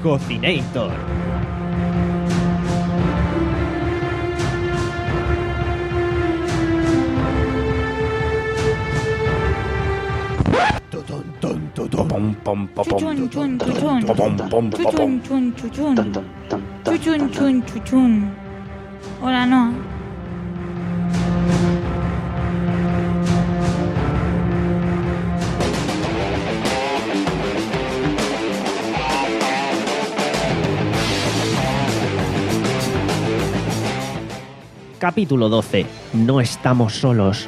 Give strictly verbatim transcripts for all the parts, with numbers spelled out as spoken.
Cocinator. Pom, pom, pom, pom. Chuchun, chun, chuchun. Pom, pom, pom, pom, pom. Chuchun, chun, chuchun. Tan, tan, tan, tan, Chuchun, tan, chun, chuchun. Hola, no. Capítulo doce. No estamos solos.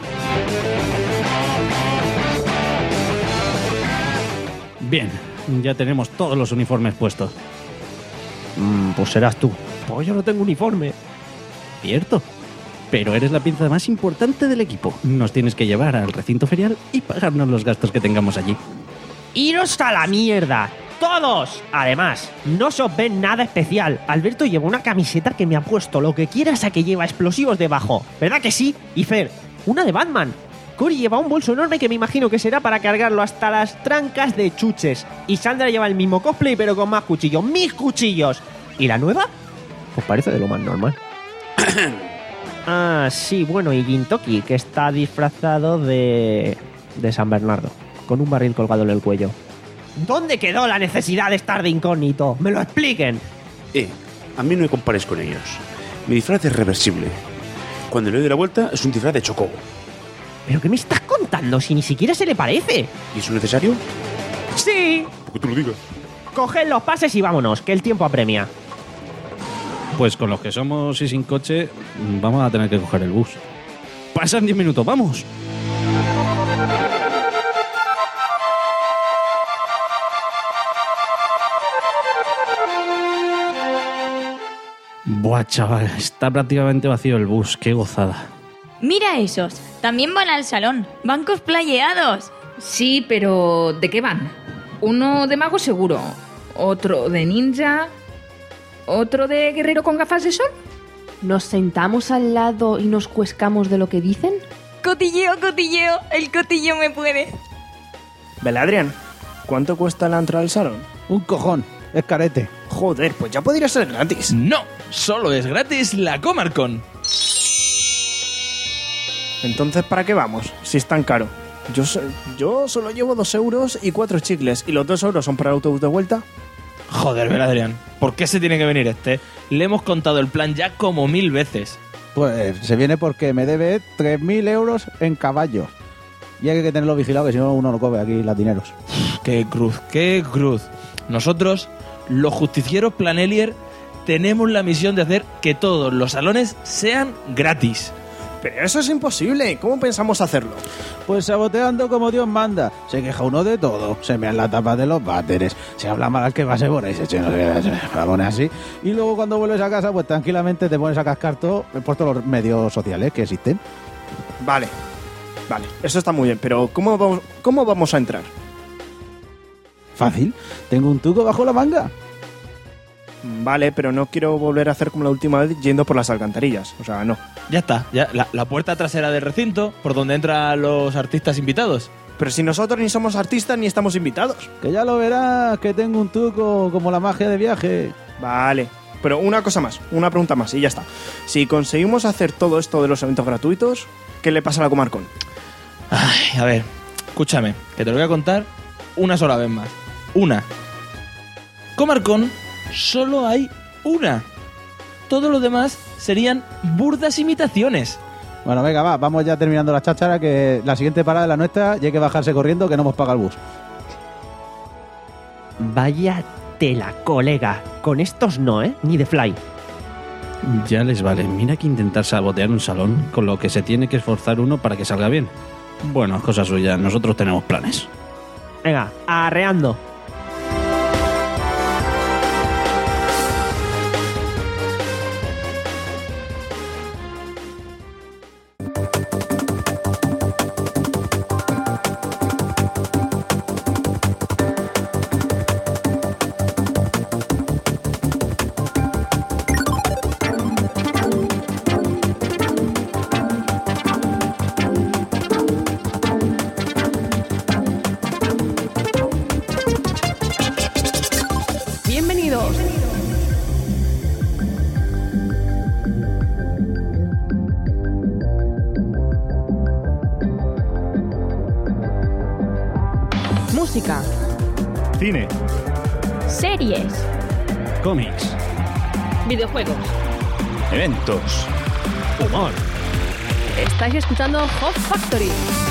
Bien, ya tenemos todos los uniformes puestos. Mm, pues serás tú. Pues yo no tengo uniforme. Cierto. Pero eres la pieza más importante del equipo. Nos tienes que llevar al recinto ferial y pagarnos los gastos que tengamos allí. ¡Iros a la mierda! ¡Todos! Además, no se os ve nada especial. Alberto lleva una camiseta que me ha puesto lo que quieras a que lleva explosivos debajo. ¿Verdad que sí? Y Fer, una de Batman. Cory lleva un bolso enorme que me imagino que será para cargarlo hasta las trancas de chuches. Y Sandra lleva el mismo cosplay pero con más cuchillos. ¡Mis cuchillos! ¿Y la nueva? Pues parece de lo más normal. Ah, sí, bueno, y Gintoki, que está disfrazado de... de San Bernardo, con un barril colgado en el cuello. ¿Dónde quedó la necesidad de estar de incógnito? ¡Me lo expliquen! Eh, a mí no me compares con ellos. Mi disfraz es reversible. Cuando le doy la vuelta es un disfraz de chocobo. ¿Pero qué me estás contando si ni siquiera se le parece? ¿Y eso es necesario? ¡Sí! Porque tú lo digas. Coged los pases y vámonos, que el tiempo apremia. Pues con los que somos y sin coche, vamos a tener que coger el bus. Pasan diez minutos, ¡vamos! Buah, chaval, está prácticamente vacío el bus, qué gozada. Mira esos. También van al salón. Van cosplayeados. Sí, pero ¿de qué van? Uno de mago seguro, otro de ninja, otro de guerrero con gafas de sol. ¿Nos sentamos al lado y nos cuescamos de lo que dicen? Cotilleo, cotilleo. El cotilleo me puede. Vale, Adrián, ¿cuánto cuesta la entrada al salón? Un cojón, es carete. Joder, pues ya podría ser gratis. No, solo es gratis la Comarcon. Entonces, ¿para qué vamos? Si es tan caro. Yo, so- yo solo llevo dos euros y cuatro chicles. ¿Y los dos euros son para el autobús de vuelta? Joder, ver Adrián, ¿por qué se tiene que venir este? Le hemos contado el plan ya como mil veces. Pues se viene porque me debe tres mil euros en caballos. Y hay que tenerlo vigilado, que si no uno no come aquí latineros. Qué cruz, qué cruz. Nosotros, los justicieros Planelier, tenemos la misión de hacer que todos los salones sean gratis. Pero eso es imposible. ¿Cómo pensamos hacerlo? Pues saboteando como Dios manda. Se queja uno de todo. Se mea en la tapa de los váteres. Se habla mal al que va a ser por ahí. Se echa, no sé, se la pone así. Y luego cuando vuelves a casa, pues tranquilamente te pones a cascar todo por todos los medios sociales que existen. Vale. Vale, eso está muy bien. Pero ¿cómo vamos, cómo vamos a entrar? Fácil. Tengo un tuco bajo la manga. Vale, pero no quiero volver a hacer como la última vez yendo por las alcantarillas. O sea, no. Ya está, ya la, la puerta trasera del recinto, por donde entran los artistas invitados. Pero si nosotros ni somos artistas ni estamos invitados. Que ya lo verás, que tengo un truco como la magia de viaje. Vale. Pero una cosa más, una pregunta más y ya está. Si conseguimos hacer todo esto de los eventos gratuitos, ¿qué le pasa a la Comarcon? Ay, a ver, escúchame, que te lo voy a contar una sola vez más. Una. Comarcon solo hay una. Todo lo demás serían burdas imitaciones. Bueno, venga, va, vamos ya terminando la cháchara, que la siguiente parada es la nuestra y hay que bajarse corriendo, que no hemos pagado el bus. Vaya tela, colega. Con estos no, ¿eh? Ni de fly. Ya les vale, mira que intentar sabotear un salón, con lo que se tiene que esforzar uno para que salga bien. Bueno, es cosa suya, nosotros tenemos planes. Venga, arreando. Música. Cine. Series. Cómics. Videojuegos. Eventos. Humor. Estáis escuchando Hot Factory.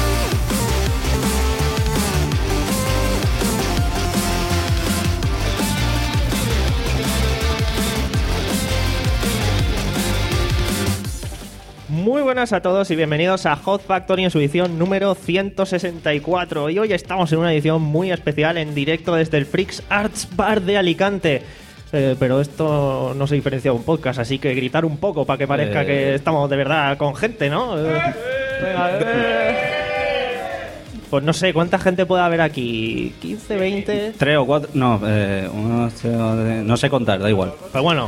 Muy buenas a todos y bienvenidos a Hot Factory en su edición número ciento sesenta y cuatro. Y hoy estamos en una edición muy especial en directo desde el Freaks Arts Bar de Alicante. Eh, pero esto no se diferencia de un podcast, así que gritar un poco para que parezca Eh. que estamos de verdad con gente, ¿no? Eh, venga, eh. Pues no sé, ¿cuánta gente puede haber aquí? ¿quince, veinte? Tres o cuatro. No, eh, unos, tres, no sé contar, da igual. Pues bueno,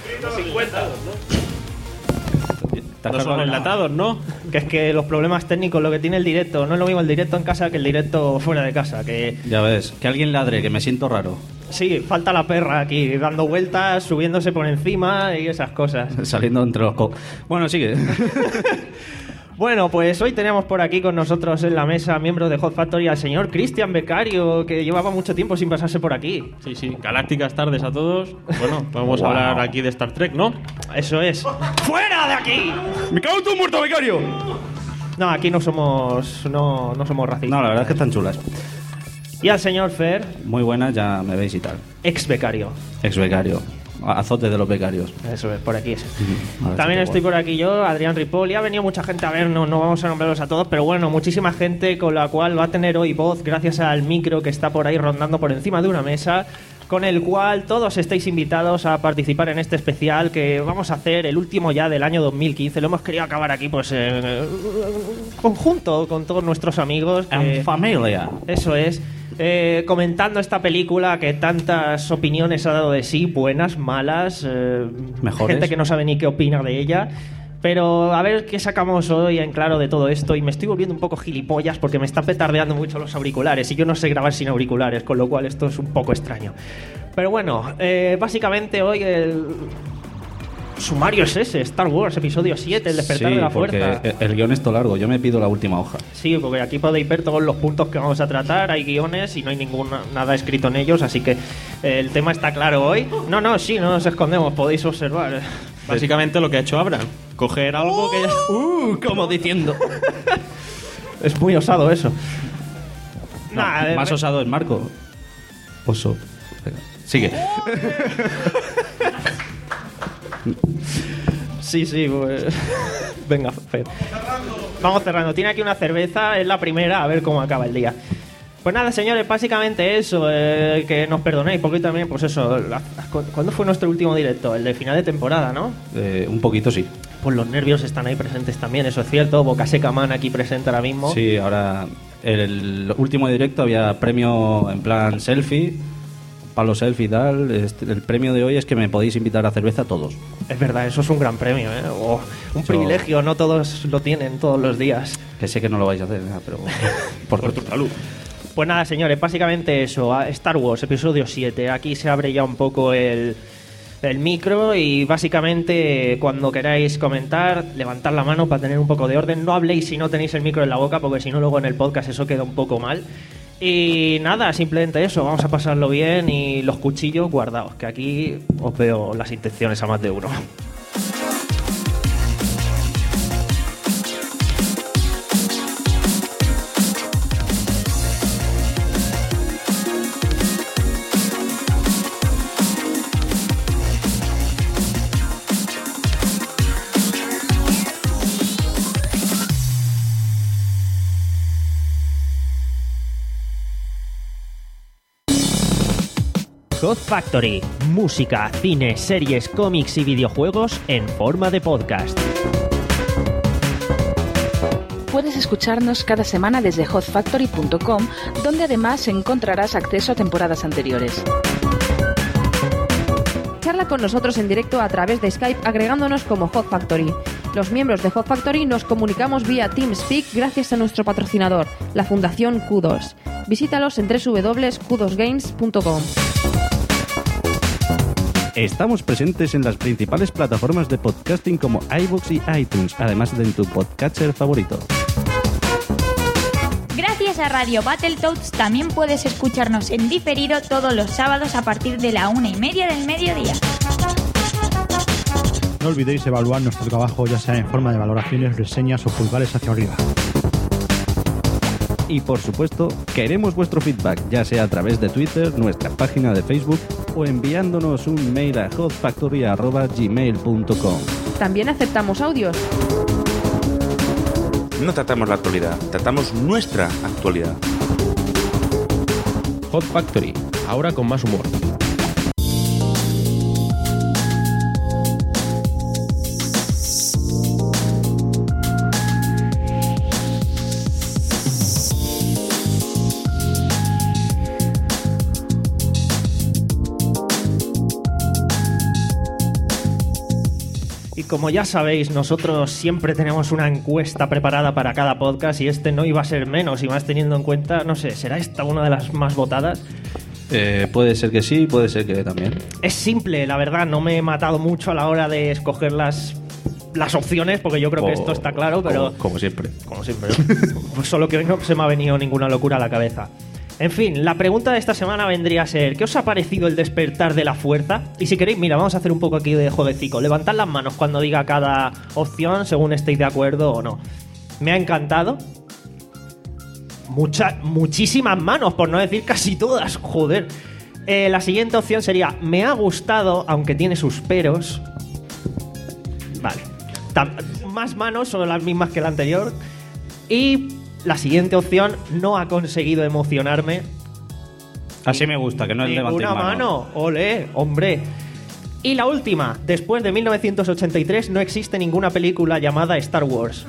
Todos son enlatados, ¿no? Que es que los problemas técnicos, lo que tiene el directo, no es lo mismo el directo en casa que el directo fuera de casa. Que Ya ves, que alguien ladre, que me siento raro. sí, falta la perra aquí, dando vueltas, subiéndose por encima y esas cosas. Saliendo entre los co... Bueno, sigue. Bueno, pues hoy tenemos por aquí con nosotros en la mesa, miembros de Hot Factory, al señor Cristian Becario, que llevaba mucho tiempo sin pasarse por aquí. Sí, sí, galácticas tardes a todos. Bueno, vamos Wow. a hablar aquí de Star Trek, ¿no? Eso es. ¡Fuera de aquí! ¡Me cago en tu muerto, becario! No, aquí no somos no, no somos racistas. No, la verdad es que están chulas. Y al señor Fer, Muy buenas, ya me veis y tal. ex becario. Ex becario. Azote de los becarios. Eso es, por aquí es. Ahora También sí que estoy guay. por aquí yo, Adrián Ripoll, y ha venido mucha gente a ver, no, no vamos a nombrarlos a todos, pero bueno, muchísima gente con la cual va a tener hoy voz gracias al micro que está por ahí rondando por encima de una mesa, con el cual todos estáis invitados a participar en este especial que vamos a hacer, el último ya del año dos mil quince. Lo hemos querido acabar aquí pues en eh, conjunto con todos nuestros amigos. que- En familia. Eso es. Eh, comentando esta película que tantas opiniones ha dado de sí, buenas, malas, eh, Mejores. gente que no sabe ni qué opina de ella. Pero a ver qué sacamos hoy en claro de todo esto. Y me estoy volviendo un poco gilipollas porque me están petardeando mucho los auriculares y yo no sé grabar sin auriculares, con lo cual esto es un poco extraño. Pero bueno, eh, básicamente hoy el sumario es ese, Star Wars, episodio siete, el despertar Sí, de la porque fuerza. el- el guión es todo largo. Yo me pido la última hoja. Sí, porque aquí podéis ver todos los puntos que vamos a tratar, hay guiones y no hay ninguna, nada escrito en ellos, así que eh, el tema está claro hoy. No, no, sí, no nos escondemos, podéis observar. Básicamente lo que ha hecho Abraham. Coger algo que ya... ¡Uh! Como diciendo. Es muy osado eso. No, Nah, eh, más osado es Marco. Oso. Venga, sigue. Sí, sí, pues... Venga, Fer. Vamos cerrando. Tiene aquí una cerveza, es la primera, a ver cómo acaba el día. Pues nada, señores, básicamente eso, eh, que nos perdonéis, porque hoy también, pues eso, la- ¿cu- ¿cuándo fue nuestro último directo? El de final de temporada, ¿no? Eh, un poquito sí. Pues los nervios están ahí presentes también, eso es cierto. Boca Seca Man aquí presente ahora mismo. Sí, ahora el último directo había premio en plan selfie, palo selfie y tal. Este, el premio de hoy es que me podéis invitar a cerveza a todos. Es verdad, eso es un gran premio, ¿eh? Oh, un privilegio, no todos lo tienen todos los días. Que sé que no lo vais a hacer, ¿eh? Pero por, Por tu salud. Pues nada, señores, básicamente eso, a Star Wars, episodio siete. Aquí se abre ya un poco el, el micro y básicamente cuando queráis comentar, levantad la mano para tener un poco de orden. No habléis si no tenéis el micro en la boca, porque si no luego en el podcast eso queda un poco mal. Y nada, simplemente eso, vamos a pasarlo bien y los cuchillos guardados, que aquí os veo las intenciones a más de uno. Hot Factory, música, cine, series, cómics y videojuegos en forma de podcast. Puedes escucharnos cada semana desde hot factory punto com, donde además encontrarás acceso a temporadas anteriores. Charla con nosotros en directo a través de Skype agregándonos como Hot Factory. Los miembros de Hot Factory nos comunicamos vía TeamSpeak gracias a nuestro patrocinador, la Fundación Q dos. Visítalos en doble u doble u doble u punto q dos games punto com. Estamos presentes en las principales plataformas de podcasting como iVoox y iTunes, además de en tu podcatcher favorito. Gracias gracias a Radio Battletoads también puedes escucharnos en diferido todos los sábados a partir de la una y media del mediodía. No olvidéis evaluar nuestro trabajo, ya sea en forma de valoraciones, reseñas o pulgares hacia arriba. Y por supuesto, queremos vuestro feedback, ya sea a través de Twitter, nuestra página de Facebook o enviándonos un mail a hotfactory arroba gmail punto com. También aceptamos audios. No tratamos la actualidad, tratamos nuestra actualidad. Hot Factory, ahora con más humor. Como ya sabéis, nosotros siempre tenemos una encuesta preparada para cada podcast y este no iba a ser menos, y más teniendo en cuenta, no sé, ¿será esta una de las más votadas? Eh, puede ser que sí, puede ser que también. Es simple, la verdad, no me he matado mucho a la hora de escoger las, las opciones, porque yo creo Como- que esto está claro, pero... Como, como siempre. Como siempre. Pues solo que hoy no se me ha venido ninguna locura a la cabeza. En fin, la pregunta de esta semana vendría a ser: ¿qué os ha parecido el despertar de la fuerza? Y si queréis, mira, vamos a hacer un poco aquí de jueguecito. Levantad las manos cuando diga cada opción, según estéis de acuerdo o no. Me ha encantado. Muchas, muchísimas manos, por no decir casi todas. Joder. Eh, la siguiente opción sería: me ha gustado, aunque tiene sus peros. Vale. Tam- más manos, son las mismas que la anterior. Y la siguiente opción: no ha conseguido emocionarme. Así me gusta, que no es levantar Una mano. mano, ole, hombre. Y la última: después de mil novecientos ochenta y tres no existe ninguna película llamada Star Wars.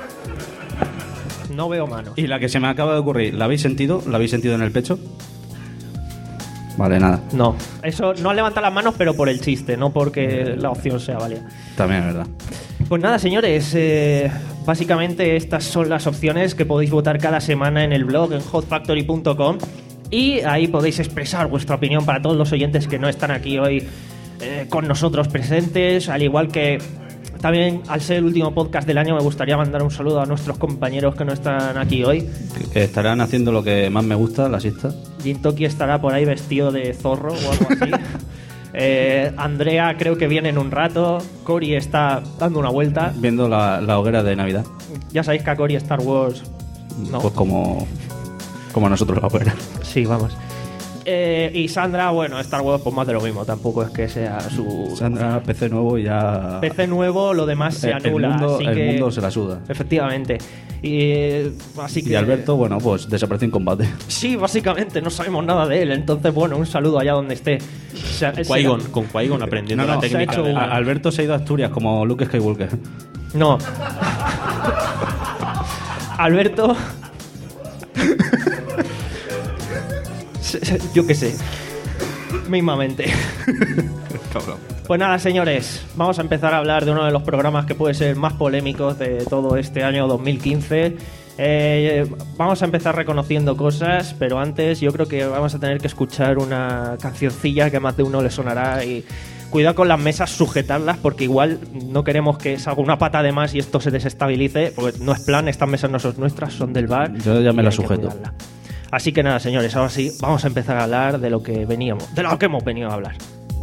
No veo manos. Y la que se me acaba de ocurrir, ¿la habéis sentido? ¿La habéis sentido en el pecho? Vale, nada. No, eso no levanta las manos, pero por el chiste, no porque la opción sea válida. También es verdad. Pues nada, señores, eh, básicamente estas son las opciones que podéis votar cada semana en el blog, en hot factory punto com, y ahí podéis expresar vuestra opinión para todos los oyentes que no están aquí hoy eh, con nosotros presentes, al igual que también, al ser el último podcast del año, me gustaría mandar un saludo a nuestros compañeros que no están aquí hoy. Que- que estarán haciendo lo que más me gusta, la siesta. Jintoki estará por ahí vestido de zorro o algo así. Eh, Andrea creo que viene en un rato. Cory está dando una vuelta. Viendo la, la hoguera de Navidad. Ya sabéis que a Cory Star Wars... No. Pues como, como nosotros la hoguera. Sí, vamos. Eh, y Sandra, bueno, Star Wars pues más de lo mismo. Tampoco es que sea su... Sandra, P C nuevo y ya... P C nuevo, lo demás se El- el anula. mundo- así el que... mundo se la suda. Efectivamente. Y, eh, así que... Y Alberto, bueno, pues desaparece en combate. Sí, básicamente, no sabemos nada de él. Entonces, bueno, un saludo allá donde esté. Se- se- Qui-Gon, con Qui-Gon aprendiendo No, no, la técnica. se ha hecho de la- un- A- Alberto se ha ido a Asturias como Luke Skywalker. No. Alberto. Se- se- Yo qué sé. Mismamente. Pues nada, señores, vamos a empezar a hablar de uno de los programas que puede ser más polémicos de todo este año dos mil quince. Eh, vamos a empezar reconociendo cosas, pero antes yo creo que vamos a tener que escuchar una cancioncilla que a más de uno le sonará. Y cuidado con las mesas, sujetarlas, porque igual no queremos que salga una pata de más y esto se desestabilice, porque no es plan, estas mesas no son nuestras, son del bar. Yo ya me y la hay que sujeto. cuidarla. Así que nada, señores, ahora sí, vamos a empezar a hablar de lo que veníamos, de lo que hemos venido a hablar.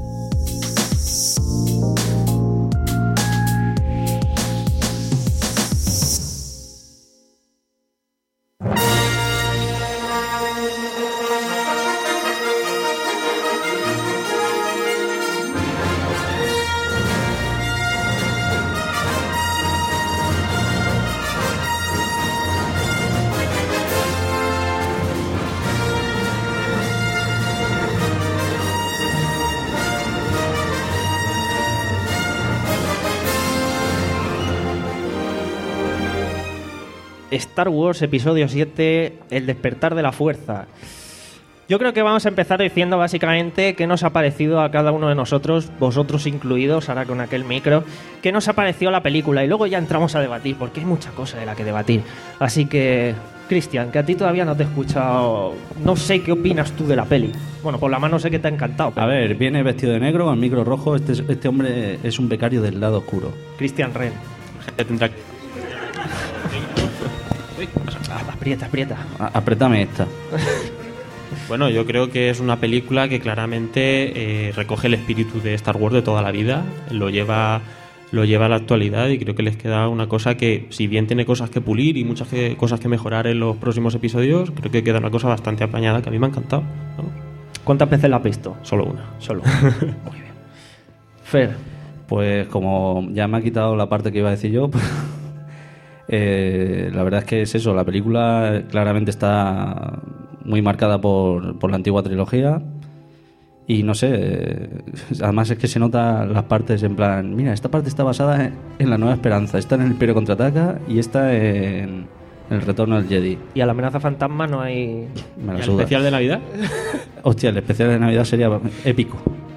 Star Wars Episodio siete, El despertar de la fuerza. Yo creo que vamos a empezar diciendo básicamente qué nos ha parecido a cada uno de nosotros, vosotros incluidos, ahora con aquel micro, qué nos ha parecido la película, y luego ya entramos a debatir, porque hay mucha cosa de la que debatir. Así que, Cristian, que a ti todavía no te he escuchado, no sé qué opinas tú de la peli. Bueno, por la mano sé que te ha encantado. Pero... A ver, viene vestido de negro, con micro rojo. Este, este hombre es un becario del lado oscuro. Cristian Ren. La gente tendrá que- Aprieta, aprieta. A- Apriétame esta. Bueno, yo creo que es una película que claramente eh, recoge el espíritu de Star Wars de toda la vida, lo lleva, lo lleva a la actualidad y creo que les queda una cosa que, si bien tiene cosas que pulir y muchas que- cosas que mejorar en los próximos episodios, creo que queda una cosa bastante apañada que a mí me ha encantado. Vamos. ¿Cuántas veces la has visto? Solo una. Solo una. Muy bien. Fer, Pues como ya me ha quitado la parte que iba a decir yo, pues, eh, la verdad es que es eso, la película claramente está muy marcada por, por la antigua trilogía y no sé, eh, además es que se nota las partes en plan, mira, esta parte está basada en, en La Nueva Esperanza, esta en El Imperio Contraataca y esta en El Retorno del Jedi. y a la amenaza fantasma no hay... Me la ¿Y el suda. especial de Navidad? Hostia, el especial de Navidad sería épico.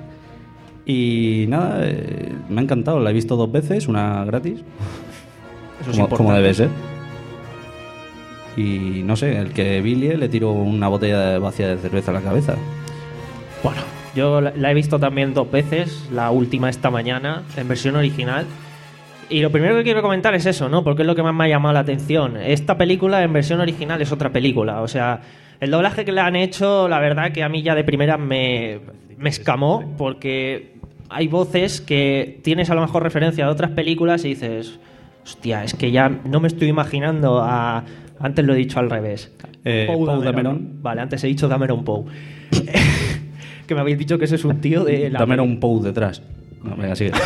Y nada, eh, me ha encantado. La he visto dos veces, una gratis. Eso es como, importante. como debe ser. Y no sé, el que Billy le tiró una botella vacía de cerveza a la cabeza. Bueno, yo la la he visto también dos veces, la última esta mañana, en versión original. Y lo primero que quiero comentar es eso, ¿no? Porque es lo que más me ha llamado la atención. Esta película en versión original es otra película. O sea, el doblaje que le han hecho, la verdad que a mí ya de primera me, me escamó, porque hay voces que tienes a lo mejor referencia de otras películas y dices, hostia, es que ya no me estoy imaginando a... Antes lo he dicho al revés. Eh, Poe Poe Dameron. Vale, antes he dicho Dameron Poe. Que me habéis dicho que ese es un tío de... la Dame un Poe detrás. No, venga, sigue.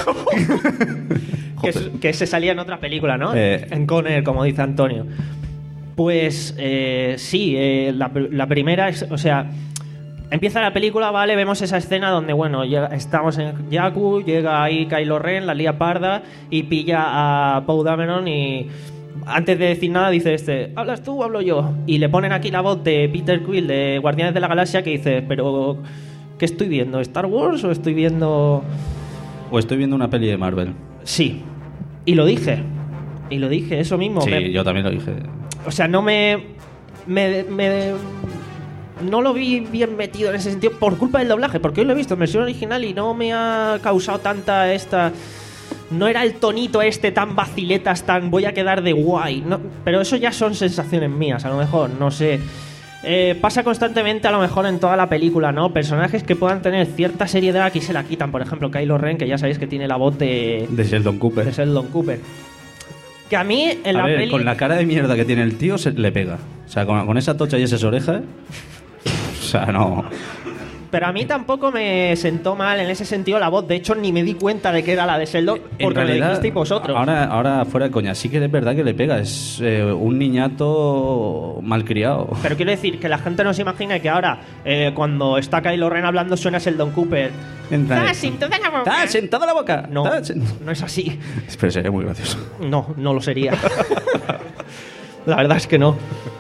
que, es- que se salía en otra película, ¿no? Eh. En Conner, como dice Antonio. Pues eh, sí, eh, la, la primera es, o sea, empieza la película, vale, vemos esa escena donde, bueno, llega- estamos en Jakku, llega ahí Kylo Ren, la lía parda y pilla a Poe Dameron y antes de decir nada dice este, ¿hablas tú o hablo yo? Y le ponen aquí la voz de Peter Quill de Guardianes de la Galaxia que dice, pero ¿qué estoy viendo? ¿Star Wars o estoy viendo...? O estoy viendo una peli de Marvel. Sí, y lo dije. Y lo dije, eso mismo. Sí, Me- yo también lo dije. o sea, no me, me, me- No lo vi bien metido en ese sentido por culpa del doblaje, porque hoy lo he visto en versión original y no me ha causado tanta esta... No era el tonito este tan vaciletas, tan voy a quedar de guay. No, pero eso ya son sensaciones mías, a lo mejor, no sé. Eh, pasa constantemente a lo mejor en toda la película, ¿no? Personajes que puedan tener cierta seriedad aquí se la quitan. Por ejemplo, Kylo Ren, que ya sabéis que tiene la voz de... De Sheldon Cooper. De Sheldon Cooper. Que a mí en A la ver, peli... con la cara de mierda que tiene el tío se le pega. O sea, con, con esa tocha y esas orejas. O sea, no. Pero a mí tampoco me sentó mal en ese sentido la voz. De hecho, ni me di cuenta de que era la de Sheldon En porque me lo realidad, dijisteis vosotros. Ahora, ahora fuera de coña, sí que es verdad que le pega. Es eh, un niñato malcriado. Pero quiero decir que la gente no se imagina que ahora, eh, cuando está Kylo Ren hablando, suena Sheldon Cooper. Entra- ¡Ah, sin toda la boca! ¡Ah, sentado la boca! No, ¡Ah, sen- no es así. Pero sería muy gracioso. No, no lo sería. La verdad es que no.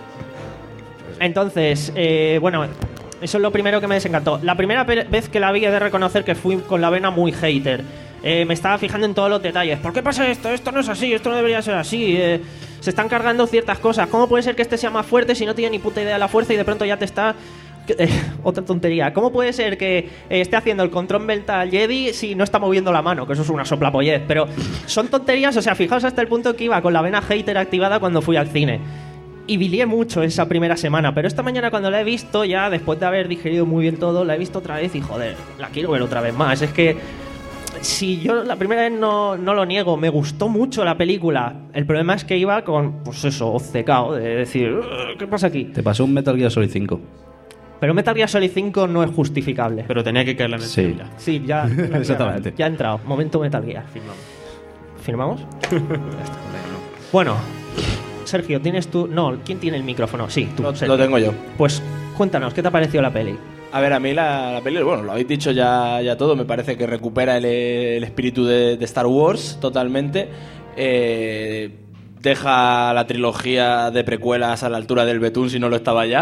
Entonces, eh, bueno, eso es lo primero que me desencantó. La primera pe- vez que la vi he de reconocer que fui con la vena muy hater. Eh, me estaba fijando en todos los detalles. ¿Por qué pasa esto? Esto no es así, esto no debería ser así. Eh, se están cargando ciertas cosas. ¿Cómo puede ser que este sea más fuerte si no tiene ni puta idea de la fuerza y de pronto ya te está... Eh, otra tontería. ¿Cómo puede ser que eh, esté haciendo el control mental Jedi si no está moviendo la mano? Que eso es una soplapollez. Pero son tonterías, o sea, fijaos hasta el punto que iba con la vena hater activada cuando fui al cine. Y bilié mucho esa primera semana, pero esta mañana cuando la he visto, ya después de haber digerido muy bien todo, la he visto otra vez y joder, la quiero ver otra vez más. Es que si yo la primera vez no, no lo niego, me gustó mucho la película. El problema es que iba con, pues eso, obcecado, de decir, "Ugh, ¿qué pasa aquí?". Te pasó un Metal Gear Solid cinco. Pero Metal Gear Solid cinco no es justificable. Pero tenía que caerle en el Sí. cielo ya. Sí, ya, ya, Exactamente. ya ha entrado. Momento Metal Gear. ¿Firmamos? Bueno, Sergio, ¿tienes tú...? No, ¿quién tiene el micrófono? Sí, tú, Lo, Sergio. lo tengo yo. Pues cuéntanos, ¿qué te ha parecido la peli? A ver, a mí la, la peli, bueno, lo habéis dicho ya, ya todo, me parece que recupera el, el espíritu de, de Star Wars totalmente. Eh, deja la trilogía de precuelas a la altura del betún si no lo estaba ya.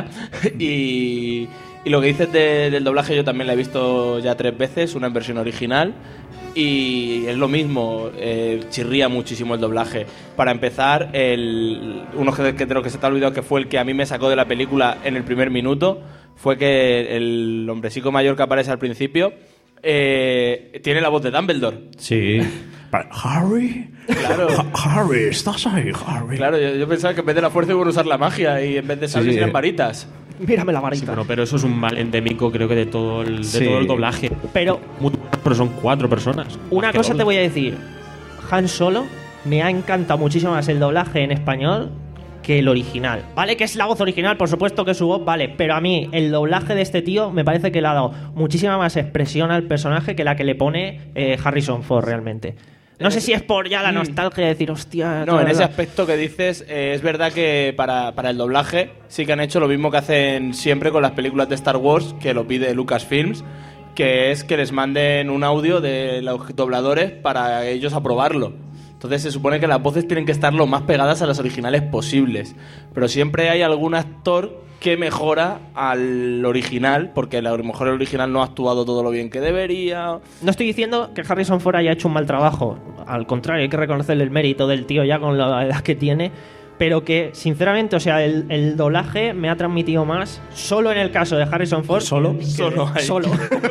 y, y lo que dices de- del doblaje yo también la he visto ya tres veces, una en versión original. Y es lo mismo, eh, chirría muchísimo el doblaje. Para empezar, el, uno que, que de lo que se te ha olvidado que fue el que a mí me sacó de la película en el primer minuto fue que el hombrecico mayor que aparece al principio eh, tiene la voz de Dumbledore. Sí. Harry, Claro. Harry, estás ahí, Harry. Claro, yo, yo pensaba que en vez de la fuerza iban a usar la magia y en vez de sables sí. eran varitas. Mírame la varita. Sí, bueno, pero eso es un mal endémico, creo que de todo el, de Sí. todo el doblaje. Pero Mucho, pero son cuatro personas. una Más que cosa te doble. voy a decir. Han Solo me ha encantado muchísimo más el doblaje en español que el original. Vale que es la voz original, por supuesto que es su voz, vale, pero a mí el doblaje de este tío me parece que le ha dado muchísima más expresión al personaje que la que le pone eh, Harrison Ford realmente. No sé si es por ya la nostalgia de decir, hostia... No, toda en ese la- aspecto que dices, eh, es verdad que para, para el doblaje sí que han hecho lo mismo que hacen siempre con las películas de Star Wars, que lo pide Lucasfilms, que es que les manden un audio de los dobladores para ellos aprobarlo. Entonces se supone que las voces tienen que estar lo más pegadas a las originales posibles. Pero siempre hay algún actor que mejora al original, porque a lo mejor el original no ha actuado todo lo bien que debería. No estoy diciendo que Harrison Ford haya hecho un mal trabajo. Al contrario, hay que reconocerle el mérito del tío ya con la edad que tiene. Pero que, sinceramente, o sea, el, el doblaje me ha transmitido más solo en el caso de Harrison Ford. ¿Solo? que- Solo ahí. Solo.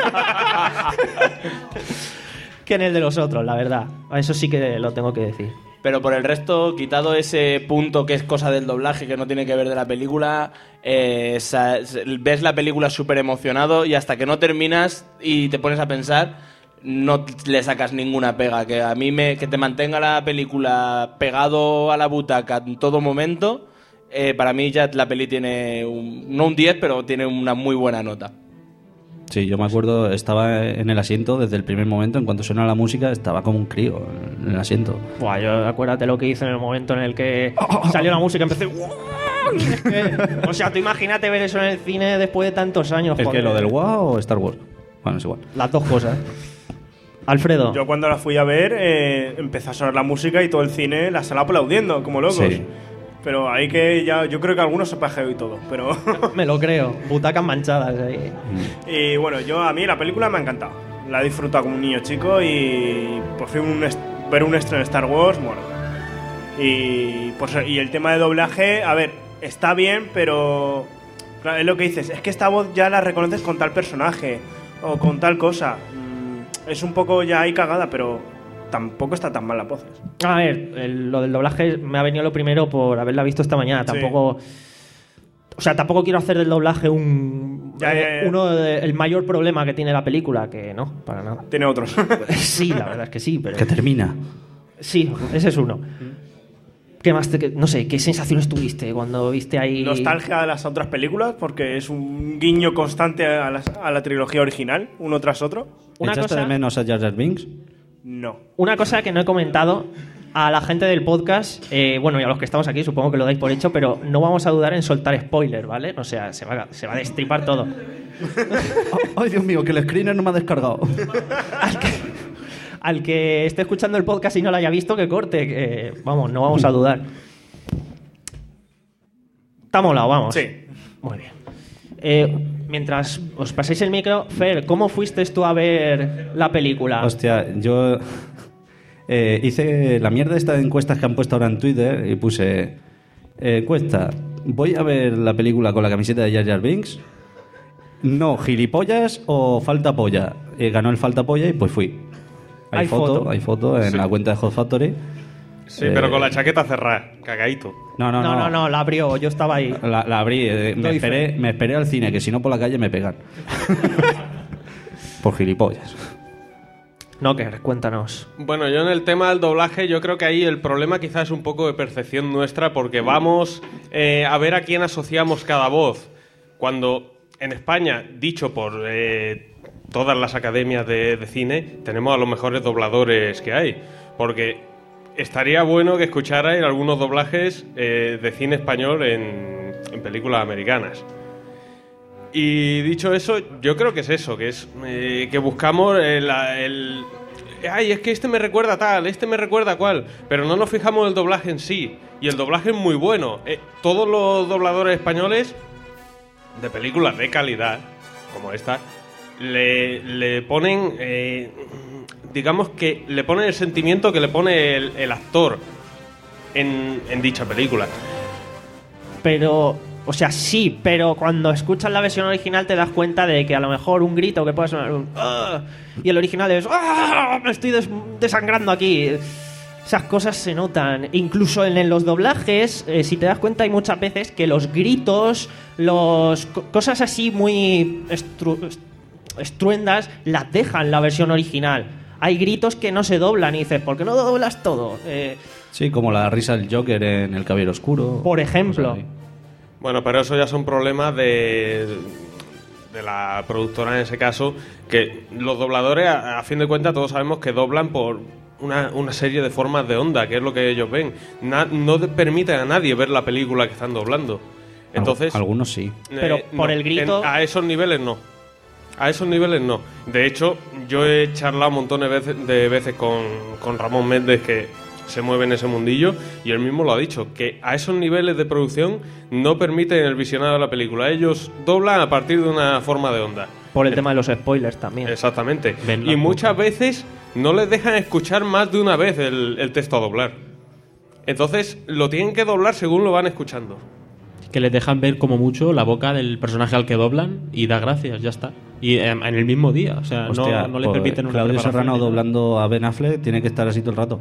que en el de los otros, la verdad. Eso sí que lo tengo que decir. Pero por el resto, quitado ese punto que es cosa del doblaje, que no tiene que ver de la película, eh, sa- ves la película súper emocionado y hasta que no terminas y te pones a pensar, no le sacas ninguna pega. Que a mí me, que te mantenga la película pegado a la butaca en todo momento, eh, para mí ya la peli tiene, un, no un diez, pero tiene una muy buena nota. Sí, yo me acuerdo, estaba en el asiento desde el primer momento, en cuanto suena la música, estaba como un crío en el asiento. Buah, yo acuérdate lo que hice en el momento en el que salió la música, empecé... Es que, o sea, tú imagínate ver eso en el cine después de tantos años. ¿Es joder. que lo del WoW o Star Wars? Bueno, es igual. Las dos cosas. Alfredo. Yo cuando la fui a ver, eh, empezó a sonar la música y todo el cine, la sala aplaudiendo, como locos. Sí. Pero hay que ya, yo creo que algunos se pajeó y todo, pero... Me lo creo. Butacas manchadas ahí. Y bueno, yo a mí la película me ha encantado. La he disfrutado como un niño chico y por fin un est- ver un estreno de Star Wars, bueno. Y, pues, y el tema de doblaje, a ver, está bien, pero claro, es lo que dices, es que esta voz ya la reconoces con tal personaje o con tal cosa. Mm, es un poco ya ahí cagada, pero tampoco está tan mal la voz. A ver, el- lo del doblaje me ha venido lo primero por haberla visto esta mañana. Sí. Tampoco... O sea, tampoco quiero hacer del doblaje un... Ya, ya, eh, ya. uno de- el mayor problema que tiene la película, que no, para nada. Tiene otros. Sí, la verdad es que sí, pero... Que termina. Sí, ese es uno. ¿Qué más te, que- no sé, qué sensaciones tuviste cuando viste ahí? Nostalgia de las otras películas, porque es un guiño constante a la, a la trilogía original, uno tras otro. Una ¿Echaste cosa- de menos a Jar Jar Binks? No. Una cosa que no he comentado a la gente del podcast, eh, bueno, y a los que estamos aquí, supongo que lo dais por hecho, pero no vamos a dudar en soltar spoilers, ¿vale? O sea, se va, a- se va a destripar todo. Ay, Dios mío, que el screener no me ha descargado. Al que, al que esté escuchando el podcast y no lo haya visto, que corte. Que, vamos, no vamos a dudar. Está molado, vamos. Sí. Muy bien. Eh, mientras os pasáis el micro, Fer, ¿cómo fuiste tú a ver la película? Hostia, yo eh, hice la mierda esta de encuestas que han puesto ahora en Twitter y puse eh, encuesta, ¿voy a ver la película con la camiseta de Jar Jar Binks? No, gilipollas o falta polla. Eh, ganó el falta polla y pues fui. Hay, Hay foto, foto. hay foto en Sí. la cuenta de Hot Factory. Sí, Eh, pero con la chaqueta cerrada, cagadito. No, no, no, no. no, no, la abrió, yo estaba ahí. La, la abrí, eh, me, Doy esperé, fe. me esperé al cine, que si no por la calle me pegan. Por gilipollas. No, que cuéntanos. Bueno, yo en el tema del doblaje, yo creo que ahí el problema quizás es un poco de percepción nuestra, porque vamos eh, a ver a quién asociamos cada voz. Cuando en España, dicho por eh, todas las academias de, de cine, tenemos a los mejores dobladores que hay. Porque estaría bueno que escucharais algunos doblajes eh, de cine español en, en películas americanas. Y dicho eso, yo creo que es eso, que es eh, que buscamos el, el... Ay, es que este me recuerda a tal, este me recuerda a cual, pero no nos fijamos en el doblaje en sí. Y el doblaje es muy bueno. Eh, todos los dobladores españoles de películas de calidad, como esta, le, le ponen... Eh, digamos que le ponen el sentimiento que le pone el, el actor en, en dicha película. Pero O sea, sí, pero cuando escuchas la versión original te das cuenta de que a lo mejor un grito que puede sonar un "Ah", y el original es "Ah, me estoy des- desangrando aquí". Esas cosas se notan. Incluso en los doblajes, eh, si te das cuenta, hay muchas veces que los gritos, los co- cosas así muy estru- est- estruendas, las dejan la versión original. Hay gritos que no se doblan y dices, ¿por qué no doblas todo? Eh, Sí, como la risa del Joker en El Caballero Oscuro. por ejemplo. Cosas así. Bueno, pero eso ya son problemas de, de la productora en ese caso, que los dobladores, a, a fin de cuentas, todos sabemos que doblan por una, una serie de formas de onda, que es lo que ellos ven. Na- no te permiten a nadie ver la película que están doblando. Entonces, Al- algunos sí. eh, Pero por no, el grito- en- a esos niveles no. A esos niveles no. De hecho, yo he charlado un montón de veces, de veces con, con Ramón Méndez, que se mueve en ese mundillo, y él mismo lo ha dicho, que a esos niveles de producción no permiten el visionado de la película. Ellos doblan a partir de una forma de onda. Por el tema de los spoilers también. Exactamente. Ven la Y muchas puta. veces no les dejan escuchar más de una vez el, el texto a doblar. Entonces lo tienen que doblar según lo van escuchando. Que les dejan ver como mucho la boca del personaje al que doblan y da gracias, ya está. Y eh, en el mismo día, o sea, Hostia, no, no les pues, permiten una Claudio preparación Serrano ni nada. doblando a Ben Affleck tiene que estar así todo el rato.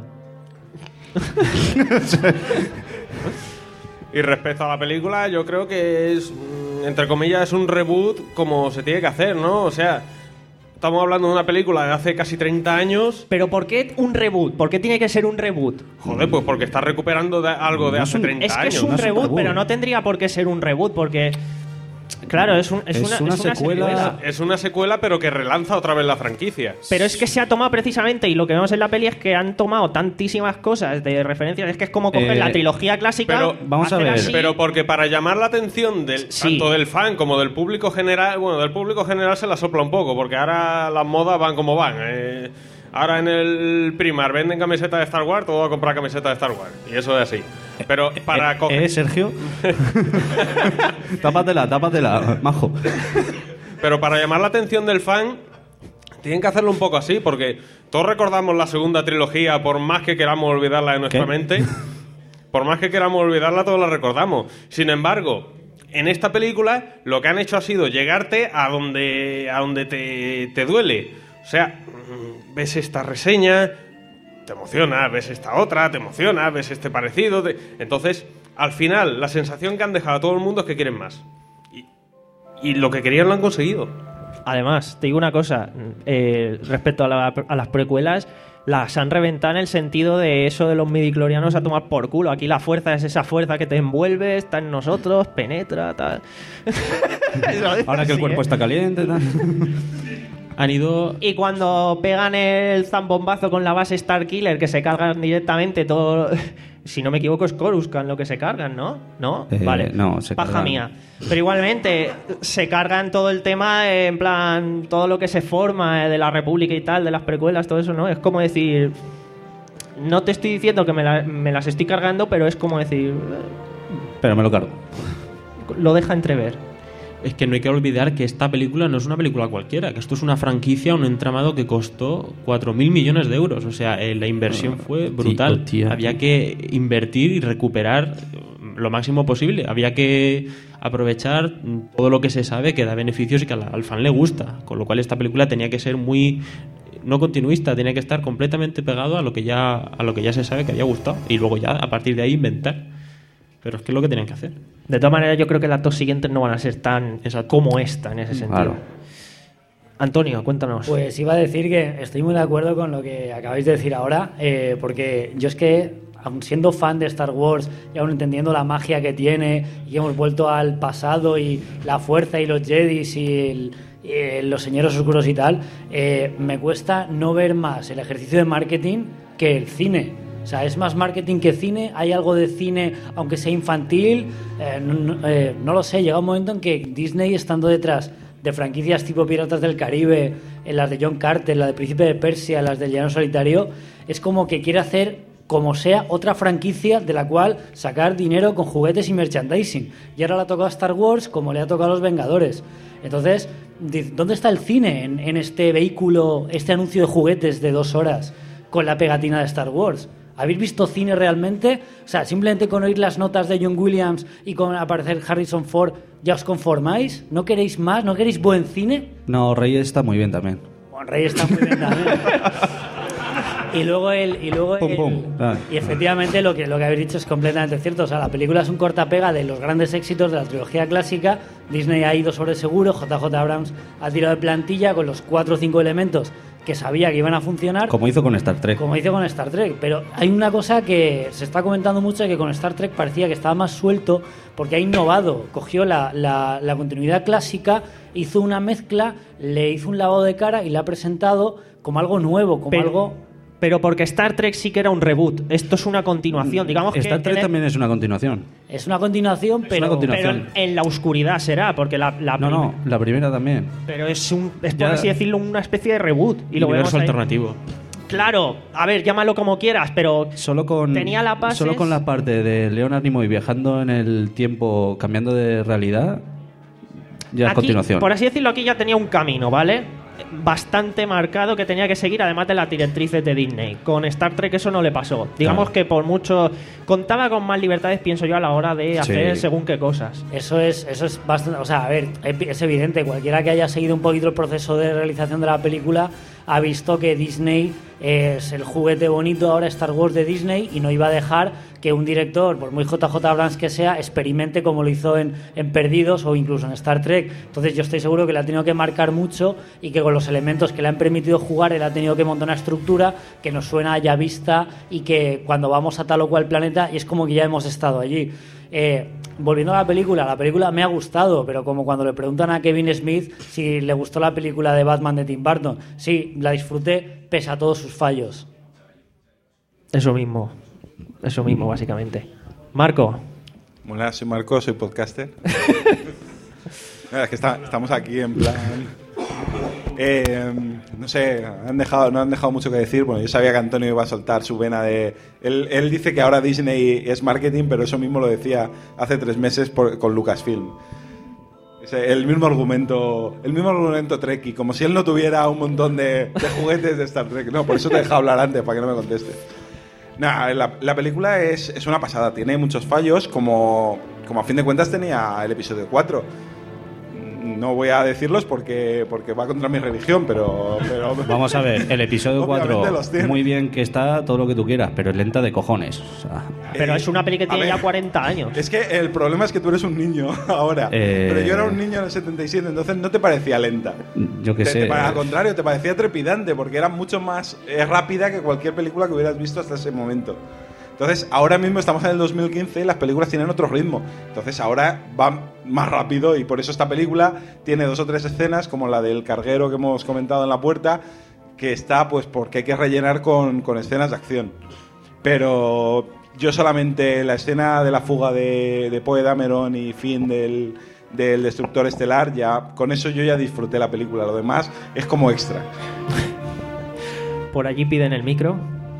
Y respecto a la película, yo creo que es, mm, entre comillas, es un reboot como se tiene que hacer, ¿no? O sea, estamos hablando de una película de hace casi treinta años. Pero ¿por qué un reboot? ¿Por qué tiene que ser un reboot? Joder, pues porque está recuperando de algo de No hace es un- treinta Es que años. es un no es un reboot, reboot. pero no tendría por qué ser un reboot, porque... Claro, es, un- es Es una, una es una secuela. Es una secuela, pero que relanza otra vez la franquicia. Pero es que se ha tomado precisamente, y lo que vemos en la peli es que han tomado tantísimas cosas de referencias, es que es como coger Eh, la trilogía clásica, pero vamos a hacer ver. así, Pero porque para llamar la atención del, Sí. tanto del fan como del público general, bueno, del público general se la sopla un poco, porque ahora las modas van como van. eh. Ahora en el Primar venden camisetas de Star Wars, todo va a comprar camisetas de Star Wars. Y eso es así. Pero para Eh, coger... ¿Eh, Sergio? tápatela, tápatela, majo. Pero para llamar la atención del fan, tienen que hacerlo un poco así, porque todos recordamos la segunda trilogía, por más que queramos olvidarla de nuestra ¿Qué? mente. Por más que queramos olvidarla, todos la recordamos. Sin embargo, en esta película, lo que han hecho ha sido llegarte a donde, a donde te, te duele. O sea, mm, ves esta reseña, te emociona, ves esta otra, te emociona, ves este parecido. te- Entonces, al final, la sensación que han dejado a todo el mundo es que quieren más. Y, y lo que querían lo han conseguido. Además, te digo una cosa, eh, respecto a, la- a las precuelas, las han reventado en el sentido de eso de los midichlorianos a tomar por culo. Aquí la fuerza es esa fuerza que te envuelve, está en nosotros, penetra, tal. Ahora que el Sí, cuerpo ¿eh? está caliente. Tal. Han ido... Y cuando pegan el zambombazo con la base Starkiller, que se cargan directamente todo... Si no me equivoco es Coruscant lo que se cargan, ¿no? ¿No? Eh, vale. no, se Paja cargan- mía. Pero igualmente se cargan todo el tema, eh, en plan, todo lo que se forma eh, de la República y tal, de las precuelas, todo eso, ¿no? Es como decir... No te estoy diciendo que me, la- me las estoy cargando, pero es como decir... Pero me lo cargo. eh, Lo deja entrever. Es que no hay que olvidar que esta película no es una película cualquiera, que esto es una franquicia, un entramado que costó cuatro mil millones de euros. O sea, eh, la inversión fue brutal. tío, tío. Había que invertir y recuperar lo máximo posible. Había que aprovechar todo lo que se sabe que da beneficios y que al, al fan le gusta. Con lo cual esta película tenía que ser muy... no continuista, tenía que estar completamente pegado a lo que ya a lo que ya se sabe que había gustado. Y luego ya, a partir de ahí, inventar. Pero es que es lo que tenían que hacer. De todas maneras, yo creo que las dos siguientes no van a ser tan como esta en ese sentido. Claro. Antonio, cuéntanos. Pues iba a decir que estoy muy de acuerdo con lo que acabáis de decir ahora, eh, porque yo es que, aun siendo fan de Star Wars y aún entendiendo la magia que tiene, y que hemos vuelto al pasado y la fuerza y los Jedis y, el- y, eh, los señores oscuros y tal, eh, me cuesta no ver más el ejercicio de marketing que el cine. O sea, es más marketing que cine, hay algo de cine, aunque sea infantil, eh, no, no- eh, no lo sé, llega un momento en que Disney, estando detrás de franquicias tipo Piratas del Caribe, en las de John Carter, la de Príncipe de Persia, las del Llano Solitario, es como que quiere hacer como sea otra franquicia de la cual sacar dinero con juguetes y merchandising. Y ahora le ha tocado a Star Wars como le ha tocado a los Vengadores. Entonces, di- ¿dónde está el cine en, en este vehículo, este anuncio de juguetes de dos horas con la pegatina de Star Wars? ¿Habéis visto cine realmente? O sea, simplemente con oír las notas de John Williams y con aparecer Harrison Ford, ¿ya os conformáis? ¿No queréis más? ¿No queréis buen cine? No, Rey está muy bien también. Bueno, Rey está muy bien también. Y luego el, y luego Pum, el- pum. Ah. y efectivamente lo que lo que habéis dicho es completamente cierto. O sea, la película es un cortapega de los grandes éxitos de la trilogía clásica. Disney ha ido sobre seguro, J J Abrams ha tirado de plantilla con los cuatro o cinco elementos que sabía que iban a funcionar. Como hizo con Star Trek. Como hizo con Star Trek. Pero hay una cosa que se está comentando mucho, que con Star Trek parecía que estaba más suelto porque ha innovado. Cogió la, la, la continuidad clásica, hizo una mezcla, le hizo un lavado de cara y la ha presentado como algo nuevo, como Pero- algo... Pero porque Star Trek sí que era un reboot. Esto es una continuación. Digamos que Star Trek en el- también es una continuación. Es una continuación, pero, una continuación. pero en, en la oscuridad será, porque la, la No, no, la primera también. Pero es un, es por Ya- así decirlo, una especie de reboot. Y lo vemos Universo ahí. alternativo. Claro, a ver, llámalo como quieras, pero Solo con, tenía la base. solo con la parte de Leonard Nimoy viajando en el tiempo, cambiando de realidad, ya es continuación. Por así decirlo, aquí ya tenía un camino, ¿vale? Bastante marcado que tenía que seguir, además de las directrices de Disney. Con Star Trek eso no le pasó. Digamos Claro. que por mucho contaba con más libertades, pienso yo, a la hora de hacer Sí. según qué cosas. Eso es, eso es bastante. O sea, a ver, es evidente, cualquiera que haya seguido un poquito el proceso de realización de la película ha visto que Disney es el juguete bonito ahora, Star Wars de Disney, y no iba a dejar que un director, por muy J J Abrams que sea, experimente como lo hizo en, en Perdidos o incluso en Star Trek. Entonces yo estoy seguro que le ha tenido que marcar mucho y que con los elementos que le han permitido jugar, él ha tenido que montar una estructura que nos suena ya vista y que cuando vamos a tal o cual planeta, y es como que ya hemos estado allí. Eh, volviendo a la película, la película me ha gustado, pero como cuando le preguntan a Kevin Smith si le gustó la película de Batman de Tim Burton, sí, la disfruté pese a todos sus fallos. Eso mismo. Eso mismo, básicamente. Marco. Hola, soy Marco, soy podcaster. Mira, es que está- estamos aquí en plan... Eh, no sé, han dejado, no han dejado mucho que decir. Bueno, yo sabía que Antonio iba a soltar su vena de... Él, él dice que ahora Disney es marketing, pero eso mismo lo decía hace tres meses por- con Lucasfilm. Es el mismo argumento, el mismo argumento Trekkie, como si él no tuviera un montón de, de juguetes de Star Trek. No, por eso te he dejado hablar antes, para que no me contestes. Nah, la, la película es, es una pasada, tiene muchos fallos, como, como a fin de cuentas tenía el episodio cuatro. No voy a decirlos porque, porque va contra mi religión, pero... pero Vamos a ver, el episodio Obviamente cuatro, los tiene. muy bien que está, todo lo que tú quieras, pero es lenta de cojones. O sea, Pero Eh, es una peli que a tiene ver, ya cuarenta años. Es que el problema es que tú eres un niño ahora, Eh, pero yo era un niño en el setenta y siete, entonces no te parecía lenta. yo qué Te- sé. te- al contrario, te parecía trepidante porque era mucho más eh, rápida que cualquier película que hubieras visto hasta ese momento. Entonces, ahora mismo estamos en el dos mil quince y las películas tienen otro ritmo. Entonces, ahora va más rápido y por eso esta película tiene dos o tres escenas, como la del carguero que hemos comentado en la puerta, que está pues porque hay que rellenar con, con escenas de acción. Pero yo solamente la escena de la fuga de, de Poe Dameron y fin del, del Destructor Estelar, ya con eso yo ya disfruté la película. Lo demás es como extra. Por allí piden el micro.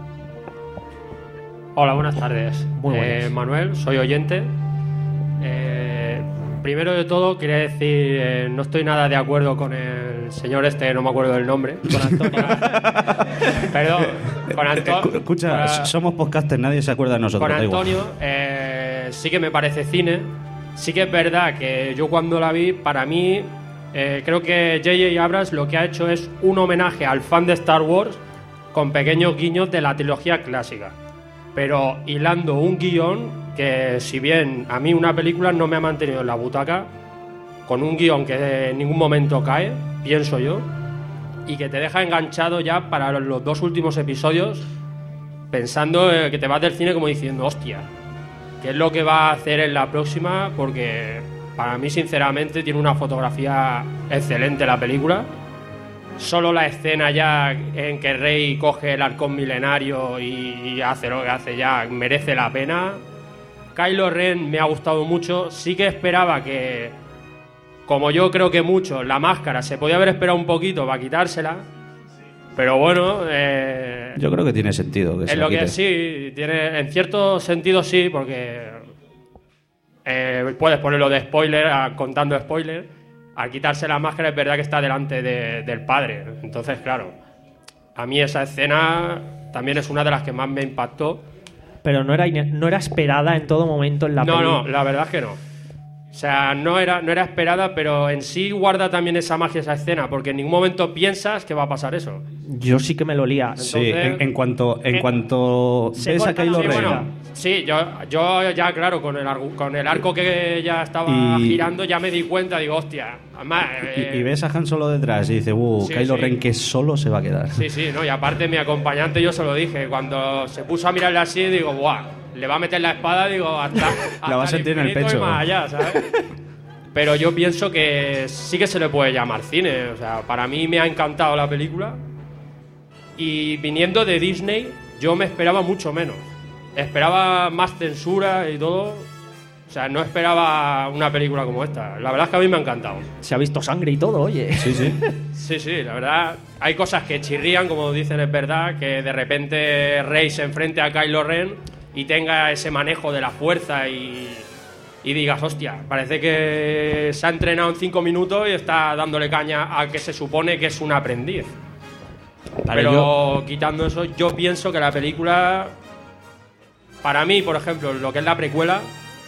Hola, buenas tardes. Muy buenas. Eh, Manuel, soy oyente. Eh, primero de todo, quería decir, eh, no estoy nada de acuerdo con el señor este, no me acuerdo del nombre. Con Antonio. Perdón, con Antonio. Escucha, somos podcasters, nadie se acuerda de nosotros. Con da igual. Antonio, eh, sí que me parece cine. Sí que es verdad que yo cuando la vi, para mí, eh, creo que J J Abrams lo que ha hecho es un homenaje al fan de Star Wars con pequeños guiños de la trilogía clásica. Pero hilando un guión que, si bien a mí una película no me ha mantenido en la butaca, con un guión que en ningún momento cae, pienso yo, y que te deja enganchado ya para los dos últimos episodios, pensando eh, que te vas del cine como diciendo, hostia, ¿qué es lo que va a hacer en la próxima? Porque para mí, sinceramente, tiene una fotografía excelente la película. Solo la escena ya en que Rey coge el arcón milenario y hace lo que hace ya merece la pena. Kylo Ren me ha gustado mucho. Sí que esperaba que, como yo creo que mucho, la máscara se podía haber esperado un poquito para quitársela. Pero bueno, eh, Yo creo que tiene sentido que es se lo lo que quite. sí, tiene, en cierto sentido sí, porque eh, puedes ponerlo de spoiler, a- contando spoiler. Al quitarse la máscara es verdad que está delante de- del padre. Entonces, claro, a mí esa escena también es una de las que más me impactó. Pero no era, ine- no era esperada en todo momento en la No, peli. no, la verdad es que no. O sea, no era, no era esperada, pero en sí guarda también esa magia, esa escena, porque en ningún momento piensas que va a pasar eso. Yo sí que me lo lía. Sí, en, en cuanto, en Eh, cuanto se ves a corta la Kylo Sí, Ren... bueno, sí, yo, yo ya, claro, con el, argu- con el arco que ya estaba Y- girando, ya me di cuenta, digo, hostia, además... eh, Y, y ves a Han Solo detrás y dices, uh, Sí, Kylo sí. Ren que solo se va a quedar. Sí, sí, no, y aparte mi acompañante yo se lo dije, cuando se puso a mirarle así, digo, buah, le va a meter la espada, digo, hasta, hasta La va a sentir en el infinito y pecho. más allá, ¿sabes? Pero yo pienso que sí que se le puede llamar cine, o sea, para mí me ha encantado la película y viniendo de Disney yo me esperaba mucho menos, esperaba más censura y todo, o sea, no esperaba una película como esta, la verdad es que a mí me ha encantado. Se ha visto sangre y todo, oye. Sí, sí. Sí, sí, la verdad, hay cosas que chirrían, como dicen, es verdad, que de repente Rey se enfrente a Kylo Ren y tenga ese manejo de la fuerza y, y digas, hostia, parece que se ha entrenado en cinco minutos y está dándole caña a que se supone que es un aprendiz. Vale, Pero yo- quitando eso, yo pienso que la película, para mí, por ejemplo, lo que es la precuela,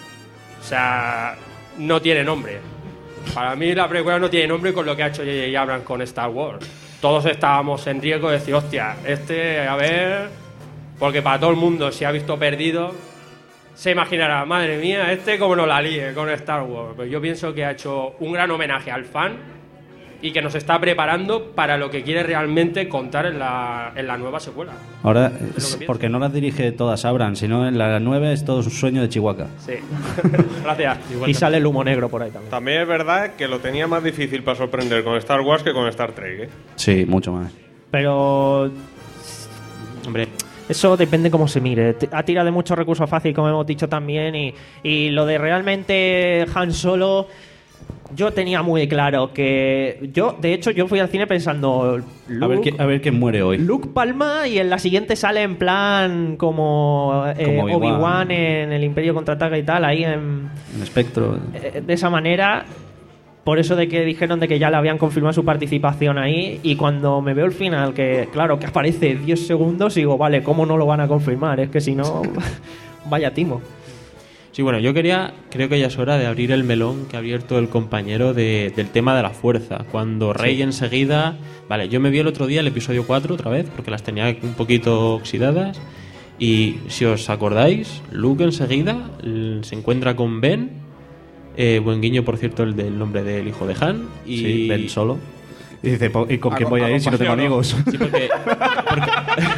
o sea, no tiene nombre. Para mí la precuela no tiene nombre con lo que ha hecho J J Abrams con Star Wars. Todos estábamos en riesgo de decir, hostia, este, a ver... Porque para todo el mundo, si ha visto Perdido, se imaginará, madre mía, este como no la líe con Star Wars. Pero yo pienso que ha hecho un gran homenaje al fan y que nos está preparando para lo que quiere realmente contar en la, en la nueva secuela. Ahora, que pienso. porque no las dirige todas Abrams, sino en la nueve es todo un sueño de Chihuahua. Sí. Gracias. Y sale el humo negro por ahí también. También es verdad que lo tenía más difícil para sorprender con Star Wars que con Star Trek, ¿eh? Sí, mucho más. Pero... Hombre, eso depende cómo se mire. T- Ha tirado de mucho recurso fácil, como hemos dicho también, y, y lo de realmente Han Solo, yo tenía muy claro que... Yo, de hecho, yo fui al cine pensando... A ver, Luke- qui- a ver quién muere hoy. Luke palma y en la siguiente sale en plan como, eh, Como Obi-Wan. Obi-Wan en el Imperio Contraataca y tal, ahí en, En Espectro. eh, de esa manera. Por eso de que dijeron de que ya le habían confirmado su participación ahí, y cuando me veo el final, que claro, que aparece diez segundos, digo, vale, ¿cómo no lo van a confirmar? Es que si no, vaya timo. sí, bueno, yo quería, creo que ya es hora de abrir el melón que ha abierto el compañero de- del tema de la fuerza. Cuando Rey Sí. enseguida... Vale, yo me vi el otro día el episodio cuatro otra vez, porque las tenía un poquito oxidadas. Y si os acordáis, Luke enseguida l- se encuentra con Ben. Eh, buen guiño, por cierto, el del nombre del hijo de Han. Y Sí, Ben Solo. Y dice, "Po- ¿y con quién voy a ir si no tengo amigos? Sí, porque, porque-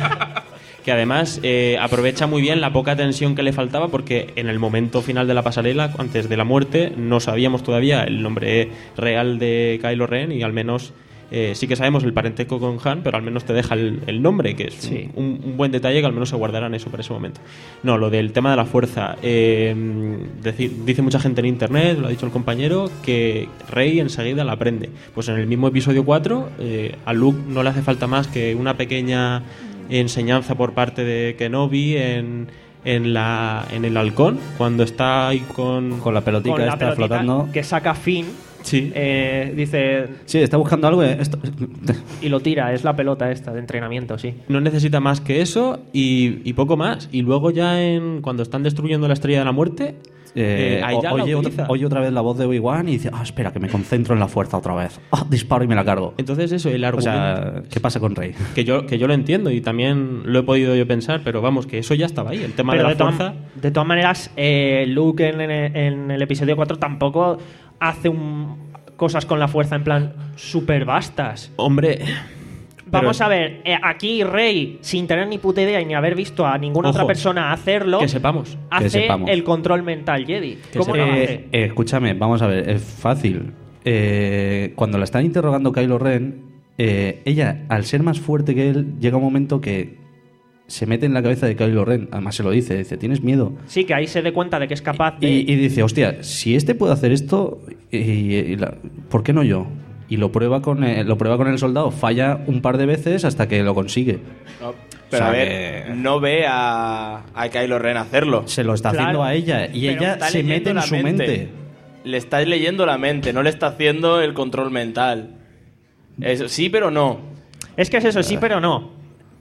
que además eh, aprovecha muy bien la poca tensión que le faltaba, porque en el momento final de la pasarela, antes de la muerte, no sabíamos todavía el nombre real de Kylo Ren, y al menos eh, sí que sabemos el parentesco con Han, pero al menos te deja el, el nombre, que es Sí. un, un buen detalle que al menos se guardarán eso para ese momento. No, lo del tema de la fuerza. Eh, decir- dice mucha gente en internet, lo ha dicho el compañero, que Rey enseguida la aprende. Pues en el mismo episodio cuatro, eh, a Luke no le hace falta más que una pequeña enseñanza por parte de Kenobi en, en, la, en el halcón, cuando está ahí con, Con la pelotica Con la esta pelotita flotando. que saca Finn, Sí. eh, dice, Sí, está buscando algo. eh, esto- y lo tira, es la pelota esta de entrenamiento, sí. No necesita más que eso y, y poco más. Y luego ya en cuando están destruyendo la Estrella de la Muerte, Eh, eh, ahí ya o- la oye, utiliza. otra, oye otra vez la voz de Obi-Wan y dice, ah, espera, que me concentro en la fuerza otra vez. Ah, disparo y me la cargo. Entonces eso, el O argumento... sea, ¿qué pasa con Rey? Que yo, que yo lo entiendo y también lo he podido yo pensar, pero vamos, que eso ya estaba ahí. El tema Pero de de, la todas- fuerza... de todas maneras, eh, Luke en, en- en el episodio cuatro tampoco hace un- cosas con la fuerza en plan súper vastas. Hombre... Vamos pero- a ver, eh, aquí Rey, sin tener ni puta idea y ni haber visto a ninguna Ojo, otra persona hacerlo, que sepamos. hace Que sepamos. el control mental Jedi. Que ¿Cómo se- lo eh, hace? eh, escúchame, vamos a ver, es fácil. Eh, cuando la están interrogando Kylo Ren, eh, ella, al ser más fuerte que él, llega un momento que se mete en la cabeza de Kylo Ren. Además se lo dice, dice, ¿tienes miedo? Sí, que ahí se dé cuenta de que es capaz de... Y, y dice, hostia, si este puede hacer esto, y, y la- ¿por qué no yo? Y lo prueba con el, lo prueba con el soldado, falla un par de veces hasta que lo consigue. No, pero O sea, a ver, no ve a, a Kylo Ren hacerlo. Se lo está Claro, haciendo a ella y Pero ella está se leyendo mete en la su mente. Le está leyendo la mente, no le está haciendo el control mental. Eso, sí, pero no. Es que es eso, sí, pero no.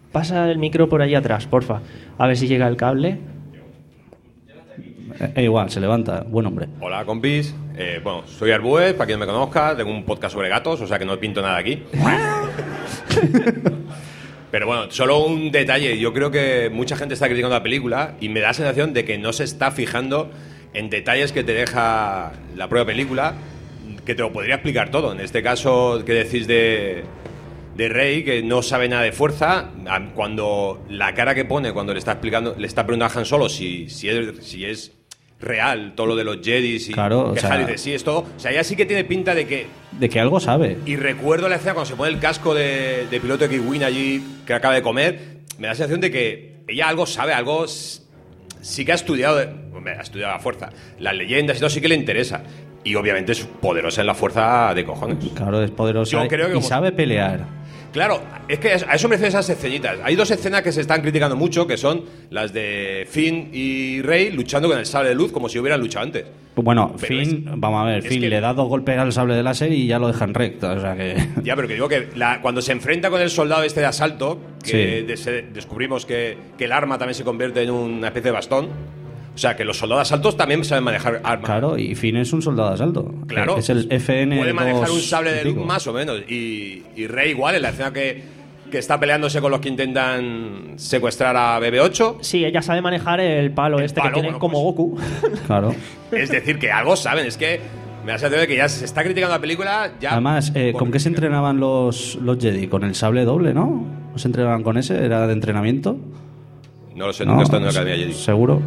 Pasa el micro por ahí atrás, porfa. A ver si llega el cable. Eh, igual, se levanta. Buen hombre. Hola, compis. Eh, bueno, soy Arbues, para quien no me conozca. Tengo un podcast sobre gatos, o sea que no pinto nada aquí. Pero bueno, solo un detalle. Yo creo que mucha gente está criticando la película y me da la sensación de que no se está fijando en detalles que te deja la propia película, que te lo podría explicar todo. En este caso, que decís de, de Rey, que no sabe nada de fuerza, cuando la cara que pone cuando le está explicando, le está preguntando a Han Solo si, si, es, si es real todo lo de los Jedis y claro, que o sea, Han dice sí, es todo. O sea, ya sí que tiene pinta de que... De que algo sabe. Y recuerdo la escena cuando se pone el casco de, de piloto de X-Wing allí, que acaba de comer, me da la sensación de que ella algo sabe, algo sí que ha estudiado, hombre, ha estudiado la fuerza, las leyendas y todo sí que le interesa. Y obviamente es poderosa en la fuerza de cojones. Claro, es poderosa Yo creo que y como- sabe pelear. Claro, es que a eso me refiero esas escenitas. Hay dos escenas que se están criticando mucho, que son las de Finn y Rey luchando con el sable de luz como si hubieran luchado antes. Bueno, Pero Finn, es- vamos a ver, es Finn que- le da dos golpes al sable de láser y ya lo dejan recto. O sea que. Ya, pero que digo que la- cuando se enfrenta con el soldado este de asalto, que Sí. de- se- descubrimos que, que el arma también se convierte en una especie de bastón. O sea, que los soldados de asaltos también saben manejar armas. Claro, y Finn es un soldado de asalto. Claro. Es el F N. Puede manejar dos un sable de y luz pico. más o menos. Y, y Rey igual, en la escena que, que está peleándose con los que intentan secuestrar a B B ocho. Sí, ella sabe manejar el palo este palo, que tiene bueno, como Goku. Claro. Es decir, que algo saben. Es que me da la sensación de que ya se está criticando la película. Ya Además, eh, ¿con qué se entrenaban los, los Jedi? Con el sable doble, ¿no? ¿No se entrenaban con ese? ¿Era de entrenamiento? No lo sé, nunca he estado en una academia Jedi. ¿Seguro?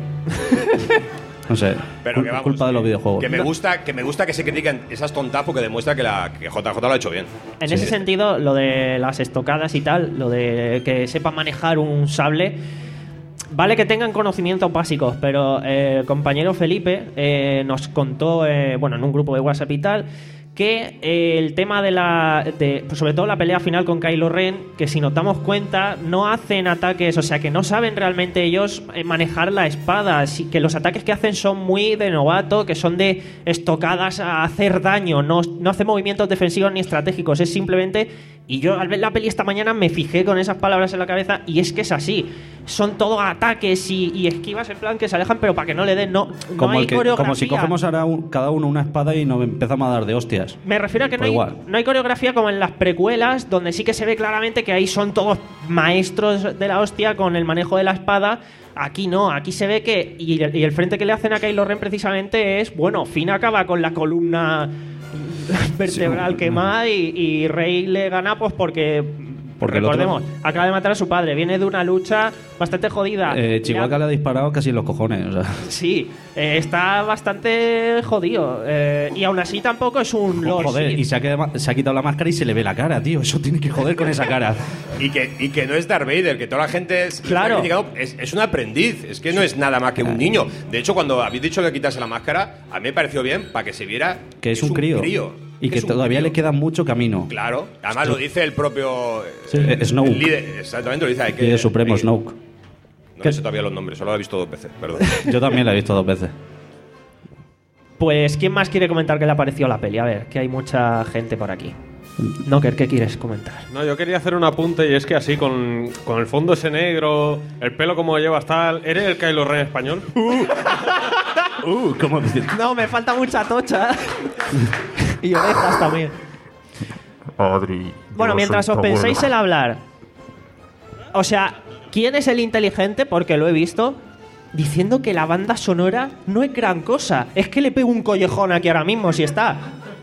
No sé. Pero Cul- que vamos, culpa de los videojuegos. Que me gusta que me gusta que se critiquen esas tontas porque demuestra que, la, que J J lo ha hecho bien. En Sí. ese sentido, lo de las estocadas y tal, lo de que sepan manejar un sable, vale que tengan conocimientos básicos, pero eh, el compañero Felipe eh, nos contó, eh, bueno, en un grupo de WhatsApp y tal, que eh, el tema de la, de, pues sobre todo la pelea final con Kylo Ren, que si nos damos cuenta no hacen ataques, o sea que no saben realmente ellos eh, manejar la espada, así que los ataques que hacen son muy de novato, que son de estocadas a hacer daño, no, no hace movimientos defensivos ni estratégicos, es simplemente, y yo al ver la peli esta mañana me fijé con esas palabras en la cabeza y es que es así, son todo ataques y, y esquivas en plan que se alejan pero para que no le den, no, no Como, hay el que- coreografía. como si cogemos ahora un- cada uno una espada y nos empezamos a dar de hostias. Me refiero a que no Pues hay, igual. no hay coreografía como en las precuelas, donde sí que se ve claramente que ahí son todos maestros de la hostia con el manejo de la espada. Aquí no, aquí se ve que. Y el, y el frente que le hacen a Kylo Ren precisamente es: bueno, Finn acaba con la columna vertebral quemada y, y Rey le gana, pues porque. Porque el recordemos, otro- acaba de matar a su padre, viene de una lucha bastante jodida. Eh, Le Chihuahua ha- le ha disparado casi en los cojones. O sea. Sí, eh, está bastante jodido. eh, y aún así tampoco es un Lord Joder, Sith. y se ha, quedado- se ha quitado la máscara y se le ve la cara, tío. Eso tiene que joder con esa cara. Y que, y que no es Darth Vader, que toda la gente es, Claro. está criticando, es, es un aprendiz, es que no es nada más que un niño. De hecho, cuando habéis dicho que quitase la máscara, a mí me pareció bien para que se viera Que es, un crío. Y que, es un todavía crío. le queda mucho camino. Claro, además lo dice el propio Sí, eh, eh, Snoke. el líder, exactamente, lo dice. Hay que, Líder supremo hay- Snoke. No sé todavía los nombres, solo lo he visto dos veces, perdón. Yo también la he visto dos veces. Pues, ¿quién más quiere comentar qué le ha parecido la peli? A ver, que hay mucha gente por aquí. Noker, ¿qué quieres comentar? No, yo quería hacer un apunte y es que así, con, con el fondo ese negro, el pelo como llevas tal... ¿Eres el Kylo Ren español? Uh, ¿cómo No, me falta mucha tocha. Y orejas también. Adri. Bueno, yo mientras soy os tu pensáis abuelo. el hablar. O sea, ¿quién es el inteligente? Porque lo he visto. Diciendo que la banda sonora no es gran cosa. Es que le pego un collejón aquí ahora mismo, si está.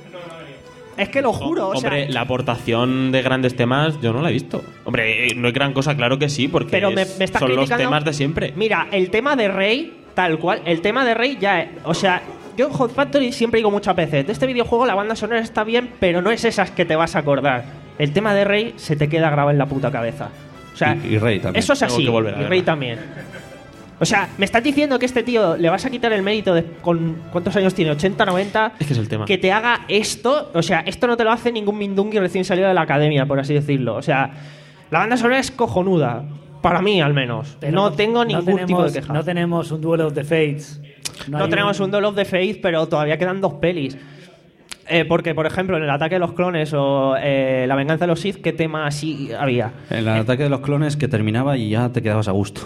Es que lo juro, o sea. Hombre, la aportación de grandes temas yo no la he visto. Hombre, eh, no es gran cosa, claro que sí, porque Pero me, es- me estás son los criticando- temas de siempre. Mira, el tema de Rey, tal cual, el tema de Rey ya, eh, o sea, yo en Hot Factory siempre digo muchas veces, de este videojuego la banda sonora está bien, pero no es esas que te vas a acordar. El tema de Rey se te queda grabado en la puta cabeza. O sea, Y, y Rey también. eso es Tengo así, que volver a y verla. Rey también. O sea, me estás diciendo que este tío le vas a quitar el mérito de con ¿cuántos años tiene? ¿ochenta, noventa? Es que es el tema. Que te haga esto, o sea, esto no te lo hace ningún mindungui recién salido de la academia, por así decirlo. O sea, la banda sonora es cojonuda, para mí al menos. Pero no tengo ningún tenemos, tipo de queja. No tenemos un Duel of the Fates. No, hay tenemos un Duel of the Faith, pero todavía quedan dos pelis. Eh, porque, por ejemplo, en el ataque de los clones o eh, la venganza de los Sith, ¿qué tema así había? En el ataque de los clones que terminaba y ya te quedabas a gusto.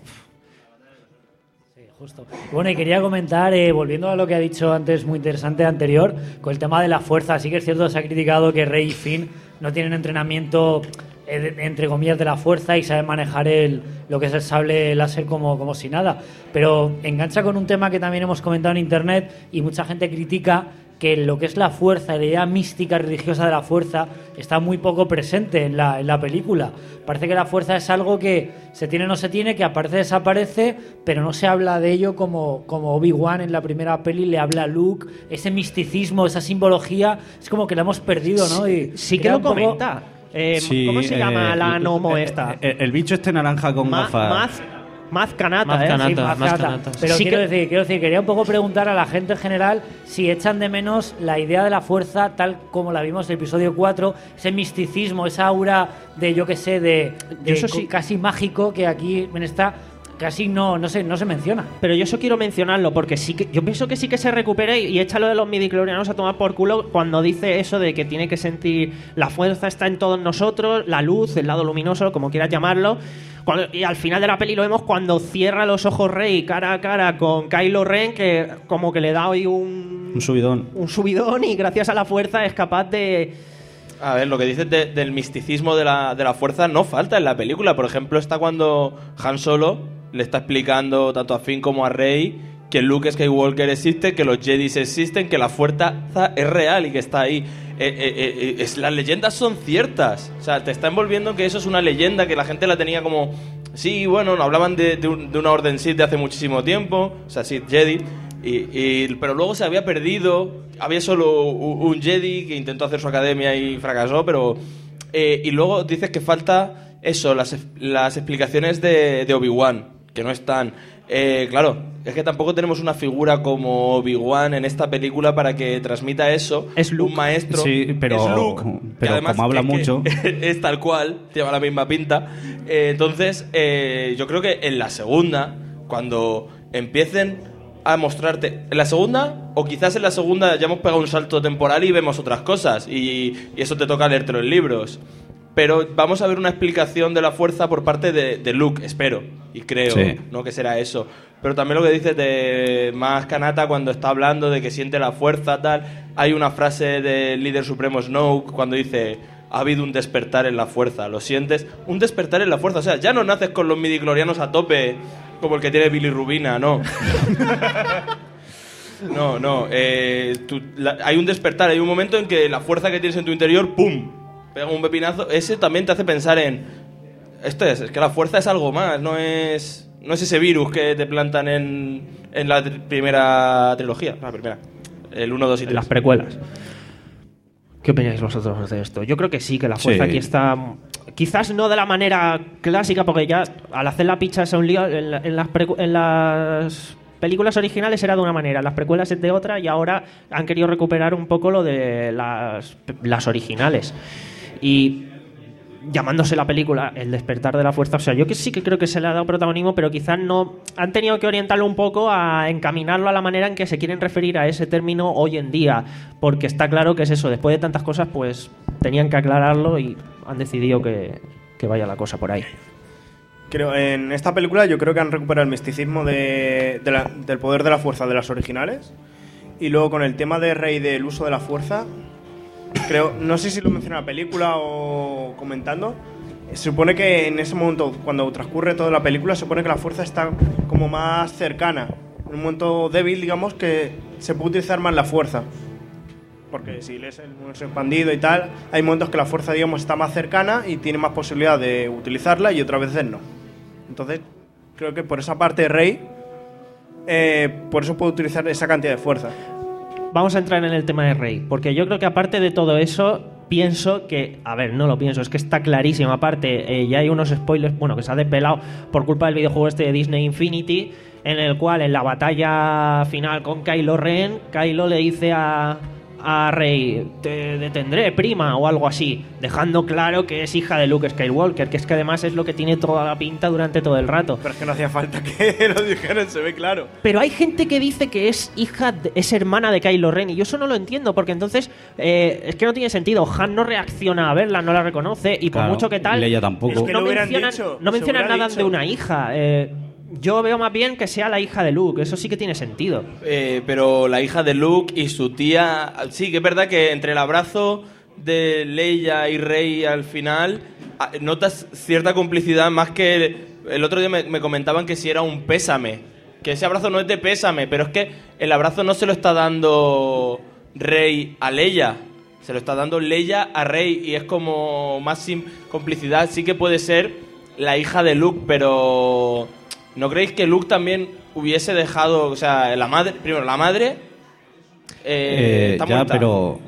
Justo. Bueno, y quería comentar, eh, volviendo a lo que ha dicho antes, muy interesante, anterior, con el tema de la fuerza. Sí que es cierto, se ha criticado que Rey y Finn no tienen entrenamiento, eh, de, entre comillas, de la fuerza y saben manejar el, lo que es el sable láser como, como si nada. Pero engancha con un tema que también hemos comentado en internet y mucha gente critica, que lo que es la fuerza, la idea mística religiosa de la fuerza está muy poco presente en la, en la película. Parece que la fuerza es algo que se tiene o no se tiene, que aparece, desaparece, pero no se habla de ello como, como Obi-Wan en la primera peli le habla a Luke. Ese misticismo, esa simbología, es como que la hemos perdido, ¿no? Y sí que lo comenta. Eh, Sí, ¿Cómo se eh, llama la el- Nomo el- esta? El, el bicho este naranja con Ma- gafas. Maz, Maz Kanata, Maz ¿eh? Kanata, Sí, Maz Maz Kanata. Kanata. Pero Sí quiero, que- decir, quiero decir, quería un poco preguntar a la gente en general si echan de menos la idea de la fuerza tal como la vimos en el episodio cuatro, ese misticismo, esa aura de, yo qué sé, de, de Eso sí. co- casi mágico que aquí en esta casi no, no, se, no se menciona. Pero yo eso quiero mencionarlo porque sí que yo pienso que sí que se recupera y, y echa lo de los midichlorianos a tomar por culo cuando dice eso de que tiene que sentir la fuerza está en todos nosotros, la luz, el lado luminoso, como quieras llamarlo. Cuando- y al final de la peli lo vemos cuando cierra los ojos Rey cara a cara con Kylo Ren, que como que le da hoy un, Un subidón. un subidón y gracias a la fuerza es capaz de... A ver, lo que dices de- del misticismo de la, de la fuerza no falta en la película. Por ejemplo, está cuando Han Solo le está explicando tanto a Finn como a Rey que Luke Skywalker existe, que los Jedis existen, que la fuerza es real y que está ahí. Eh, eh, eh, es, las leyendas son ciertas. O sea, te está envolviendo que eso es una leyenda, que la gente la tenía como... Sí, bueno, hablaban de, de, un- de una orden Sith de hace muchísimo tiempo, o sea, Sith Jedi, y, y- pero luego se había perdido. Había solo un, un Jedi que intentó hacer su academia y fracasó, pero... eh, y luego dices que falta eso, las, las explicaciones de, de Obi-Wan, que no están... Eh, claro, es que tampoco tenemos una figura como Obi-Wan en esta película para que transmita eso. Es Luke. Un maestro. Sí, pero- es Luke, pero que además como habla es que mucho- es tal cual, lleva la misma pinta. Eh, entonces, eh, yo creo que en la segunda, cuando empiecen a mostrarte... En la segunda, o quizás en la segunda ya hemos pegado un salto temporal y vemos otras cosas, y, y eso te toca leértelo en libros. Pero vamos a ver una explicación de la fuerza por parte de, de Luke, espero, y creo, Sí. ¿no? Que será eso. Pero también lo que dices de más Kanata cuando está hablando de que siente la fuerza, tal. Hay una frase del líder supremo Snoke cuando dice: ha habido un despertar en la fuerza, ¿lo sientes? Un despertar en la fuerza, o sea, ya no naces con los midichlorianos a tope como el que tiene Billy Rubina, no. No, no, eh, tú- la- hay un despertar, hay un momento en que la fuerza que tienes en tu interior, ¡pum!, pega un pepinazo. Ese también te hace pensar en... Esto es, es que la fuerza es algo más, no es, no es ese virus que te plantan en, en la tri- primera trilogía, la primera, el uno, dos y tres. Las precuelas. ¿Qué opináis vosotros de esto? Yo creo que sí, que la fuerza Sí. aquí está... Quizás no de la manera clásica, porque ya al hacer la picha es un lío. En, la- en las, precu- en las películas originales era de una manera, en las precuelas es de otra, y ahora han querido recuperar un poco lo de las, las originales. Y llamándose la película El despertar de la fuerza, o sea, yo que sí que creo que se le ha dado protagonismo, pero quizás no han tenido que orientarlo un poco a encaminarlo a la manera en que se quieren referir a ese término hoy en día, porque está claro que es eso, después de tantas cosas pues tenían que aclararlo y han decidido que, que vaya la cosa por ahí. Creo, en esta película yo creo que han recuperado el misticismo de, de la- del poder de la fuerza de las originales, y luego con el tema de Rey del uso de la fuerza, creo, no sé si lo menciona en la película o comentando, se supone que en ese momento, cuando transcurre toda la película, se supone que la fuerza está como más cercana, en un momento débil, digamos, que se puede utilizar más la fuerza. Porque si lees el universo expandido y tal, hay momentos que la fuerza, digamos, está más cercana y tiene más posibilidad de utilizarla, y otras veces no. Entonces, creo que por esa parte Rey, eh, por eso puede utilizar esa cantidad de fuerza. Vamos a entrar en el tema de Rey, porque yo creo que aparte de todo eso, pienso que, a ver, no lo pienso, es que está clarísimo. Aparte, eh, ya hay unos spoilers, bueno, que se ha desvelado por culpa del videojuego este de Disney Infinity, en el cual en la batalla final con Kylo Ren, Kylo le dice a, a Rey, te detendré, prima, o algo así, dejando claro que es hija de Luke Skywalker, que es que además es lo que tiene toda la pinta durante todo el rato. Pero es que no hacía falta que lo dijeran, se ve claro. Pero hay gente que dice que es hija, de, es hermana de Kylo Ren, y yo eso no lo entiendo, porque entonces eh, es que no tiene sentido. Han no reacciona a verla, no la reconoce, y por Claro, mucho que tal, Leia tampoco. es que no, lo hubieran mencionan, dicho, no se mencionan hubiera nada dicho. de una hija. Eh, yo veo más bien que sea la hija de Luke, eso sí que tiene sentido. Eh, pero la hija de Luke y su tía... Sí, que es verdad que entre el abrazo de Leia y Rey al final ah, notas cierta complicidad, más que... El, el otro día me, me comentaban que si era un pésame. Que ese abrazo no es de pésame, pero es que el abrazo no se lo está dando Rey a Leia. Se lo está dando Leia a Rey y es como más sin complicidad. Sí que puede ser la hija de Luke, pero... ¿No creéis que Luke también hubiese dejado, o sea, la madre, primero la madre eh, Eh, está ya, muerta. pero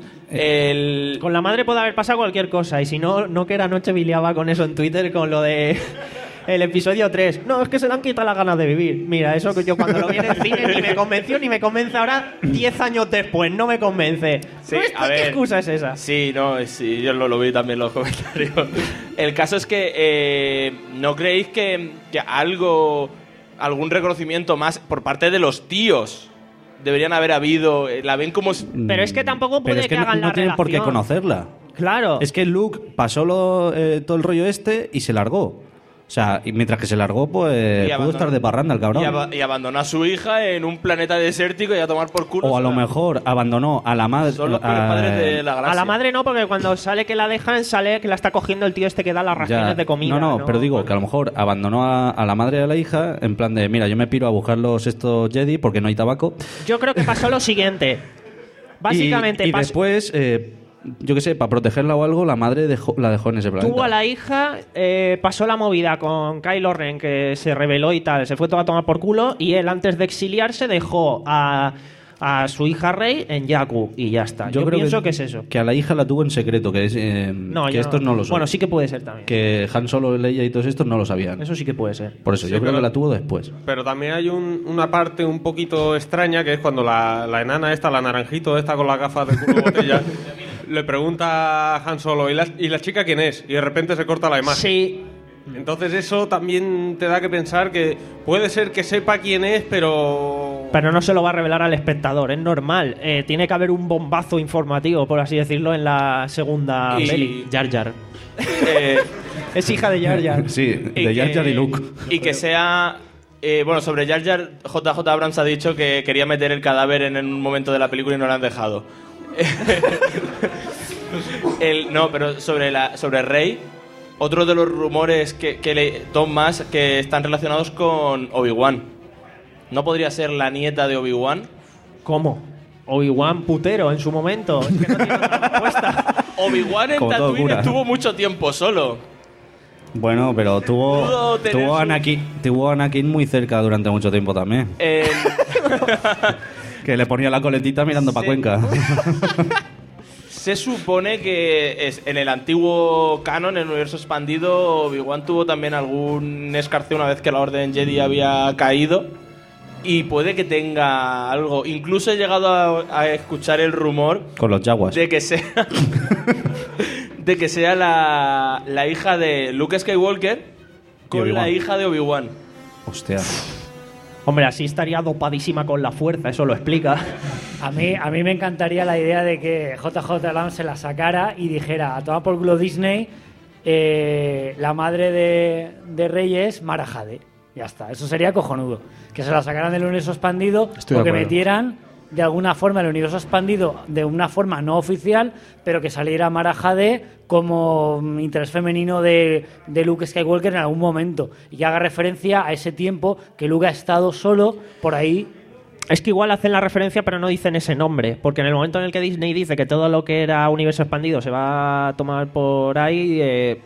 El, Con la madre puede haber pasado cualquier cosa, y si no, no que era noche biliaba con eso en Twitter, con lo de el episodio tres. No, es que se le han quitado las ganas de vivir. Mira, eso que yo cuando lo vi en el cine ni me convenció ni me convence ahora diez años después, no me convence. Sí, ¿No es- a ¿Qué ver. excusa es esa? Sí, no, sí, yo lo, lo vi también en los comentarios. El caso es que eh, ¿no creéis que, que algo, algún reconocimiento más por parte de los tíos deberían haber habido? Eh, La ven como... Pero es que tampoco puede Pero es que, que no, hagan no la tienen por qué relación. conocerla. Claro. Es que Luke pasó lo, eh, todo el rollo este y se largó. O sea, y mientras que se largó, pues Y pudo abandonó- estar de parranda el cabrón. Y, aba- y abandonó a su hija en un planeta desértico y a tomar por culo. O a o lo sea, mejor abandonó a la madre. Son los peores padres de la galaxia. A la madre no, porque cuando sale que la dejan, sale que la está cogiendo el tío este que da las raciones Ya. de comida. No, no, pero digo que a lo mejor abandonó a, a la madre y a la hija en plan de, mira, yo me piro a buscar los estos Jedi porque no hay tabaco. Yo creo que pasó lo siguiente. Básicamente, Y, y pasó- después, eh, yo qué sé, para protegerla o algo, la madre dejó, la dejó en ese planeta. tuvo a la hija, eh, pasó la movida con Kylo Ren, que se rebeló y tal, se fue todo a tomar por culo, y él antes de exiliarse dejó a, a su hija Rey en Jakku, y ya está. Yo, creo pienso que, es eso. Que a la hija la tuvo en secreto, que, es, eh, No, que yo estos no lo saben. Bueno, sí que puede ser también. Que Han Solo, Leia y todos estos no lo sabían. Eso sí que puede ser. Por eso, Sí, yo creo pero- que la tuvo después. Pero también hay un- una parte un poquito extraña, que es cuando la, la enana esta, la naranjito esta con las gafas de culo botella, le pregunta a Han Solo, ¿y la, ¿y la chica quién es? Y de repente se corta la imagen. Sí. Entonces eso también te da que pensar que puede ser que sepa quién es, pero... Pero no se lo va a revelar al espectador, es normal. Eh, tiene que haber un bombazo informativo, por así decirlo, en la segunda Y- peli. Jar Jar. Eh, Es hija de Jar Jar. Sí, de Jar Jar y Luke. Y que sea... eh, bueno, sobre Jar Jar, J J Abrams ha dicho que quería meter el cadáver en un momento de la película y no lo han dejado. El- no, pero sobre, la, sobre Rey, otro de los rumores que, que le, dos más que están relacionados con Obi-Wan. ¿No podría ser la nieta de Obi-Wan? ¿Cómo? Obi-Wan putero en su momento. Es que no tiene otra respuesta. Obi-Wan en Como todo Tatooine cura. estuvo mucho tiempo solo. Bueno, pero tuvo, Pudo tener tuvo, su- Anakin, tuvo Anakin muy cerca durante mucho tiempo también. En- Que le ponía la coletita mirando para Cuenca. Se supone que es, en el antiguo canon, en el universo expandido, Obi-Wan tuvo también algún escarceo una vez que la Orden Jedi había caído. Y puede que tenga algo. Incluso he llegado a, a escuchar el rumor Con los Jaguars. de que sea de que sea la, la hija de Luke Skywalker con Obi-Wan. la hija de Obi-Wan. Hostia. Hombre, así estaría dopadísima con la fuerza, eso lo explica. A mí, a mí me encantaría la idea de que J J Abrams se la sacara y dijera, a tomar por culo Disney, eh, la madre de, de Reyes, Mara Jade. Ya está, eso sería cojonudo. Que se la sacaran del universo expandido Estoy de o que acuerdo. metieran de alguna forma el universo expandido de una forma no oficial, pero que saliera Mara Jade como mm, interés femenino de, de Luke Skywalker en algún momento y que haga referencia a ese tiempo que Luke ha estado solo por ahí. Es que igual hacen la referencia, pero no dicen ese nombre. Porque en el momento en el que Disney dice que todo lo que era universo expandido se va a tomar por ahí. Eh,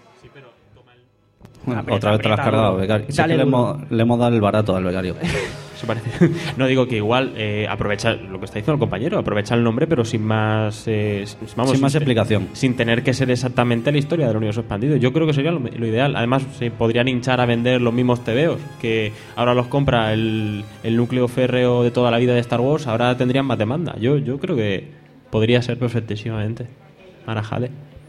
Bueno, Aprieta, otra vez te lo has aprieta, cargado, duro. becario. Si es Dale que le, duro. hemos, le hemos dado el barato al becario. Eso parece. No digo que igual eh, aprovecha lo que está diciendo el compañero, aprovecha el nombre, pero sin más. eh, vamos, Sin más te- explicación. Sin tener que ser exactamente la historia del universo expandido. Yo creo que sería lo, lo ideal. Además, se podrían hinchar a vender los mismos tebeos, que ahora los compra el, el núcleo férreo de toda la vida de Star Wars, ahora tendrían más demanda. Yo, yo creo que Podría ser perfectísimamente. Marajale.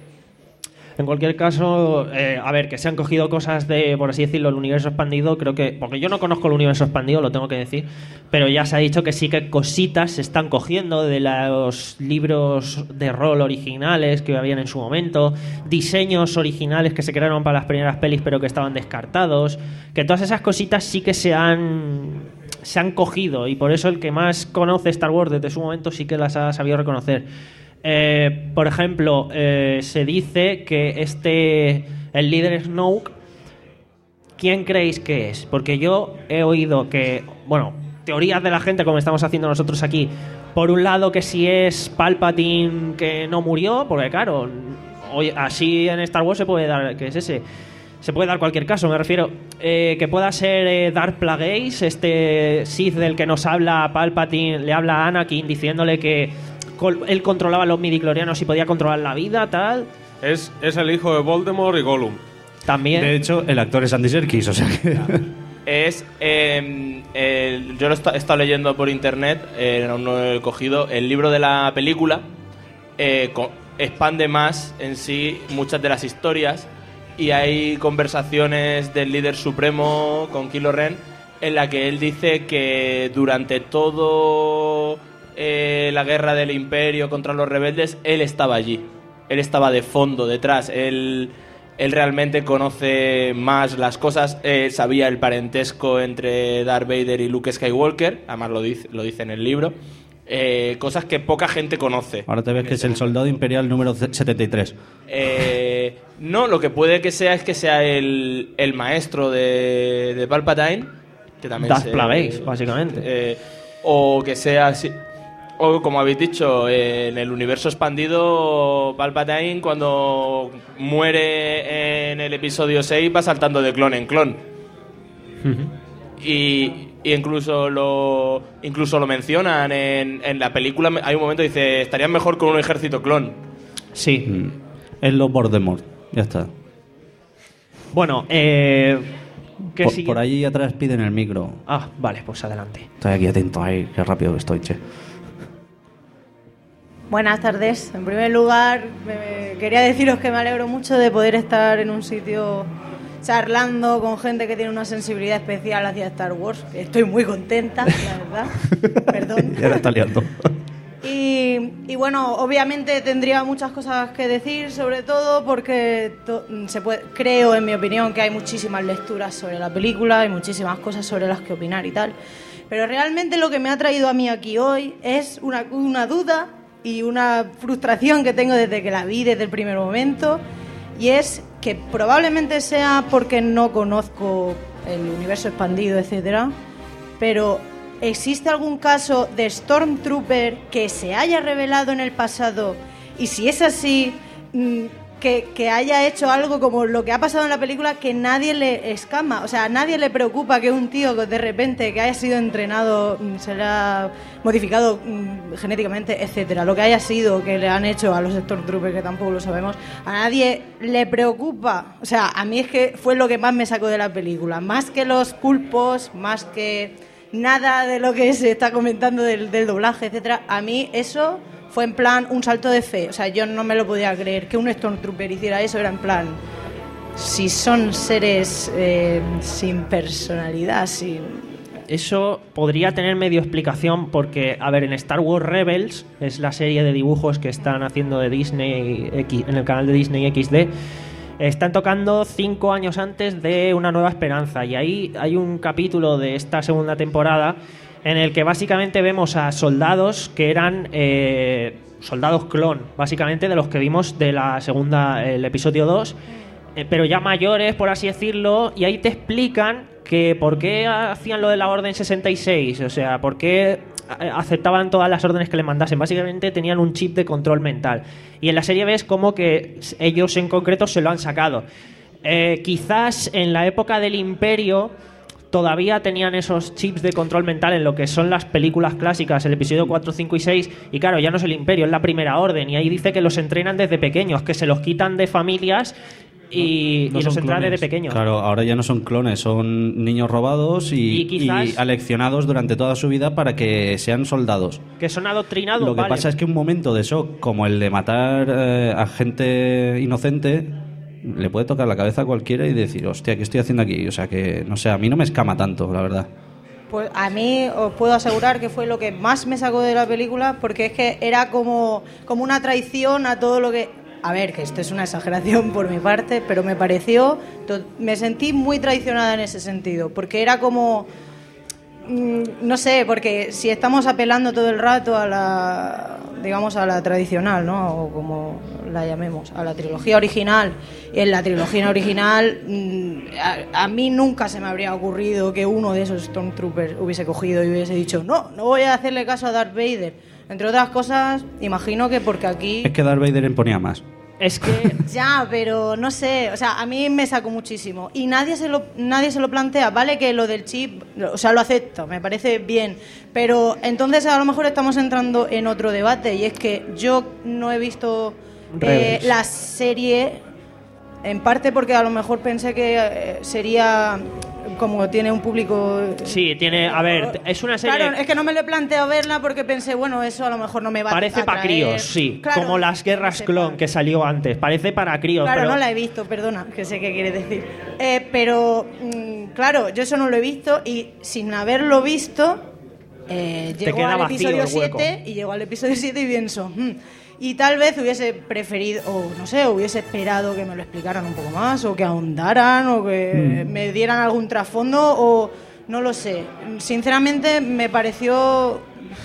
En cualquier caso, eh, a ver, que se han cogido cosas de, por así decirlo, el universo expandido, creo que, porque yo no conozco el universo expandido, lo tengo que decir, pero ya se ha dicho que sí que cositas se están cogiendo de los libros de rol originales que habían en su momento, diseños originales que se crearon para las primeras pelis pero que estaban descartados, que todas esas cositas sí que se han, se han cogido, y por eso el que más conoce Star Wars desde su momento sí que las ha sabido reconocer. Eh, por ejemplo, eh, se dice que este, el líder Snoke, ¿quién creéis que es? Porque yo he oído que, bueno, teorías de la gente como estamos haciendo nosotros aquí. Por un lado que si es Palpatine que no murió, porque claro, hoy, así en Star Wars se puede dar, que es ese, se puede dar cualquier caso, me refiero, eh, que pueda ser eh, Darth Plagueis, este Sith del que nos habla Palpatine, le habla a Anakin diciéndole que él controlaba los midichlorianos y podía controlar la vida, tal. Es, es el hijo de Voldemort y Gollum. También. De hecho, el actor es Andy Serkis, o sea que... Es, eh, el- yo lo he estado leyendo por internet, eh, aún no he cogido, el libro de la película eh, co- expande más en sí muchas de las historias, y hay conversaciones del líder supremo con Kylo Ren en la que él dice que durante todo eh, la guerra del Imperio contra los rebeldes él estaba allí, él estaba de fondo, detrás, él... Él realmente conoce más las cosas, eh, sabía el parentesco entre Darth Vader y Luke Skywalker, además lo dice, lo dice en el libro, eh, cosas que poca gente conoce. Ahora te ves que es el soldado imperial número setenta y tres. Eh, no, lo que puede que sea es que sea el, el maestro de, de Palpatine, que también Darth se- Plagueis, básicamente. eh, o que sea así. O como habéis dicho, eh, en el universo expandido, Palpatine cuando muere en el episodio seis va saltando de clon en clon. Y, y incluso lo incluso lo mencionan en, en la película. Hay un momento que dice, estarían mejor con un ejército clon. Sí. Mm. Es los Voldemort, ya está. Bueno, eh... ¿qué Por, sigue? por allí atrás piden el micro. Ah, vale, pues adelante. Estoy aquí atento, ahí, qué rápido que estoy, che. Buenas tardes. En primer lugar, me- quería deciros que me alegro mucho de poder estar en un sitio charlando con gente que tiene una sensibilidad especial hacia Star Wars. Estoy muy contenta, la verdad. Perdón. Ya la está liando. Y, y bueno, obviamente tendría muchas cosas que decir, sobre todo porque to- se puede, creo, en mi opinión, que hay muchísimas lecturas sobre la película, hay muchísimas cosas sobre las que opinar y tal. Pero realmente lo que me ha traído a mí aquí hoy es una, una duda y una frustración que tengo desde que la vi, desde el primer momento, y es que probablemente sea porque no conozco el universo expandido, etcétera, pero ¿existe algún caso de Stormtrooper que se haya revelado en el pasado? Y si es así, mm, que, que haya hecho algo como lo que ha pasado en la película, que nadie le escama. O sea, a nadie le preocupa que un tío que de repente que haya sido entrenado, mm, se le ha modificado mm, genéticamente, etcétera, lo que haya sido que le han hecho a los Stormtroopers, que tampoco lo sabemos, a nadie le preocupa. O sea, a mí es que fue lo que más me sacó de la película. Más que los pulpos, más que nada de lo que se está comentando del, del doblaje, etcétera. A mí eso fue en plan un salto de fe. O sea, yo no me lo podía creer que un Stormtrooper hiciera eso. Era en plan, si son seres eh, sin personalidad, sin... Eso podría tener medio explicación porque, a ver, en Star Wars Rebels, es la serie de dibujos que están haciendo de Disney X, en el canal de Disney X D, están tocando cinco años antes de Una Nueva Esperanza, y ahí hay un capítulo de esta segunda temporada en el que básicamente vemos a soldados que eran eh, soldados clon, básicamente de los que vimos de la segunda, el episodio dos, eh, pero ya mayores, por así decirlo, y ahí te explican que por qué hacían lo de la Orden sesenta y seis, o sea, por qué aceptaban todas las órdenes que les mandasen. Básicamente tenían un chip de control mental. Y en la serie ves como que ellos en concreto se lo han sacado. Eh, quizás en la época del Imperio todavía tenían esos chips de control mental en lo que son las películas clásicas, el episodio cuatro, cinco y seis, y claro, ya no es el Imperio, es la Primera Orden, y ahí dice que los entrenan desde pequeños, que se los quitan de familias y, No y los son entra desde clones. pequeños. Claro, ahora ya no son clones, son niños robados y, Y quizás- y aleccionados durante toda su vida para que sean soldados. Que son adoctrinados, Lo que vale. pasa es que un momento de shock, como el de matar eh, a gente inocente, le puede tocar la cabeza a cualquiera y decir, hostia, ¿qué estoy haciendo aquí? O sea que, no sé, a mí no me escama tanto, la verdad. Pues a mí os puedo asegurar que fue lo que más me sacó de la película, porque es que era como, como una traición a todo lo que... A ver, que esto es una exageración por mi parte, pero me pareció... to- Me sentí muy traicionada en ese sentido, porque era como... mm, No sé, porque si estamos apelando todo el rato a la, digamos, a la tradicional, ¿no? O como la llamemos, a la trilogía original. Y en la trilogía original, mm, a, a mí nunca se me habría ocurrido que uno de esos Stormtroopers hubiese cogido y hubiese dicho, no, no voy a hacerle caso a Darth Vader. Entre otras cosas, imagino que porque aquí... Es que Darth Vader imponía más. Es que... Ya, pero no sé, o sea, a mí me sacó muchísimo y nadie se lo nadie se lo plantea, vale que lo del chip, o sea, lo acepto, me parece bien, pero entonces a lo mejor estamos entrando en otro debate y es que yo no he visto eh, Rebels. la serie en parte porque a lo mejor pensé que eh, sería como tiene un público. Sí, tiene, a ver, es una serie... Claro, es que no me lo he planteado verla porque pensé, bueno, eso a lo mejor no me va a Parece para atraer. críos, sí. Claro, como las guerras clon que salió antes. Parece para críos, Claro, pero... no la he visto, perdona, que sé qué quieres decir. Eh, pero, mm, claro, yo eso no lo he visto y sin haberlo visto, eh, Te llego queda al vacío episodio el hueco. siete y llego al episodio siete y pienso, hmm, y tal vez hubiese preferido, o no sé, hubiese esperado que me lo explicaran un poco más, o que ahondaran, o que Mm. me dieran algún trasfondo, o no lo sé. Sinceramente me pareció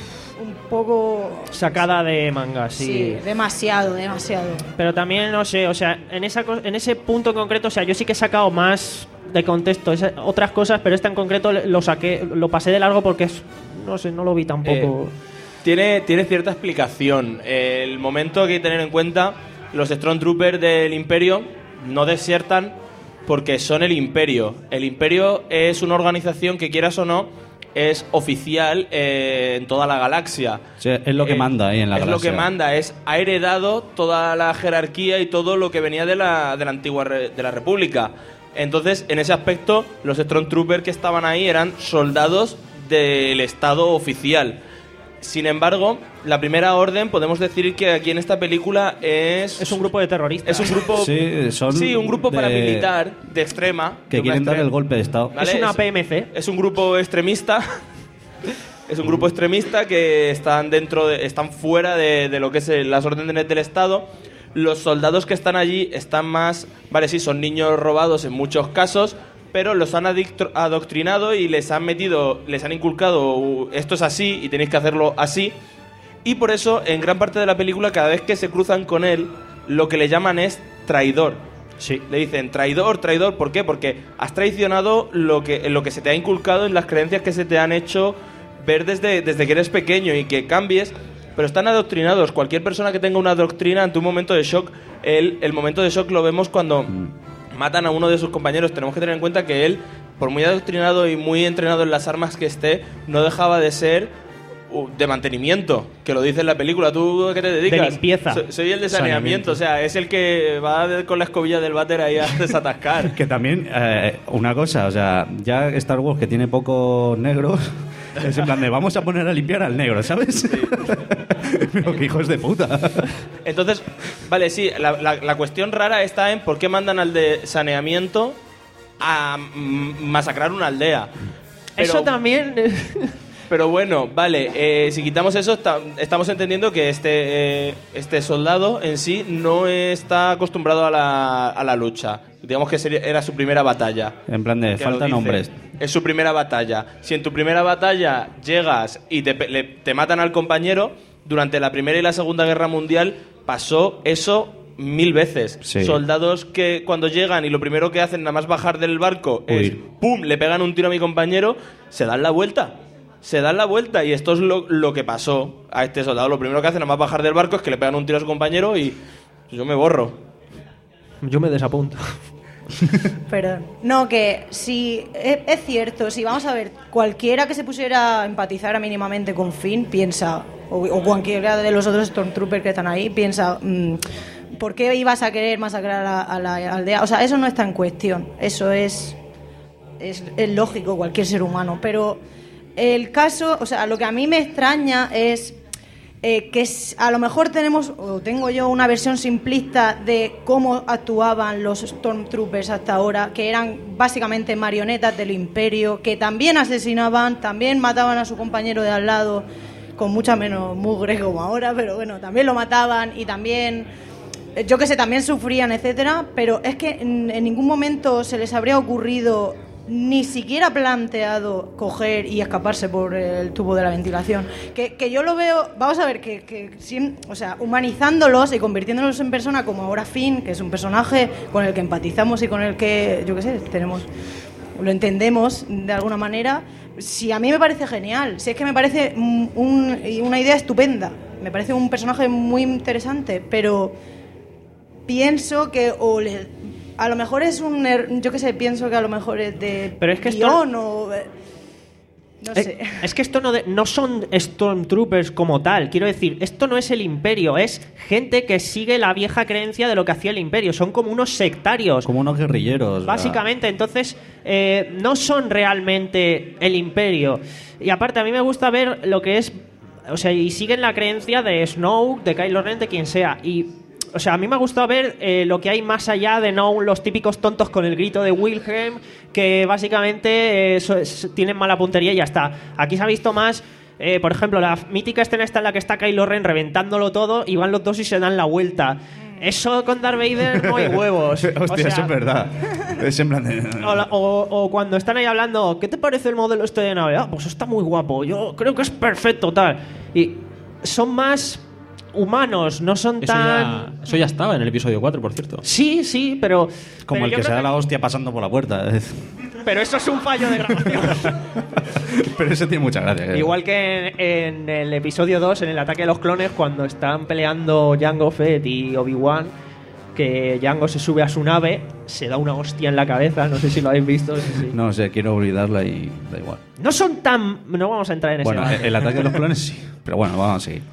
un poco... Sacada de manga, sí. Sí, demasiado, demasiado. Pero también, no sé, o sea, en, esa, co- en ese punto concreto, o sea, yo sí que he sacado más de contexto esa- otras cosas, pero esta en concreto lo saqué, lo pasé de largo porque es, no sé, no lo vi tampoco. Eh, tiene, tiene cierta explicación. El momento que hay que tener en cuenta, los Stormtroopers del Imperio no desiertan porque son el Imperio. El Imperio es una organización que, quieras o no, es oficial eh, en toda la galaxia. O sea, es lo que Eh, manda ahí en la es galaxia. lo que manda, es ha heredado toda la jerarquía y todo lo que venía de la, de la antigua re- de la República. Entonces, en ese aspecto, los Stormtroopers que estaban ahí eran soldados del Estado oficial. Sin embargo, la Primera Orden, podemos decir que aquí en esta película es... Es un grupo de terroristas. Es un grupo... Sí, son sí, un grupo de- paramilitar de extrema. Que de una quieren dar extre- el golpe de Estado. ¿Vale? Es una P M C. Es un grupo extremista. Es un grupo extremista que están dentro de, están fuera de, de lo que es el- las órdenes del Estado. Los soldados que están allí están más, vale, sí, son niños robados en muchos casos, pero los han adictro- adoctrinado y les han metido, les han inculcado "Uh, esto es así y tenéis que hacerlo así". Y por eso, en gran parte de la película, cada vez que se cruzan con él, lo que le llaman es traidor. Sí. Le dicen traidor, traidor, ¿por qué? Porque has traicionado lo que, lo que se te ha inculcado en las creencias que se te han hecho ver desde, desde que eres pequeño y que cambies, pero están adoctrinados. Cualquier persona que tenga una doctrina ante un momento de shock, el, el momento de shock lo vemos cuando matan a uno de sus compañeros. Tenemos que tener en cuenta que él, por muy adoctrinado y muy entrenado en las armas que esté, no dejaba de ser uh, de mantenimiento, que lo dice en la película. ¿Tú a qué te dedicas? De limpieza. So- soy el de saneamiento, Saneamiento. o sea, es el que va de- con la escobilla del váter ahí a desatascar. Que también, eh, una cosa, o sea, ya Star Wars, que tiene pocos negros, es en plan de vamos a poner a limpiar al negro, ¿sabes? Pero que hijos de puta. Entonces, vale, sí, la, la- la cuestión rara está en por qué mandan al de saneamiento a mm, masacrar una aldea. Pero- Eso también... Pero bueno, vale, eh, si quitamos eso, esta- estamos entendiendo que este, eh, este soldado en sí no está acostumbrado a la, a la lucha. Digamos que sería- era su primera batalla. En plan de Que lo faltan dice. hombres. Es su primera batalla. Si en tu primera batalla llegas y te, pe- le- te matan al compañero, durante la Primera y la Segunda Guerra Mundial pasó eso mil veces. Sí. Soldados que cuando llegan y lo primero que hacen nada más bajar del barco es Huir. ¡pum!, le pegan un tiro a mi compañero, se dan la vuelta. Se dan la vuelta y esto es lo, lo que pasó a este soldado. Lo primero que hace nada más bajar del barco es que le pegan un tiro a su compañero y yo me borro. Yo me desapunto. Perdón. No, que si es, es cierto, si vamos a ver, cualquiera que se pusiera a empatizar mínimamente con Finn piensa, o, o cualquiera de los otros Stormtroopers que están ahí, piensa, mm, por qué ibas a querer masacrar a la, a la aldea. O sea, eso no está en cuestión. Eso es, es, es lógico, cualquier ser humano. Pero el caso, o sea, lo que a mí me extraña es eh, que a lo mejor tenemos, o tengo yo, una versión simplista de cómo actuaban los Stormtroopers hasta ahora, que eran básicamente marionetas del Imperio, que también asesinaban, también mataban a su compañero de al lado, con mucha menos mugre como ahora, pero bueno, también lo mataban y también, yo que sé, también sufrían, etcétera. Pero es que en, en ningún momento se les habría ocurrido, ni siquiera planteado, coger y escaparse por el tubo de la ventilación. Que, que yo lo veo, vamos a ver, que, que o sea, humanizándolos y convirtiéndolos en persona, como ahora Finn, que es un personaje con el que empatizamos y con el que, yo qué sé, tenemos, lo entendemos de alguna manera. Si a mí me parece genial, si es que me parece un, una idea estupenda, me parece un personaje muy interesante, pero pienso que o le, a lo mejor es un, yo qué sé, pienso que a lo mejor es de pero es que guión esto, o no es, sé. Es que esto no, de, no son Stormtroopers como tal, quiero decir, esto no es el Imperio, es gente que sigue la vieja creencia de lo que hacía el Imperio, son como unos sectarios, como unos guerrilleros, básicamente. Entonces eh, no son realmente el Imperio, y aparte a mí me gusta ver lo que es, o sea, y siguen la creencia de Snoke, de Kylo Ren, de quien sea, y o sea, a mí me ha gustado ver eh, lo que hay más allá de no los típicos tontos con el grito de Wilhelm, que básicamente eh, so, es, tienen mala puntería y ya está. Aquí se ha visto más, eh, por ejemplo, la mítica escena esta en la que está Kylo Ren reventándolo todo y van los dos y se dan la vuelta. Eso con Darth Vader no hay huevos. Hostia, o sea, eso es verdad. Es en plan de... o, la, o, o cuando están ahí hablando, ¿qué te parece el modelo este de nave? Ah, pues está muy guapo, yo creo que es perfecto, tal. Y son más humanos, no son eso tan... Ya, eso ya estaba en el episodio cuatro, por cierto. Sí, sí, pero... Como pero el que se da que... la hostia pasando por la puerta. Pero eso es un fallo de grabación. Pero eso tiene mucha gracia. Igual que en, en el episodio dos, en el ataque de los clones, cuando están peleando Jango Fett y Obi-Wan, que Jango se sube a su nave, se da una hostia en la cabeza, no sé si lo habéis visto. Sí, sí. No sé, quiero olvidarla y da igual. No son tan... No vamos a entrar en ese Bueno, debate. el ataque de los clones sí, pero bueno, vamos a seguir.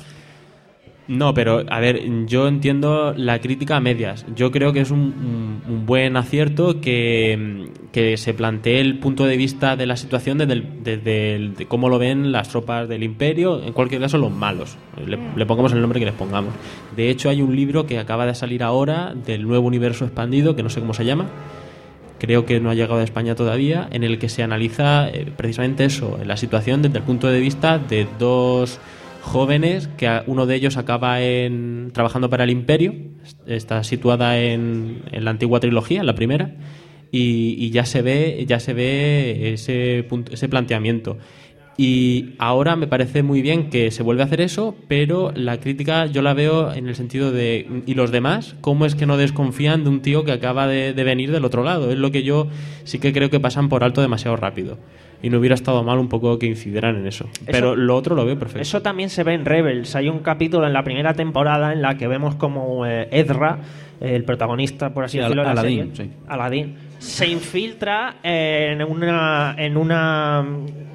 No, pero a ver, yo entiendo la crítica a medias. Yo creo que es un, un, un buen acierto que, que se plantee el punto de vista de la situación desde, el, desde el, de cómo lo ven las tropas del Imperio, en cualquier caso los malos. Le, le pongamos el nombre que les pongamos. De hecho, hay un libro que acaba de salir ahora del nuevo universo expandido, que no sé cómo se llama. Creo que no ha llegado a España todavía, en el que se analiza eh, precisamente eso, la situación desde el punto de vista de dos jóvenes, que uno de ellos acaba en trabajando para el Imperio, está situada en, en la antigua trilogía, en la primera, y, y ya se ve ya se ve ese punto, ese planteamiento. Y ahora me parece muy bien que se vuelve a hacer eso, pero la crítica yo la veo en el sentido de, ¿y los demás? ¿Cómo es que no desconfían de un tío que acaba de, de venir del otro lado? Es lo que yo sí que creo que pasan por alto demasiado rápido. Y no hubiera estado mal un poco que incidieran en eso. Pero eso, lo otro lo veo perfecto. Eso también se ve en Rebels. Hay un capítulo en la primera temporada en la que vemos como eh, Ezra, eh, el protagonista, por así sí, decirlo, de la Aladín, serie, sí. Aladín, se infiltra eh, en una... En una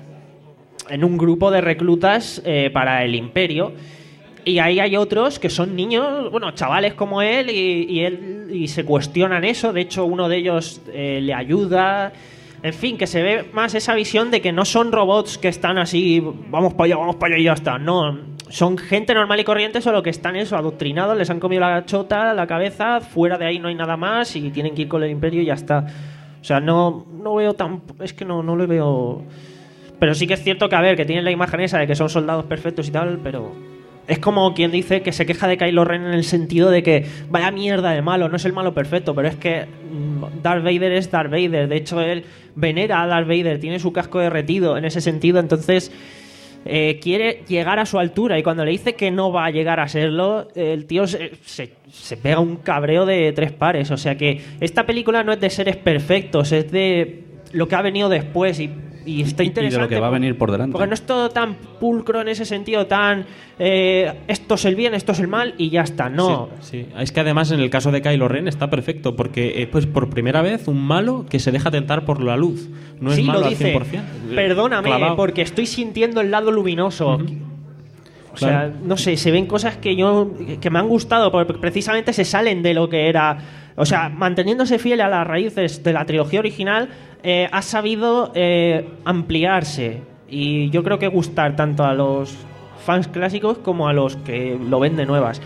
en un grupo de reclutas eh, para el Imperio, y ahí hay otros que son niños, bueno, chavales como él, y, y él y se cuestionan eso. De hecho, uno de ellos eh, le ayuda. En fin, que se ve más esa visión de que no son robots que están así, vamos para allá, vamos para allá y ya está. No, son gente normal y corriente, solo que están eso, adoctrinados, les han comido la chota, la cabeza, fuera de ahí no hay nada más y tienen que ir con el Imperio y ya está. O sea, no, no veo tan... Es que no, no le veo... Pero sí que es cierto que, a ver, que tienen la imagen esa de que son soldados perfectos y tal, pero es como quien dice que se queja de Kylo Ren en el sentido de que vaya mierda de malo, no es el malo perfecto, pero es que Darth Vader es Darth Vader. De hecho, él venera a Darth Vader, tiene su casco derretido en ese sentido, entonces eh, quiere llegar a su altura, y cuando le dice que no va a llegar a serlo, el tío se, se, se pega un cabreo de tres pares. O sea que esta película no es de seres perfectos, es de lo que ha venido después, y Y está interesante. Y de lo que va a venir por delante. Porque no es todo tan pulcro en ese sentido, tan eh, esto es el bien, esto es el mal y ya está. No. Sí, sí. Es que además en el caso de Kylo Ren está perfecto, porque es pues por primera vez un malo que se deja tentar por la luz. No es sí, malo lo dice. al cien por ciento. Perdóname, Clavado. porque estoy sintiendo el lado luminoso. Uh-huh. O sea, Claro. no sé, se ven cosas que yo que me han gustado, porque precisamente se salen de lo que era. O sea, manteniéndose fiel a las raíces de la trilogía original, eh, ha sabido eh, ampliarse. Y yo creo que gustar tanto a los fans clásicos como a los que lo ven de nuevas.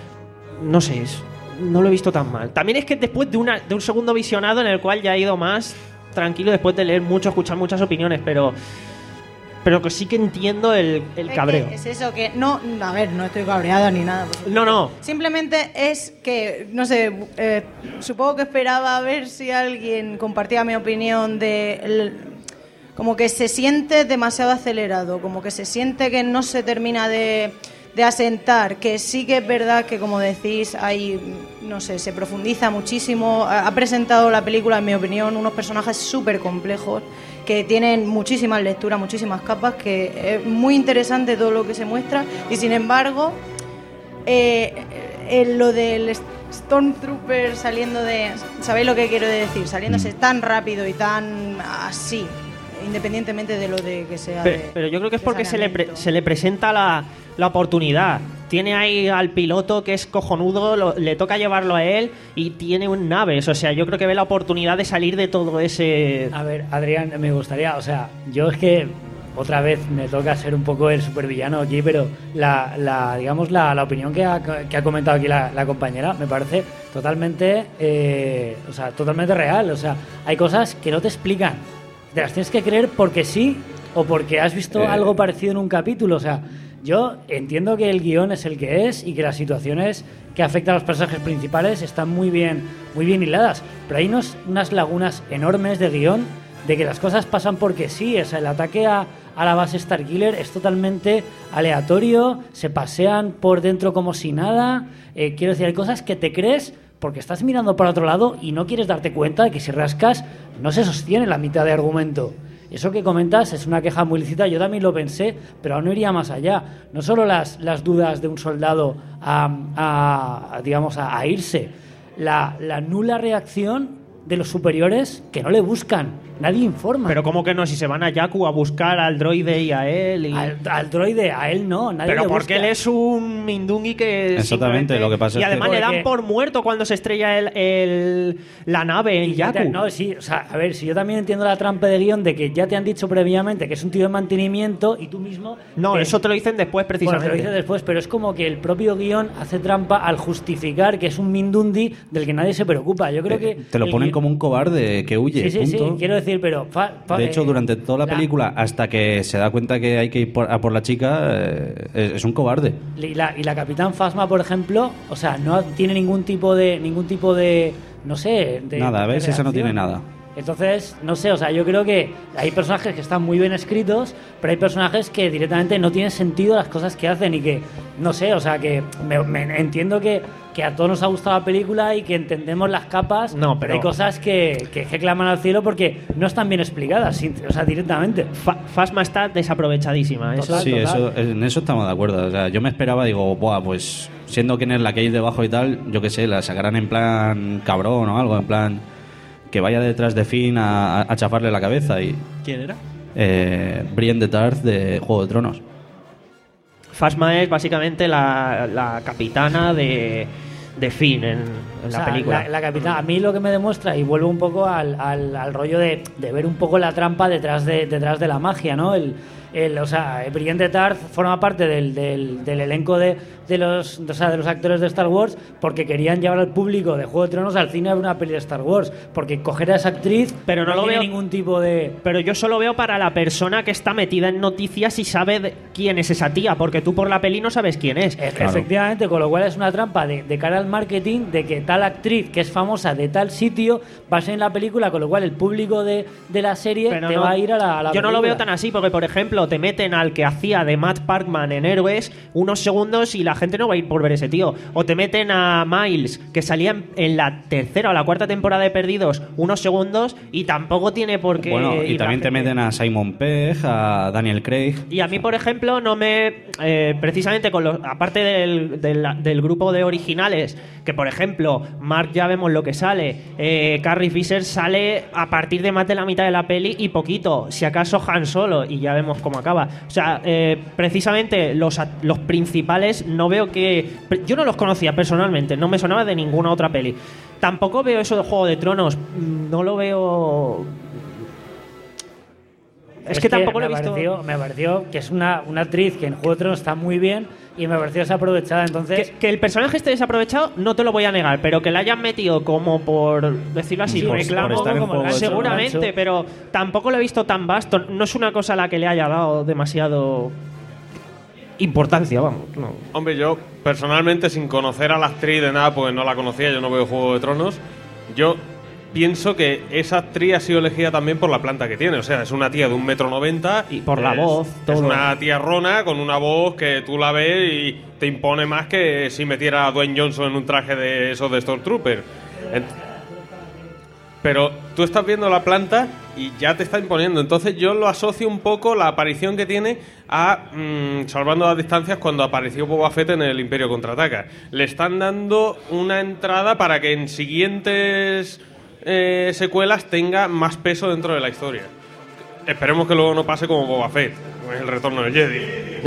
No sé, es- no lo he visto tan mal. También es que después de, una, de un segundo visionado en el cual ya he ido más tranquilo después de leer mucho, escuchar muchas opiniones, pero pero que sí que entiendo el, el Es cabreo. que Es eso, que no, a ver, no estoy cabreada ni nada. por supuesto. No, no. Simplemente es que, no sé, eh, supongo que esperaba a ver si alguien compartía mi opinión de... el- como que se siente demasiado acelerado, como que se siente que no se termina de, de asentar, que sí que es verdad que, como decís, hay, no sé, se profundiza muchísimo. Ha ha presentado la película, en mi opinión, unos personajes súper complejos que tienen muchísimas lecturas, muchísimas capas, que es muy interesante todo lo que se muestra y, sin embargo, eh, eh, lo del Stormtrooper saliendo de... ¿Sabéis lo que quiero decir? Saliéndose tan rápido y tan así, independientemente de lo de que sea... Pero, de- pero yo creo que es de porque se le, pre- saneamiento. se le presenta la, la oportunidad. Tiene ahí al piloto que es cojonudo, lo- le toca llevarlo a él y tiene un naves. O sea, yo creo que ve la oportunidad de salir de todo ese... A ver, Adrián, me gustaría, o sea, yo es que otra vez me toca ser un poco el supervillano aquí, pero la, la digamos, la, la opinión que ha, que ha comentado aquí la, la compañera me parece totalmente, eh, o sea, totalmente real. O sea, hay cosas que no te explican. Te las tienes que creer porque sí o porque has visto Eh. algo parecido en un capítulo. O sea, yo entiendo que el guión es el que es y que las situaciones que afectan a los personajes principales están muy bien, muy bien hiladas, pero hay unos, unas lagunas enormes de guión de que las cosas pasan porque sí. O sea, el ataque a, a la base Starkiller es totalmente aleatorio, se pasean por dentro como si nada. Eh, quiero decir, hay cosas que te crees porque estás mirando para otro lado y no quieres darte cuenta de que si rascas no se sostiene la mitad de argumento. Eso que comentas es una queja muy lícita, yo también lo pensé, pero aún no iría más allá. No solo las, las dudas de un soldado a, a- a, digamos, a, a irse, la, la nula reacción de los superiores que no le buscan, nadie informa. Pero ¿cómo que no? Si se van a Jakku a buscar al droide y a él... Y... Al, al droide, a él no, nadie Pero le porque busca. él es un Mindungi que... Exactamente, simplemente- lo que pasa y es que- además le dan Porque- por muerto cuando se estrella el, el- la nave en Y ya te- Jakku. No, sí, o sea, a ver, si yo también entiendo la trampa de guión de que ya te han dicho previamente que es un tío de mantenimiento y tú mismo... No, te- eso te lo dicen después, Bueno, precisamente. te lo dice después, pero es como que el propio guión hace trampa al justificar que es un Mindundi del que nadie se preocupa. Yo creo que... Te lo el ponen guión- como un cobarde que huye, Sí, sí, sí, punto. quiero decir, pero... fa- fa- De hecho, eh, durante toda la, la- película, hasta que se da cuenta que hay que ir por, a por la chica, eh, es, es un cobarde. Y la, y la Capitán Phasma, por ejemplo, o sea, no tiene ningún tipo de... ningún tipo de... no sé... De, Nada, de ¿ves? Esa no reacción. tiene nada. Entonces, no sé, o sea, yo creo que hay personajes que están muy bien escritos, pero hay personajes que directamente no tienen sentido las cosas que hacen y que, no sé, o sea, que me, me- entiendo que, que a todos nos ha gustado la película y que entendemos las capas, No, pero pero- hay cosas que, que, que claman al cielo porque no están bien explicadas, sin- o sea, directamente. Fa- Phasma está desaprovechadísima. Eso, sí, eso, en eso estamos de acuerdo. O sea, yo me esperaba, digo, buah, pues siendo quien es la que hay debajo y tal, yo qué sé, la sacarán en plan cabrón o algo, en plan que vaya detrás de Finn a, a chafarle la cabeza. Y ¿Quién era? eh, Brienne de Tarth de Juego de Tronos. Phasma es básicamente la, la capitana de, de Finn en, en O la sea, película. La, la capitana, a mí lo que me demuestra, y vuelvo un poco al, al, al rollo de, de ver un poco la trampa detrás de, detrás de la magia, ¿no? El, el, o sea, Brienne de Tarth forma parte del, del, del elenco de, de, los, o sea, de los actores de Star Wars porque querían llevar al público de Juego de Tronos al cine a ver una peli de Star Wars. Porque coger a esa actriz Pero no lo tiene veo- ningún tipo de... Pero yo solo veo para la persona que está metida en noticias y sabe de- quién es esa tía, porque tú por la peli no sabes quién es. Efectivamente, con lo cual es una trampa de, de cara al marketing de que tal actriz que es famosa de tal sitio va a ser en la película, con lo cual el público de, de la serie Pero te no- va a ir a la, a la Yo no lo película. veo tan así, porque por ejemplo te meten al que hacía de Matt Parkman en Héroes unos segundos y la gente no va a ir por ver ese tío. O te meten a Miles, que salía en, en la tercera o la cuarta temporada de Perdidos unos segundos y tampoco tiene por qué Bueno, ir y la también te gente. meten a Simon Pegg, a Daniel Craig. Y a mí, por ejemplo, no me. eh, precisamente con los. Aparte del, del, del grupo de originales, que por ejemplo, Mark ya vemos lo que sale. Eh, Carrie Fisher sale a partir de más de la mitad de la peli y poquito. Si acaso Han Solo, y ya vemos cómo cómo acaba. O sea, eh, precisamente los, los principales no veo que... Yo no los conocía personalmente, no me sonaba de ninguna otra peli. Tampoco veo eso de Juego de Tronos, no lo veo... Es, es que, que tampoco me lo he visto. Pareció, me pareció que es una, una actriz que en Juego de Tronos está muy bien y me pareció desaprovechada. Entonces, que, que el personaje esté desaprovechado no te lo voy a negar, pero que la hayan metido como por decirlo así, sí, por reclamo, por como gancho, seguramente, gancho. Pero tampoco lo he visto tan vasto. No es una cosa a la que le haya dado demasiado importancia, vamos. No. Hombre, yo personalmente, sin conocer a la actriz de nada, porque no la conocía, yo no veo Juego de Tronos, yo pienso que esa actriz ha sido elegida también por la planta que tiene. O sea, es una tía de un metro noventa. Y por la voz, todo. Es una tía rona con una voz que tú la ves y te impone más que si metiera a Dwayne Johnson en un traje de esos de Stormtrooper. Pero tú estás viendo la planta y ya te está imponiendo. Entonces yo lo asocio un poco, la aparición que tiene, a mmm, Salvando las Distancias, cuando apareció Boba Fett en el Imperio Contraataca. Le están dando una entrada para que en siguientes eh, secuelas tenga más peso dentro de la historia. Esperemos que luego no pase como Boba Fett, el retorno del Jedi.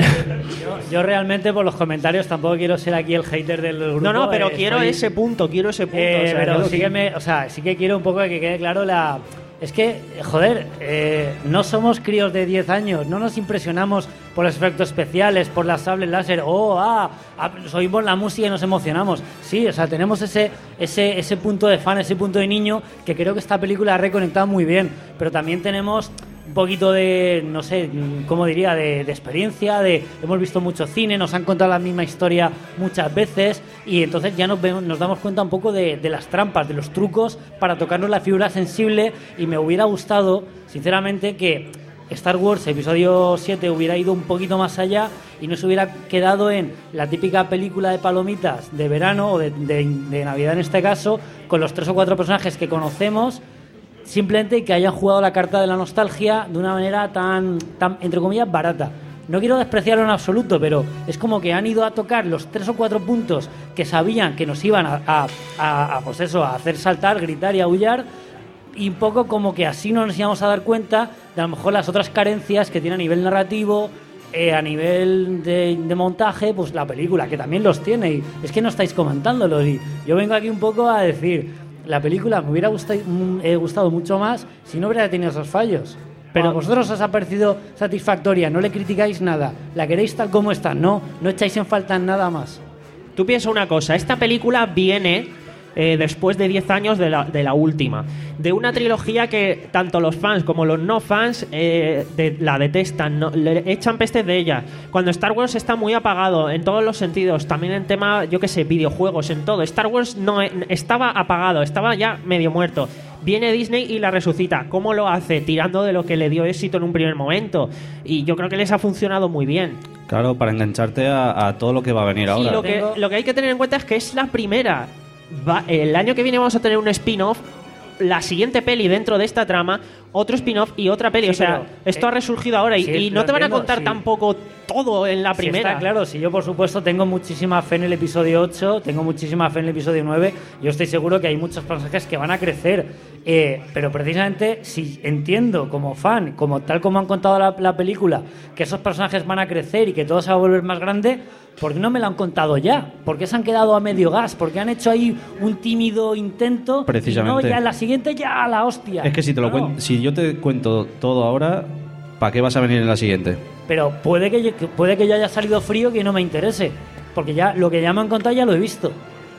yo, yo realmente por los comentarios tampoco quiero ser aquí el hater del grupo. No, no, pero eh, quiero estoy, ese punto, quiero ese punto. Eh, o sea, pero yo sí que me, o sea, sí que quiero un poco que quede claro la... Es que, joder, eh, no somos críos de diez años, no nos impresionamos por los efectos especiales, por las sables láser, oh, ah, ah, oímos la música y nos emocionamos. Sí, o sea, tenemos ese, ese, ese punto de fan, ese punto de niño, que creo que esta película ha reconectado muy bien, pero también tenemos un poquito de, no sé, ¿cómo diría?, de, de experiencia, de hemos visto mucho cine, nos han contado la misma historia muchas veces y entonces ya nos, vemos, nos damos cuenta un poco de, de las trampas, de los trucos para tocarnos la fibra sensible, y me hubiera gustado, sinceramente, que Star Wars Episodio siete hubiera ido un poquito más allá y no se hubiera quedado en la típica película de palomitas de verano o de, de, de Navidad en este caso, con los tres o cuatro personajes que conocemos, simplemente que hayan jugado la carta de la nostalgia de una manera tan, tan, entre comillas, barata. No quiero despreciarlo en absoluto, pero es como que han ido a tocar los tres o cuatro puntos que sabían que nos iban a, a, a, a pues eso, a hacer saltar, gritar y aullar, y un poco como que así no nos íbamos a dar cuenta de a lo mejor las otras carencias que tiene a nivel narrativo, eh, a nivel de, de montaje, pues la película, que también los tiene, y es que no estáis comentándolos, y yo vengo aquí un poco a decir... La película me hubiera gustado, eh, gustado mucho más si no hubiera tenido esos fallos. Pero a vosotros os ha parecido satisfactoria, no le criticáis nada, la queréis tal como está, no, no echáis en falta nada más. Tú piensa una cosa, esta película viene eh, después de diez años de la, de la última, de una trilogía que tanto los fans como los no fans eh, de, la detestan, no, le echan pestes de ella. Cuando Star Wars está muy apagado en todos los sentidos, también en tema, yo qué sé, videojuegos, en todo. Star Wars no estaba apagado, estaba ya medio muerto. Viene Disney y la resucita. ¿Cómo lo hace? Tirando de lo que le dio éxito en un primer momento. Y yo creo que les ha funcionado muy bien. Claro, para engancharte a, a todo lo que va a venir ahora. Y lo que, lo que hay que tener en cuenta es que es la primera. Va, el año que viene vamos a tener un spin-off, la siguiente peli dentro de esta trama, otro spin-off y otra peli. Sí, o sea, pero, esto eh, ha resurgido ahora y, sí, y no te van a contar sí. tampoco todo en la primera. Sí, está claro, si yo por supuesto tengo muchísima fe en el episodio ocho, tengo muchísima fe en el episodio nueve, yo estoy seguro que hay muchos personajes que van a crecer, eh, pero precisamente si entiendo como fan, como tal como han contado la, la película, que esos personajes van a crecer y que todo se va a volver más grande, ¿por qué no me lo han contado ya? ¿Por qué se han quedado a medio gas? ¿Por qué han hecho ahí un tímido intento? Precisamente. Y no, ya en la siguiente ya a la hostia. Es que si te lo no. cuen- si yo te cuento todo ahora, ¿para qué vas a venir en la siguiente? Pero puede que, yo, puede que yo haya salido frío que no me interese, porque ya lo que ya me han contado ya lo he visto.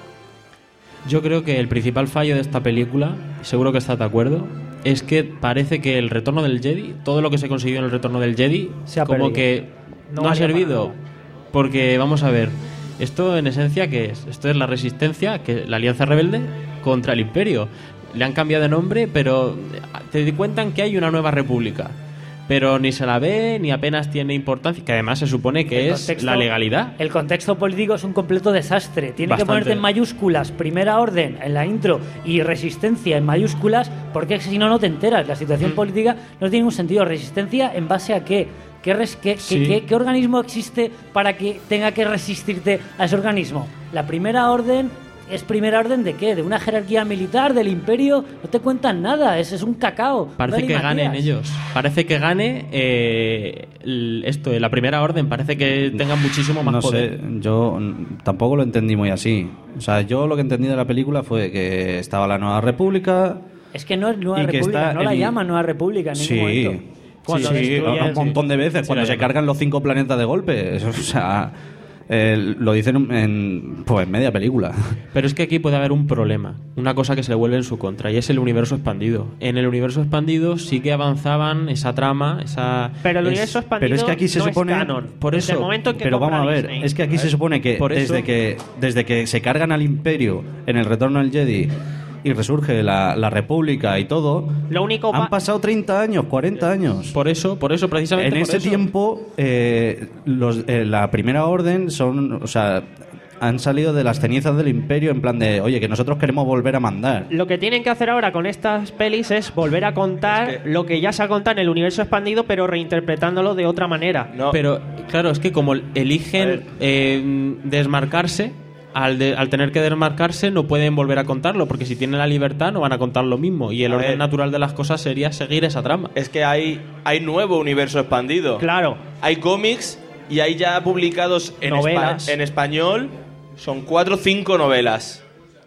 Yo creo que el principal fallo de esta película, seguro que estás de acuerdo, es que parece que el retorno del Jedi, todo lo que se consiguió en el retorno del Jedi, se ha como perdido. que no, No ha valía servido. para nada. Porque, vamos a ver, esto en esencia, ¿qué es? Esto es la resistencia, que la Alianza Rebelde contra el Imperio. Le han cambiado de nombre, pero te cuentan que hay una nueva república. Pero ni se la ve, ni apenas tiene importancia, que además se supone que El es contexto- la legalidad. El contexto político es un completo desastre. Tiene Bastante. que ponerte en mayúsculas Primera Orden en la intro y Resistencia en mayúsculas, porque si no, no te enteras. La situación Mm. política no tiene ningún sentido. ¿Resistencia en base a qué? ¿Qué, res- qué, Sí. qué- qué- qué organismo existe para que tenga que resistirte a ese organismo? La Primera Orden ¿Es primera orden de qué? ¿De una jerarquía militar? ¿Del imperio? No te cuentan nada, es, es un cacao. Parece Dani que Matías. ganen ellos. Parece que gane eh, el- esto, de la primera orden. Parece que tengan muchísimo más No poder. sé, yo mm, tampoco lo entendí muy así. O sea, yo lo que entendí de la película fue que estaba la Nueva República. Es que no es Nueva Y que República, está no la el- llaman Nueva República en ningún Sí, momento. Cuando sí, sí, un montón de veces, sí cuando la se llaman. cargan los cinco planetas de golpe. Eso, o sea, eh, lo dicen en pues media película. Pero es que aquí puede haber un problema, una cosa que se le vuelve en su contra, y es el universo expandido. En el universo expandido sí que avanzaban esa trama, esa... Pero el es- universo expandido Pero es que aquí se no supone es canon. Por Desde eso, el momento en que Pero compra vamos a ver, Disney. es que aquí se supone que Por eso- desde que desde que se cargan al Imperio en el Retorno del Jedi y resurge la, la República y todo, Lo único han va- pasado treinta años, cuarenta años. Por eso, por eso precisamente En por ese eso. tiempo, eh, los, eh, la Primera Orden son, o sea, han salido de las cenizas del Imperio en plan de, oye, que nosotros queremos volver a mandar. Lo que tienen que hacer ahora con estas pelis es volver a contar lo que ya se ha contado en el universo expandido, pero reinterpretándolo de otra manera. Pero claro, es que como eligen eh, desmarcarse, al, de- al tener que desmarcarse no pueden volver a contarlo, porque si tienen la libertad no van a contar lo mismo, y el A orden ver. natural de las cosas sería seguir esa trama. Es que hay, hay nuevo universo expandido. Claro. Hay cómics y hay ya publicados en, Novelas. espa- en español. Son cuatro o cinco novelas.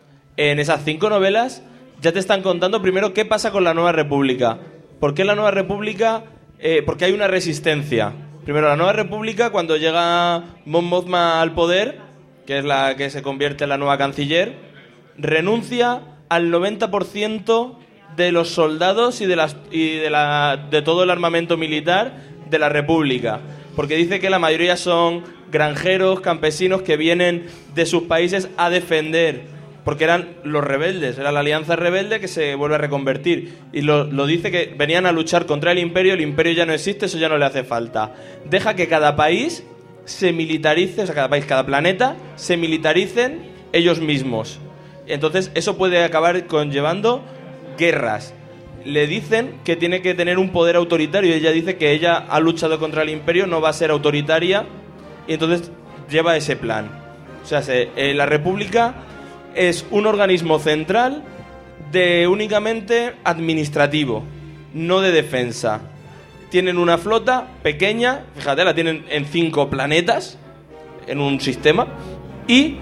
En esas cinco novelas ya te están contando primero qué pasa con la Nueva República. ¿Por qué la Nueva República? Eh, porque hay una resistencia. Primero, la Nueva República, cuando llega Mon Mothma al poder, que es la que se convierte en la nueva canciller, renuncia al noventa por ciento de los soldados y de las y de la de todo el armamento militar de la República, porque dice que la mayoría son granjeros, campesinos que vienen de sus países a defender, porque eran los rebeldes, era la alianza rebelde que se vuelve a reconvertir, y lo, lo dice que venían a luchar contra el imperio, el imperio ya no existe, eso ya no le hace falta. Deja que cada país se militarice, o sea, cada país, cada planeta, se militaricen ellos mismos. Entonces, eso puede acabar conllevando guerras. Le dicen que tiene que tener un poder autoritario. Ella dice que ella ha luchado contra el imperio, no va a ser autoritaria, y entonces lleva ese plan. O sea, se- eh, la República es un organismo central de únicamente administrativo, no de defensa. Tienen una flota pequeña, fíjate, la tienen en cinco planetas, en un sistema, y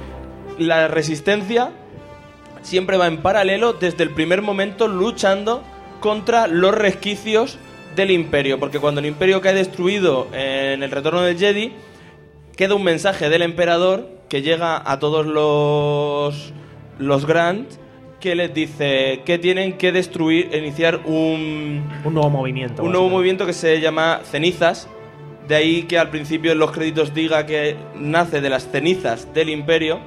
la resistencia siempre va en paralelo desde el primer momento luchando contra los resquicios del imperio, porque cuando el imperio cae destruido en el retorno del Jedi, queda un mensaje del emperador que llega a todos los, los Grant, que les dice que tienen que destruir, iniciar un, Un nuevo movimiento. un nuevo movimiento que se llama Cenizas. De ahí que al principio en los créditos diga que nace de las cenizas del imperio.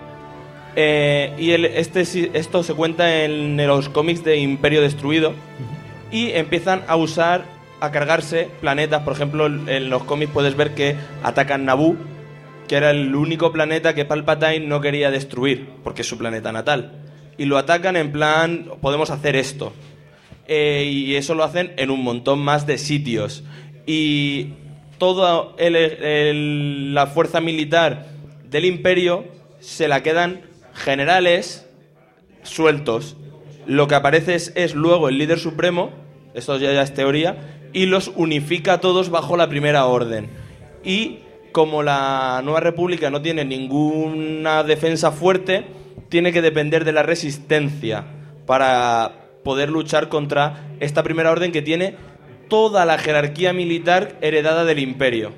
Eh, y el, este, si- esto se cuenta en los cómics de Imperio Destruido. Y empiezan a usar, a cargarse planetas. Por ejemplo, en los cómics puedes ver que atacan Naboo, que era el único planeta que Palpatine no quería destruir, porque es su planeta natal. Y lo atacan en plan, podemos hacer esto. Eh, y eso lo hacen en un montón más de sitios. Y toda el- el- la fuerza militar del imperio se la quedan generales sueltos. Lo que aparece es, es luego el líder supremo, esto ya, ya es teoría, y los unifica a todos bajo la primera orden. Y como la Nueva República no tiene ninguna defensa fuerte, tiene que depender de la resistencia para poder luchar contra esta primera orden que tiene toda la jerarquía militar heredada del imperio.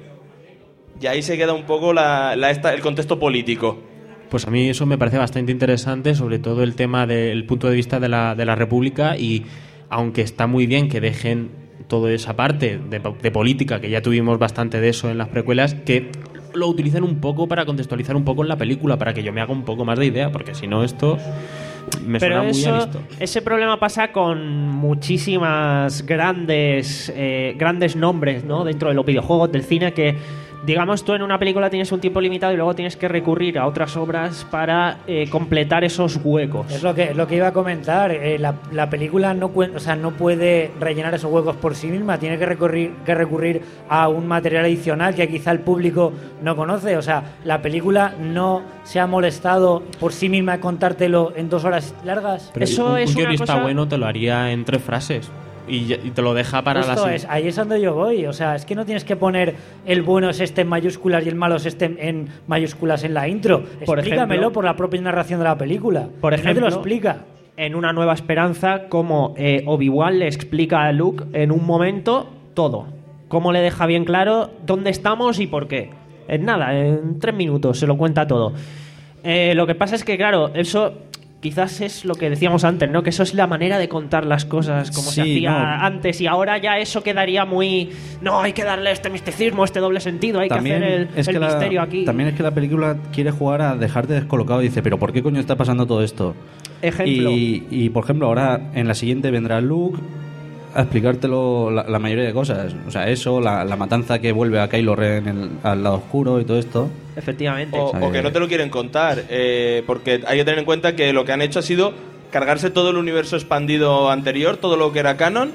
Y ahí se queda un poco la, la esta- el contexto político. Pues a mí eso me parece bastante interesante, sobre todo el tema del punto de vista de la, de la República, y aunque está muy bien que dejen toda esa parte de, de política, que ya tuvimos bastante de eso en las precuelas, que lo utilicen un poco para contextualizar un poco en la película, para que yo me haga un poco más de idea, porque si no esto me Pero suena muy eso, a listo. ese problema pasa con muchísimas grandes eh, grandes nombres, ¿no? Dentro de los videojuegos, del cine, que digamos, tú en una película tienes un tiempo limitado y luego tienes que recurrir a otras obras para eh, completar esos huecos. Es lo que, es lo que iba a comentar. Eh, la, la película no, cuen- o sea, no puede rellenar esos huecos por sí misma. Tiene que recurrir, que recurrir a un material adicional que quizá el público no conoce. O sea, la película no se ha molestado por sí misma en contártelo en dos horas largas. Pero un, un guionista bueno te lo haría en tres frases y, ya- y te lo deja para Justo la es, ahí es donde yo voy. O sea, es que no tienes que poner el bueno es este en mayúsculas y el malo es este en mayúsculas en la intro. Por Explícamelo ejemplo- por la propia narración de la película. Por Y no te ejemplo, lo explica. en Una Nueva Esperanza, como eh, Obi-Wan le explica a Luke en un momento todo. Cómo le deja bien claro dónde estamos y por qué. En nada, en tres minutos se lo cuenta todo. Eh, lo que pasa es que, claro, eso quizás es lo que decíamos antes, ¿no? Que eso es la manera de contar las cosas como se Sí, hacía no. antes, y ahora ya eso quedaría muy... No, hay que darle este misticismo, este doble sentido, hay También que hacer el, es el que la- misterio aquí. También es que la película quiere jugar a dejarte descolocado y dice, pero ¿por qué coño está pasando todo esto? Ejemplo. Y, y, por ejemplo, ahora en la siguiente vendrá Luke a explicártelo la, la mayoría de cosas. O sea, eso, la, la matanza que vuelve a Kylo Ren en el- al lado oscuro y todo esto. Efectivamente. O, o que no te lo quieren contar, eh, porque hay que tener en cuenta que lo que han hecho ha sido cargarse todo el universo expandido anterior, todo lo que era canon,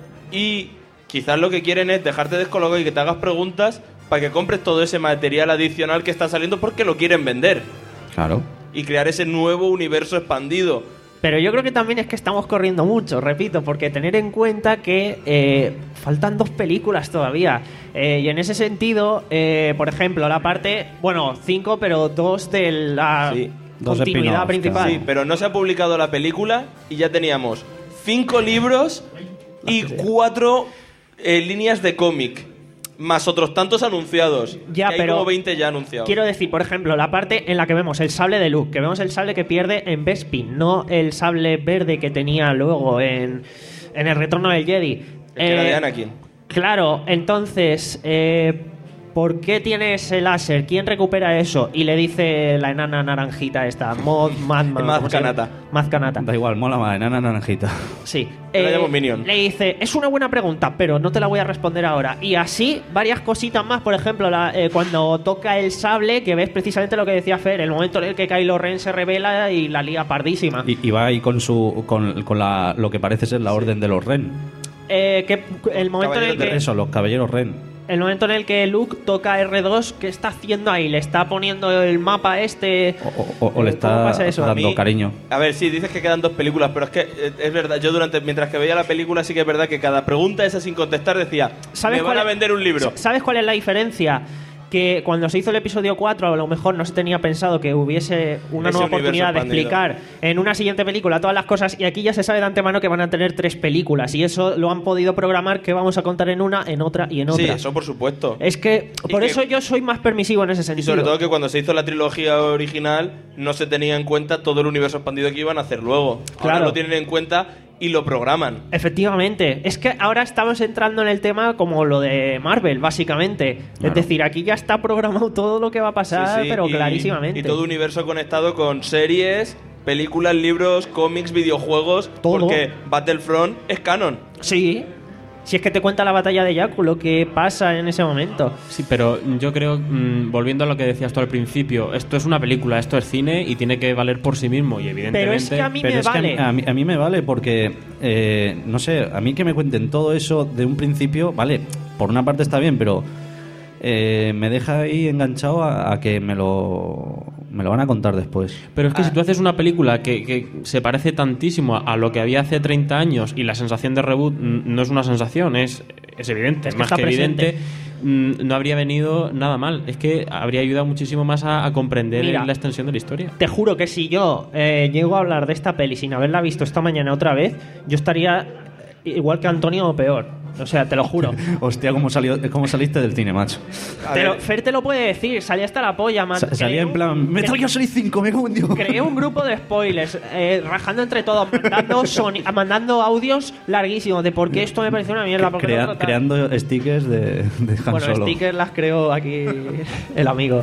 y quizás lo que quieren es dejarte descolocado y que te hagas preguntas para que compres todo ese material adicional que está saliendo porque lo quieren vender Claro. y crear ese nuevo universo expandido. Pero yo creo que también es que estamos corriendo mucho, repito, porque tener en cuenta que eh, faltan dos películas todavía. Eh, y en ese sentido, eh, por ejemplo, la parte, bueno, cinco, pero dos de la continuidad principal. Sí, pero no se ha publicado la película y ya teníamos cinco libros y cuatro eh, líneas de cómic, más otros tantos anunciados. Ya, que hay pero como veinte ya anunciados. Quiero decir, por ejemplo, la parte en la que vemos el sable de Luke, que vemos el sable que pierde en Bespin, no el sable verde que tenía luego en, en el Retorno del Jedi. El que era Eh, de Anakin. Claro, entonces, eh, ¿por qué tiene ese láser? ¿Quién recupera eso? Y le dice la enana naranjita esta, Mod Madman. Maz ¿cómo se llama? Kanata. Maz Kanata. Da igual, mola más, enana naranjita. Sí. Yo la Eh, llamo Minion. Le dice, es una buena pregunta, pero no te la voy a responder ahora. Y así, varias cositas más. Por ejemplo, la- eh, cuando toca el sable, que ves precisamente lo que decía Fer, el momento en el que Kylo Ren se revela y la lía pardísima. Y, y va ahí con su con, con la, lo que parece ser la orden de los Ren. Eh, que el momento en el que... Eso, los caballeros Ren. El momento en el que Luke toca R dos, ¿qué está haciendo ahí? ¿Le está poniendo el mapa este? O, o le está pasa eso? dando A mí- cariño. A ver, sí, dices que quedan dos películas, pero es que eh, es verdad, yo durante mientras que veía la película sí que es verdad que cada pregunta esa sin contestar decía, ¿Sabes me van cuál a es- vender un libro. ¿Sabes cuál es la diferencia? Que cuando se hizo el episodio cuatro, a lo mejor no se tenía pensado que hubiese una Ese nueva universo oportunidad de expandido. explicar en una siguiente película todas las cosas, y aquí ya se sabe de antemano que van a tener tres películas, y eso lo han podido programar, que vamos a contar en una, en otra y en Sí, otra. eso por supuesto. Es que por que- eso yo soy más permisivo en ese Y sentido. sobre todo que cuando se hizo la trilogía original no se tenía en cuenta todo el universo expandido que iban a hacer luego. Ahora Claro. lo tienen en cuenta y lo programan. Efectivamente, es que ahora estamos entrando en el tema como lo de Marvel, básicamente. Es decir, aquí ya está programado todo lo que va a pasar, Sí, sí, pero y- clarísimamente. Y todo universo conectado con series, películas, libros, cómics, videojuegos. Todo. Porque Battlefront es canon. Sí. Si es que te cuenta la batalla de Jakku, lo que pasa en ese momento. Sí, pero yo creo, mm, volviendo a lo que decías tú al principio, esto es una película, esto es cine y tiene que valer por sí mismo. Y evidentemente. que a mí Pero me es que a mí- vale. a, mí, a mí me vale porque, eh, no sé, a mí que me cuenten todo eso de un principio, vale, por una parte está bien, pero eh, me deja ahí enganchado a, a que me lo, me lo van a contar después. Pero es que si tú haces una película que, que se parece tantísimo a, a lo que había hace treinta años y la sensación de reboot mm, no es una sensación, es, es evidente, Es que más está que evidente, presente. mm, no habría venido nada mal. Es que habría ayudado muchísimo más a, a comprender Mira, la extensión de la historia. Te juro que si yo eh, llego a hablar de esta peli sin haberla visto esta mañana otra vez, yo estaría igual que Antonio o peor. O sea, te lo juro. Hostia, ¿cómo, salió, cómo saliste del cine, macho? Te lo- Fer te lo puede decir, salía hasta la polla, man. Sa- salía en plan, Metal Gear Solid cinco, me cago en Dios. Creé un grupo de spoilers, eh, rajando entre todos, mandando, soni- mandando audios larguísimos de por qué esto me pareció una mierda. Porque Crea- lo otro tal. creando stickers de, de Han Bueno, Solo. stickers las creó aquí el amigo.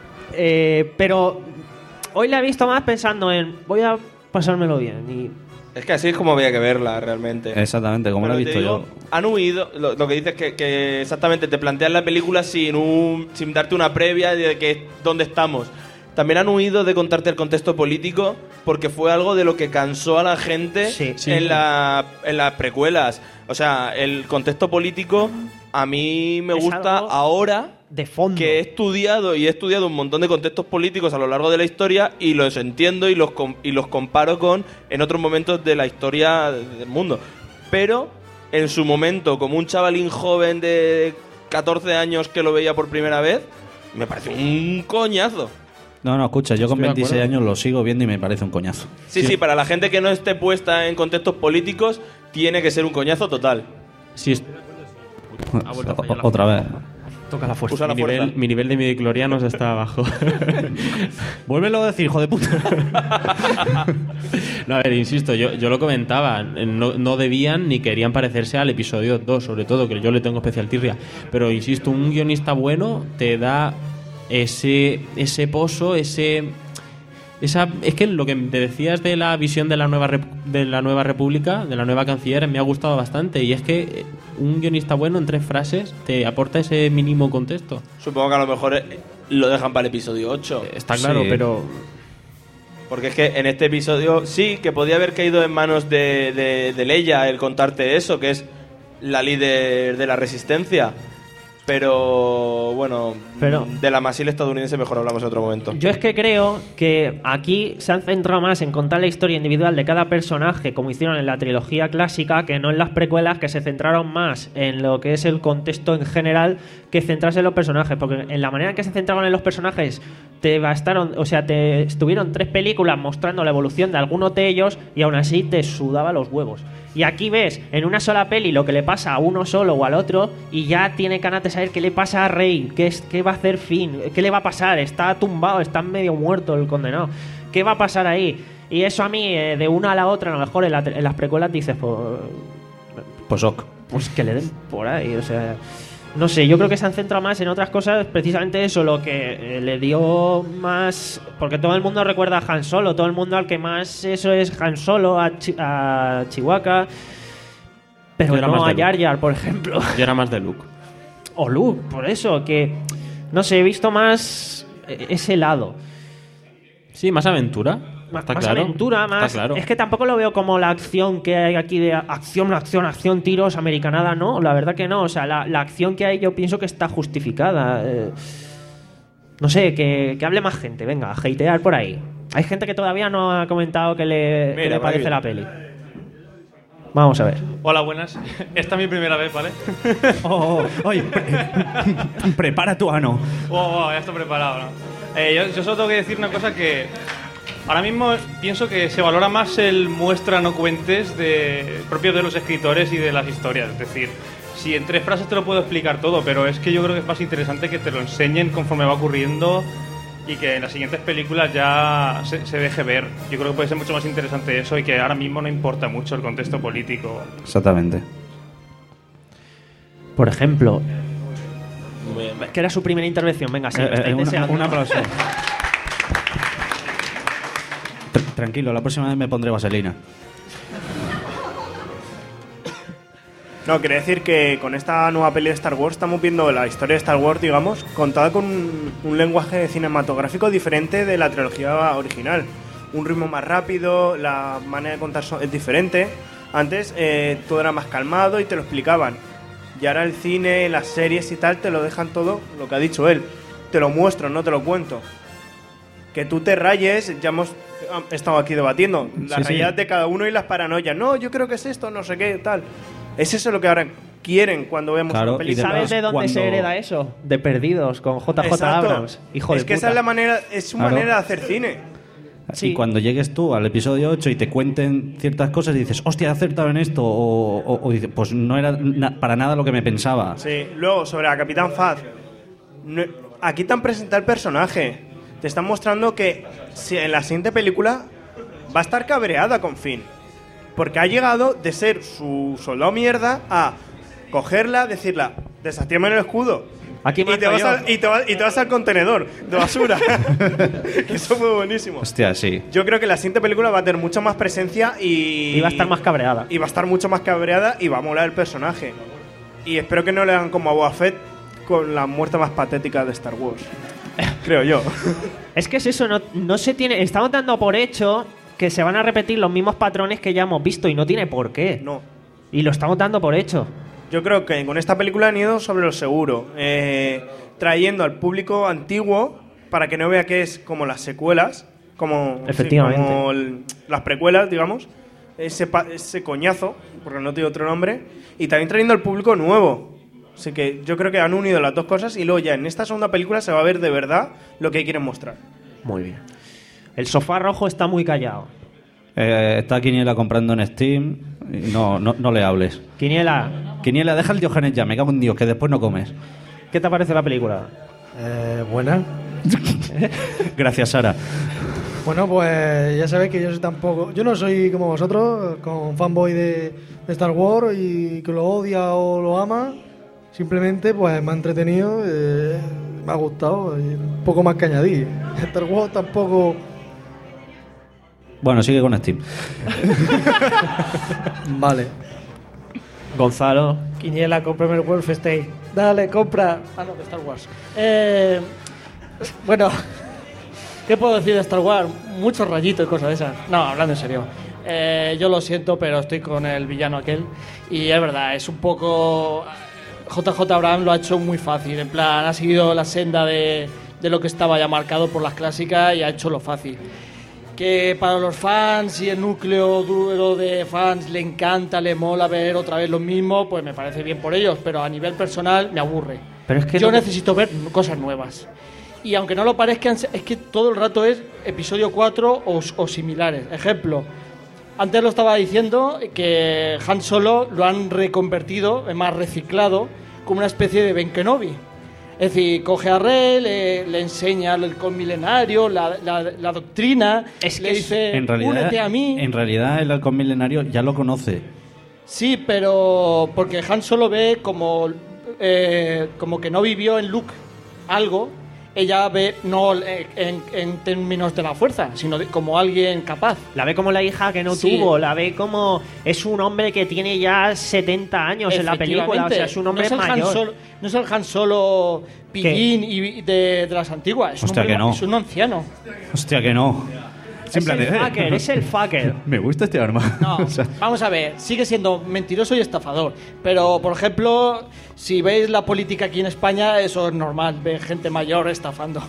Eh, pero hoy la he visto más pensando en voy a pasármelo bien y Es que así es como había que verla realmente. Exactamente, como Pero lo he te visto digo, yo. Han huido, lo, lo que dices que, que exactamente te plantean la película sin un, sin darte una previa de que dónde estamos. También han huido de contarte el contexto político porque fue algo de lo que cansó a la gente Sí, sí. en, la, en las precuelas. O sea, el contexto político a mí me Es gusta algo ahora de fondo. que he estudiado y he estudiado un montón de contextos políticos a lo largo de la historia y los entiendo y los, com- y los comparo con en otros momentos de la historia del mundo. Pero en su momento, como un chavalín joven de catorce años que lo veía por primera vez, me pareció un coñazo. No, no, escucha, yo con Estoy de veintiséis acuerdo. años lo sigo viendo y me parece un coñazo. Sí, sí, para la gente que no esté puesta en contextos políticos, tiene que ser un coñazo total. Sí, es- Ha vuelto a fallar la Otra vez. Toca la fuerza. Usa la mi, fuerza. nivel, mi nivel de midiclorianos está abajo. Vuélvelo a decir, hijo de puta. No, a ver, insisto, yo, yo lo comentaba, no, no debían ni querían parecerse al episodio dos, sobre todo, que yo le tengo especial tirria. Pero insisto, un guionista bueno te da ese, ese pozo, ese... Esa, es que lo que te decías de la visión de la nueva rep- de la nueva república, de la nueva canciller, me ha gustado bastante. Y es que un guionista bueno en tres frases te aporta ese mínimo contexto. Supongo que a lo mejor eh, lo dejan para el episodio ocho. Está claro, Sí. pero... Porque es que en este episodio sí, que podía haber caído en manos de, de, de Leia el contarte eso, que es la líder de la resistencia. Pero bueno, Pero- de la Masil estadounidense mejor hablamos en otro momento. Yo es que creo que aquí se han centrado más en contar la historia individual de cada personaje, como hicieron en la trilogía clásica, que no en las precuelas, que se centraron más en lo que es el contexto en general que centrarse en los personajes. Porque en la manera en que se centraron en los personajes, te bastaron, o sea, te estuvieron tres películas mostrando la evolución de algunos de ellos y aún así te sudaba los huevos. Y aquí ves en una sola peli lo que le pasa a uno solo o al otro y ya tiene ganas de saber qué le pasa a Rey, qué, es, qué va a hacer Finn, qué le va a pasar, está tumbado, está medio muerto el condenado, qué va a pasar ahí. Y eso a mí, eh, de una a la otra, a lo mejor en, la- en las precuelas dices, pues, Pues ok. pues que le den por ahí, o sea... No sé, yo creo que se han centrado más en otras cosas, precisamente eso, lo que eh, le dio más... Porque todo el mundo recuerda a Han Solo, todo el mundo al que más eso es Han Solo, a, Chi- a Chewbacca, pero Yo era no más de a Jar Jar, por ejemplo. Yo era más de Luke. O Luke, por eso, que... No sé, he visto más eh, ese lado. Sí, más aventura. Más, Está más claro. aventura, más... Está claro. Es que tampoco lo veo como la acción que hay aquí de acción, acción, acción, tiros, americanada, no, la verdad que no. O sea, la, la acción que hay yo pienso que está justificada. Eh, no sé, que, que hable más gente, venga, a hatear por ahí. Hay gente que todavía no ha comentado que le, que Mira, le parece David. la peli. Vamos a ver. Hola, buenas. Esta es mi primera vez, ¿vale? Oh, oh, oye, pre- prepara tu ano. Oh, oh, ya estoy preparado, ¿no? Eh, yo, yo solo tengo que decir una cosa que... Ahora mismo pienso que se valora más el muestra no cuentes de, propio de los escritores y de las historias. Es decir, si en tres frases te lo puedo explicar todo, pero es que yo creo que es más interesante que te lo enseñen conforme va ocurriendo y que en las siguientes películas ya se, se deje ver. Yo creo que puede ser mucho más interesante eso y que ahora mismo no importa mucho el contexto político. Exactamente. Por ejemplo... Que era su primera intervención, venga, sí, Eh, lo estáis eh, un- deseando. un aplauso. Tr- Tranquilo, la próxima vez me pondré vaselina. No, quiere decir que con esta nueva peli de Star Wars estamos viendo la historia de Star Wars, digamos, contada con un, un lenguaje cinematográfico diferente de la trilogía original. Un ritmo más rápido, la manera de contar so- es diferente. Antes eh, todo era más calmado y te lo explicaban. Y ahora el cine, las series y tal te lo dejan todo, lo que ha dicho él. Te lo muestro, no te lo cuento. Que tú te rayes, ya hemos he estado aquí debatiendo las Sí, sí. rayadas de cada uno y las paranoias. No, yo creo que es esto, no sé qué, tal. Es eso lo que ahora quieren cuando vemos Claro, una peli. ¿y ¿sabes de dónde se hereda eso? De Perdidos, con J J Exacto. Abrams. Hijo es de que puta. esa es la manera, es su Claro. manera de hacer cine. Y cuando llegues tú al episodio ocho y te cuenten ciertas cosas y dices, hostia, he acertado en esto, o, o, o dices, pues no era na- para nada lo que me pensaba. Sí, luego sobre la Capitán Faz. No- aquí te han presentado el personaje. Te están mostrando que si en la siguiente película va a estar cabreada con Finn. Porque ha llegado de ser su soldado mierda a cogerla, decirla, desactívame el escudo. Aquí y, te marco vas yo. al, y, te vas, y te vas al contenedor de basura. Eso fue buenísimo. Hostia, sí. Yo creo que la siguiente película va a tener mucha más presencia y... Y va a estar más cabreada. Y va a estar mucho más cabreada y va a molar el personaje. Y espero que no le hagan como a Boba Fett con la muerte más patética de Star Wars. Creo yo. Es que es eso, no, no se tiene... Estamos dando por hecho que se van a repetir los mismos patrones que ya hemos visto y no tiene por qué. No. Y lo estamos dando por hecho. Yo creo que con esta película han ido sobre lo seguro, eh, trayendo al público antiguo para que no vea que es como las secuelas, como, Efectivamente. sí, como el- las precuelas, digamos, ese, pa- ese coñazo, porque no tiene otro nombre, y también trayendo al público nuevo. Así que yo creo que han unido las dos cosas y luego ya en esta segunda película se va a ver de verdad lo que quieren mostrar. Muy bien. El sofá rojo está muy callado. Eh, está Quiniela comprando en Steam. Y no, no, no le hables. Quiniela. Quiniela, deja el Diogenes ya, me cago en Dios, que después no comes. ¿Qué te parece la película? Eh, buena. Gracias, Sara. Bueno, pues ya sabéis que yo soy tampoco. Yo no soy como vosotros, con fanboy de, de Star Wars y que lo odia o lo ama. Simplemente, pues me ha entretenido, eh, me ha gustado y un poco más que añadir. Star Wars tampoco. Bueno, sigue con Steam. Vale. Gonzalo. Quiniela, cómprame el Wolfenstein. Dale, compra. Ah, no, de Star Wars. Eh, bueno, ¿qué puedo decir de Star Wars? Muchos rayitos y cosas de esas. No, hablando en serio. Eh, yo lo siento, pero estoy con el villano aquel. Y es verdad, es un poco... J J Abrams lo ha hecho muy fácil. En plan, ha seguido la senda de, de lo que estaba ya marcado por las clásicas y ha hecho lo fácil. Que para los fans y el núcleo duro de fans le encanta, le mola ver otra vez lo mismo, pues me parece bien por ellos, pero a nivel personal me aburre. Pero es que yo no- necesito ver cosas nuevas. Y aunque no lo parezcan, es que todo el rato es episodio cuatro o, o similares. Ejemplo, antes lo estaba diciendo que Han Solo lo han reconvertido, es más reciclado, como una especie de Ben Kenobi. Es decir, coge a Rey, le, le enseña el con milenario, la, la, la doctrina, le dice, En realidad, únete a mí. en realidad el halcón milenario ya lo conoce. Sí, pero porque Han Solo ve como, eh, como que no vivió en Luke algo, ella ve no eh, en, en términos de la fuerza, sino de- como alguien capaz. La ve como la hija que no Sí. tuvo, la ve como es un hombre que tiene ya setenta años en la película, o sea, es un hombre no es el Han mayor. Solo, no es el Han Solo pillín y de, de las antiguas, es un, Hostia, hombre que no. ma- es un anciano. Hostia, que no. Simplemente, el eh, fucker, es el fucker. Me gusta este arma. No, O sea, vamos a ver, sigue siendo mentiroso y estafador. Pero, por ejemplo, si veis la política aquí en España, eso es normal, ve gente mayor estafando.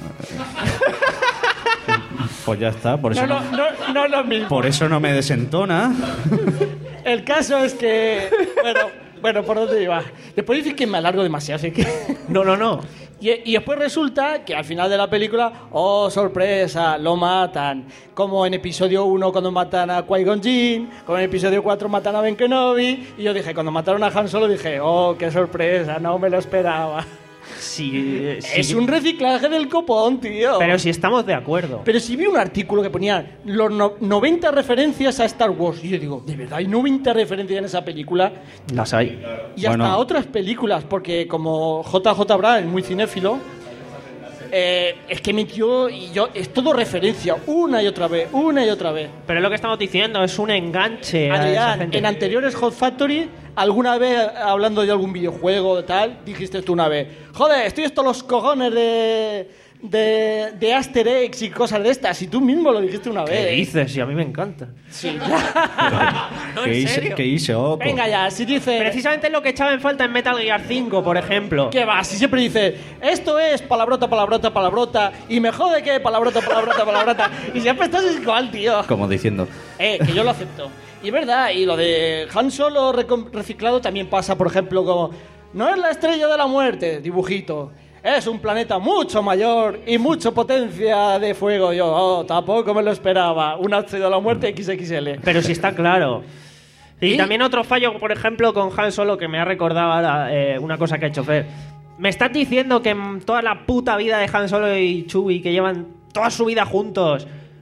pues ya está, por eso No, no, no, no, no es lo mismo. por eso no me desentona. El caso es que, bueno, bueno, ¿por dónde iba? Después dices que me alargo demasiado, así que... No, no, no. Y, y después resulta que al final de la película, oh, sorpresa, lo matan. Como en episodio uno cuando matan a Qui-Gon Jinn, como en episodio cuatro matan a Ben Kenobi. Y yo dije, cuando mataron a Han Solo, dije, oh, qué sorpresa, no me lo esperaba. Sí, sí. Es un reciclaje del copón, tío. Pero si estamos de acuerdo. Pero si vi un artículo que ponía los no- noventa referencias a Star Wars. Y yo digo, ¿de verdad hay noventa referencias en esa película? Las hay. Y hasta otras películas, porque como J J Abrams es muy cinéfilo, eh, es que metió y yo es todo referencia una y otra vez, una y otra vez. Pero es lo que estamos diciendo, es un enganche a esa Adrián, gente. en anteriores Hot Factory, alguna vez hablando de algún videojuego o tal, dijiste tú una vez, joder, estoy hasta los cojones de, de, de Aster X y cosas de estas, y tú mismo lo dijiste una ¿Qué vez. dices? Y a mí me encanta. Sí, No, ¿Qué en hice, serio. ¿Qué hice, oco? Venga ya, si dice... Precisamente lo que echaba en falta en Metal Gear cinco, por ejemplo. ¿Qué va? Si siempre dice, esto es palabrota, palabrota, palabrota, y me jode que palabrota, palabrota, palabrota, y siempre estás igual, tío. Como diciendo. Eh, que yo lo acepto. Y es verdad, y lo de Han Solo recom- reciclado también pasa, por ejemplo, como, no es la estrella de la muerte, dibujito. Es un planeta mucho mayor y mucha potencia de fuego. Yo, oh, tampoco me lo esperaba. Una estrella de la muerte equis equis ele. Pero si está claro. Y también otro fallo, por ejemplo, con Han Solo, que me ha recordado ahora eh, una cosa que ha hecho Fer. Me estás diciendo que en toda la puta vida de Han Solo y Chewie, que llevan toda su vida juntos,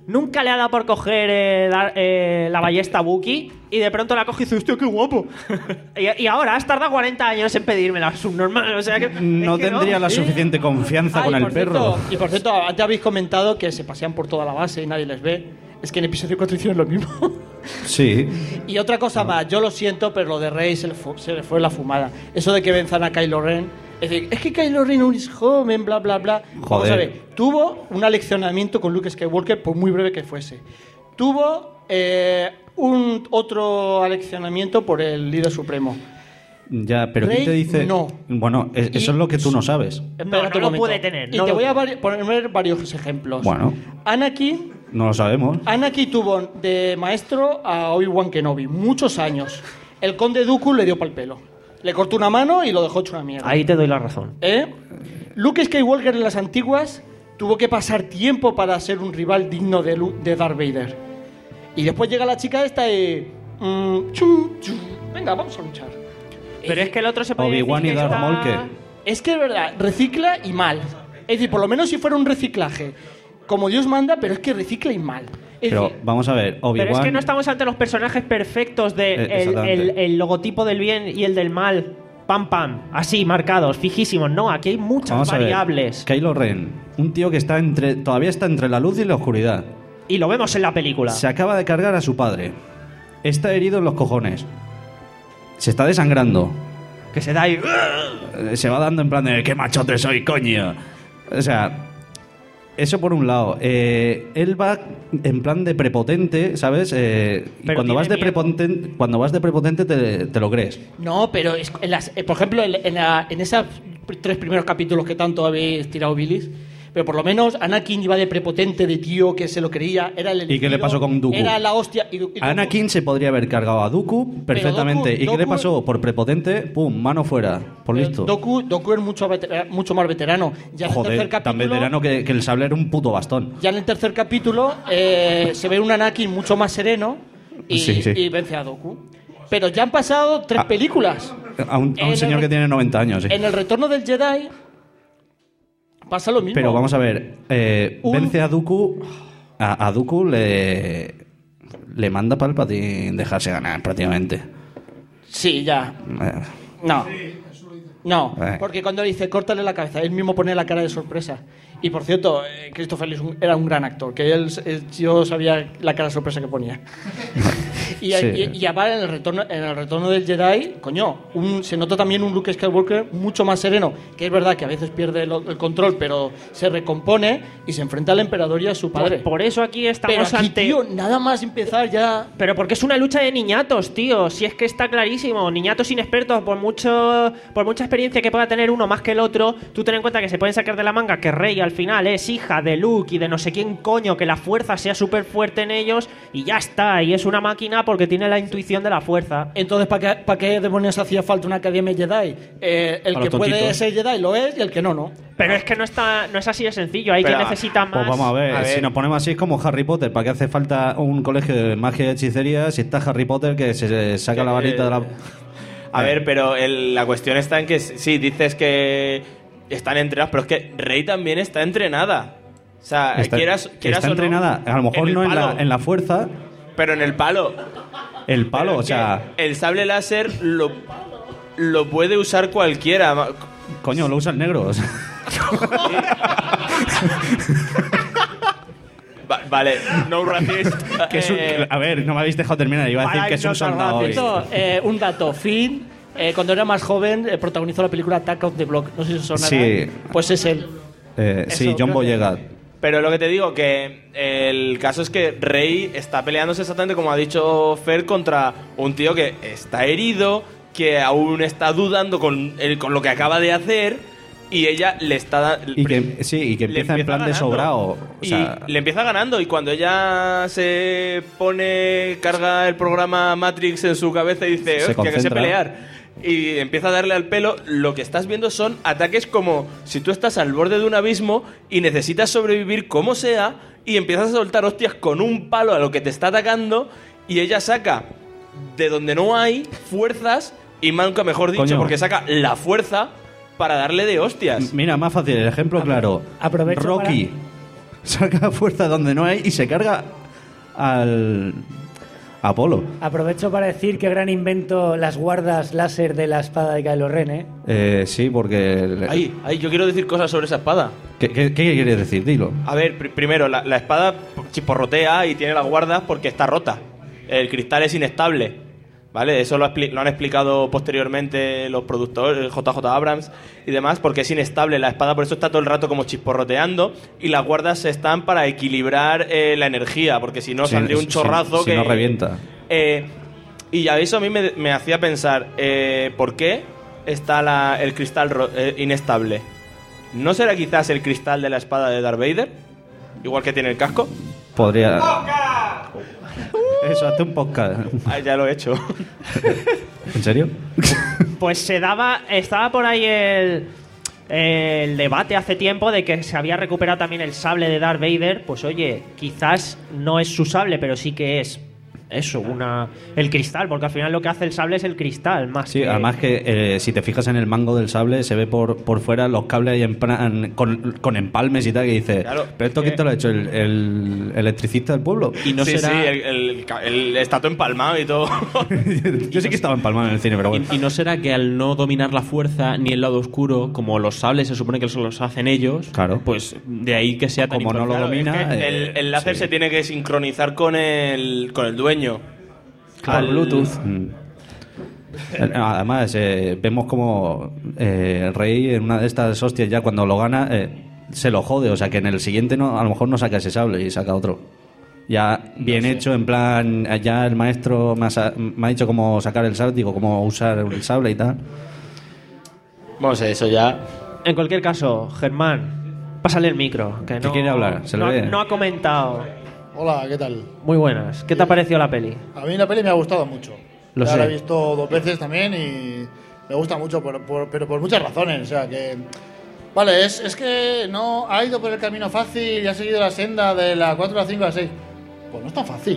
nunca le ha dado por coger eh, dar- eh, la ballesta Wookiee y de pronto la coge y dice, hostia, qué guapo. y, y ahora has tardado cuarenta años en pedírmela, subnormal. O sea que, No es que tendría la Sí. suficiente confianza Ah, con y el por perro. cierto- y por cierto, antes habéis comentado que se pasean por toda la base y nadie les ve. Es que en episodio cuatro hicieron lo mismo. Sí. Y otra cosa más, yo lo siento, pero lo de Rey se le, fu- se le fue la fumada. Eso de que venzan a Kylo Ren. Es decir, es que Kylo Ren aún es joven, bla, bla, bla. Vamos Joder. a ver, tuvo un aleccionamiento con Luke Skywalker, por muy breve que fuese. Tuvo eh, un otro aleccionamiento por el líder supremo. Ya, pero ¿quién Rey, te dice? no. Bueno, es- eso es lo que tú no sabes. Espérate un lo momento. puede tener, Y no te lo- voy a vari- poner varios ejemplos. Bueno, Anakin no lo sabemos. Anakin tuvo de maestro a Obi-Wan Kenobi muchos años. El conde Dooku le dio pal pelo. Le cortó una mano y lo dejó hecho una mierda. Ahí te doy la razón. ¿Eh? Luke Skywalker en las antiguas tuvo que pasar tiempo para ser un rival digno de, Lu- de Darth Vader. Y después llega la chica esta y... mm, chum, chum, venga, vamos a luchar. Pero es que el otro se puede Obi-Wan decir y que Darth está- Maul, ¿qué? Es que es verdad, recicla y mal. Es decir, por lo menos si fuera un reciclaje como Dios manda, pero es que recicla y mal. Es Pero decir, vamos a ver, Obi-Wan... Pero es que no estamos ante los personajes perfectos de Eh, el, exactamente. el- el logotipo del bien y el del mal. Pam, pam. Así, marcados, fijísimos. No, aquí hay muchas Vamos a ver, variables. Kylo Ren, un tío que está entre, todavía está entre la luz y la oscuridad. Y lo vemos en la película. Se acaba de cargar a su padre. Está herido en los cojones. Se está desangrando. Que se da ahí... Eh, Se va dando en plan de ¡qué machote soy, coño! O sea, eso por un lado. Eh, él va en plan de prepotente, ¿sabes? Eh, y Pero cuando vas, de tiene miedo. prepotente, cuando vas de prepotente te, te lo crees. no, pero es- en las- eh, por ejemplo, en, en, la- en esos tres primeros capítulos que tanto habéis tirado bilis, pero por lo menos Anakin iba de prepotente, de tío que se lo creía, era el ¿Y qué le elegido, pasó con Dooku? Era la hostia. Y, y- Anakin se podría haber cargado a Dooku perfectamente. Dooku- ¿Y qué le Dooku- pasó? Por prepotente, pum, mano fuera. Por listo. Doku, Doku es mucho, vetera- mucho más veterano. Ya en el Joder, tercer tan capítulo, veterano que, que el sable era un puto bastón. ya en el tercer capítulo eh, se ve un Anakin mucho más sereno y, Sí, sí. y vence a Doku. Pero ya han pasado tres películas. A un, a un En señor el- que tiene noventa años. sí. En el retorno del Jedi pasa lo mismo. Pero vamos a ver, eh, Un- vence a Dooku. A, a Dooku le, le manda Palpatine dejarse ganar prácticamente. Sí, ya. Eh, No. No, Eh. porque cuando le dice córtale la cabeza, él mismo pone la cara de sorpresa. Y por cierto, eh, Christopher Lee es un- era un gran actor, que él, él- yo sabía la cara de sorpresa que ponía. y, Sí. y, y aparte, en el retorno en el retorno del Jedi, coño, un- se nota también un Luke Skywalker mucho más sereno, que es verdad que a veces pierde el, el control, pero se recompone y se enfrenta al emperador y a su padre. Por, por eso aquí estamos Pero aquí, ante... tío, nada más empezar ya... Pero porque es una lucha de niñatos, tío. Si es que está clarísimo. Niñatos inexpertos, por mucho por mucha experiencia que pueda tener uno más que el otro, tú ten en cuenta que se pueden sacar de la manga que Rey al final es hija de Luke y de no sé quién coño, que la fuerza sea súper fuerte en ellos y ya está. Y es una máquina porque tiene la intuición de la fuerza. Entonces, ¿para qué, para qué demonios hacía falta una academia Jedi? Eh, el A los que puede tontitos. ser Jedi lo es y el que no, no. Pero es que no está no es así de sencillo. Hay Pero, que necesita más. Pues vamos a ver, si nos ponemos así es como Harry Potter. ¿Para qué hace falta un colegio de magia y hechicería si está Harry Potter que se se saca la varita de la... A ver, pero el- la cuestión está en que sí, dices que están entrenados, pero es que Rey también está entrenada. O sea, Está, quieras, quieras está o no, entrenada, a lo mejor el no en la, palo, en la fuerza, pero en el palo. el palo, Pero o es sea, que el sable láser lo, lo puede usar cualquiera. Ma- coño, lo usa el negro. o sea. Va- vale, no racist. Que es un- Eh, a ver, no me habéis dejado terminar, iba a decir Para que es un no tardar soldado. hoy. tanto, eh, un dato, Finn, eh, cuando era más joven, eh, protagonizó la película Attack of the Block. No sé si os sonará. Sí. Pues es él. Eh, Eso, sí, John creo que- Boyega. Pero lo que te digo, que el caso es que Rey está peleándose exactamente como ha dicho Fer contra un tío que está herido, que aún está dudando con, el- con lo que acaba de hacer y ella le está da- Y que, sí, y que le empieza en plan de ganando. sobrado. O Y sea, le empieza ganando y cuando ella se pone, carga el programa Matrix en su cabeza y dice, Se hostia, que sé concentra. pelear. Y empieza a darle al pelo, lo que estás viendo son ataques como si tú estás al borde de un abismo y necesitas sobrevivir como sea y empiezas a soltar hostias con un palo a lo que te está atacando y ella saca de donde no hay fuerzas y nunca mejor dicho, Coño. porque saca la fuerza para darle de hostias. mira, más fácil, el ejemplo claro. Aprovecho Rocky. saca fuerza donde no hay y se carga al Apolo. Aprovecho para decir que gran invento las guardas láser de la espada de Kylo Ren, ¿eh? Eh, sí, porque... Ay, ay, yo quiero decir cosas sobre esa espada. ¿Qué, qué, qué quieres decir? Dilo. A ver, pr- primero, la, la espada chisporrotea y tiene las guardas porque está rota. El cristal es inestable. ¿Vale? Eso lo, expli- lo han explicado posteriormente los productores, J J Abrams y demás, porque es inestable la espada, por eso está todo el rato como chisporroteando y las guardas están para equilibrar eh, la energía, porque si no Si- saldría un si- chorrazo si que... no revienta. Eh, y ya eso a mí me, me hacía pensar, eh, ¿por qué está la- el cristal ro- eh, inestable? ¿No será quizás el cristal de la espada de Darth Vader? Igual que tiene el casco. Podría... Eso, hazte un podcast. Ah, ya lo he hecho. ¿En serio? Pues se daba, estaba por ahí el, el debate hace tiempo de que se había recuperado también el sable de Darth Vader. Pues oye, quizás no es su sable, pero sí que es eso, una el cristal, porque al final lo que hace el sable es el cristal, más Sí, que... además que eh, si te fijas en el mango del sable, se ve por, por fuera los cables ahí en plan, con, con empalmes y tal, que dice, Claro, ¿pero esto quién te lo ha hecho? ¿El, el electricista del pueblo? Y no sí, será... sí, el, el, el, está todo empalmado y todo. Yo sí que estaba empalmado en el cine, pero bueno. ¿Y, y no será que al no dominar la fuerza ni el lado oscuro, como los sables se supone que eso los hacen ellos, claro, pues de ahí que sea tan como no lo importante? domina, Claro, es que eh, el, el láser sí. se tiene que sincronizar con el, con el dueño. Al Al- Bluetooth. Mm. Además, eh, vemos como eh, el rey en una de estas hostias ya cuando lo gana eh, se lo jode, o sea que en el siguiente no, a lo mejor no saca ese sable y saca otro. Ya bien hecho, en plan, ya el maestro me ha, sa- me ha dicho cómo sacar el sable, digo, cómo usar el sable y tal. Vamos a eso ya. En cualquier caso, Germán, pásale el micro, que ¿Qué no, quiere hablar? Se le no, ve. no ha comentado. Hola, ¿qué tal? Muy buenas. ¿Qué te ha parecido la peli? A mí la peli me ha gustado mucho. Lo ya sé. la he visto dos veces también y me gusta mucho, por- por- pero por muchas razones. O sea, que. Vale, es, es que no ha ido por el camino fácil y ha seguido la senda de la cuatro, la cinco, la seis. Pues no es tan fácil.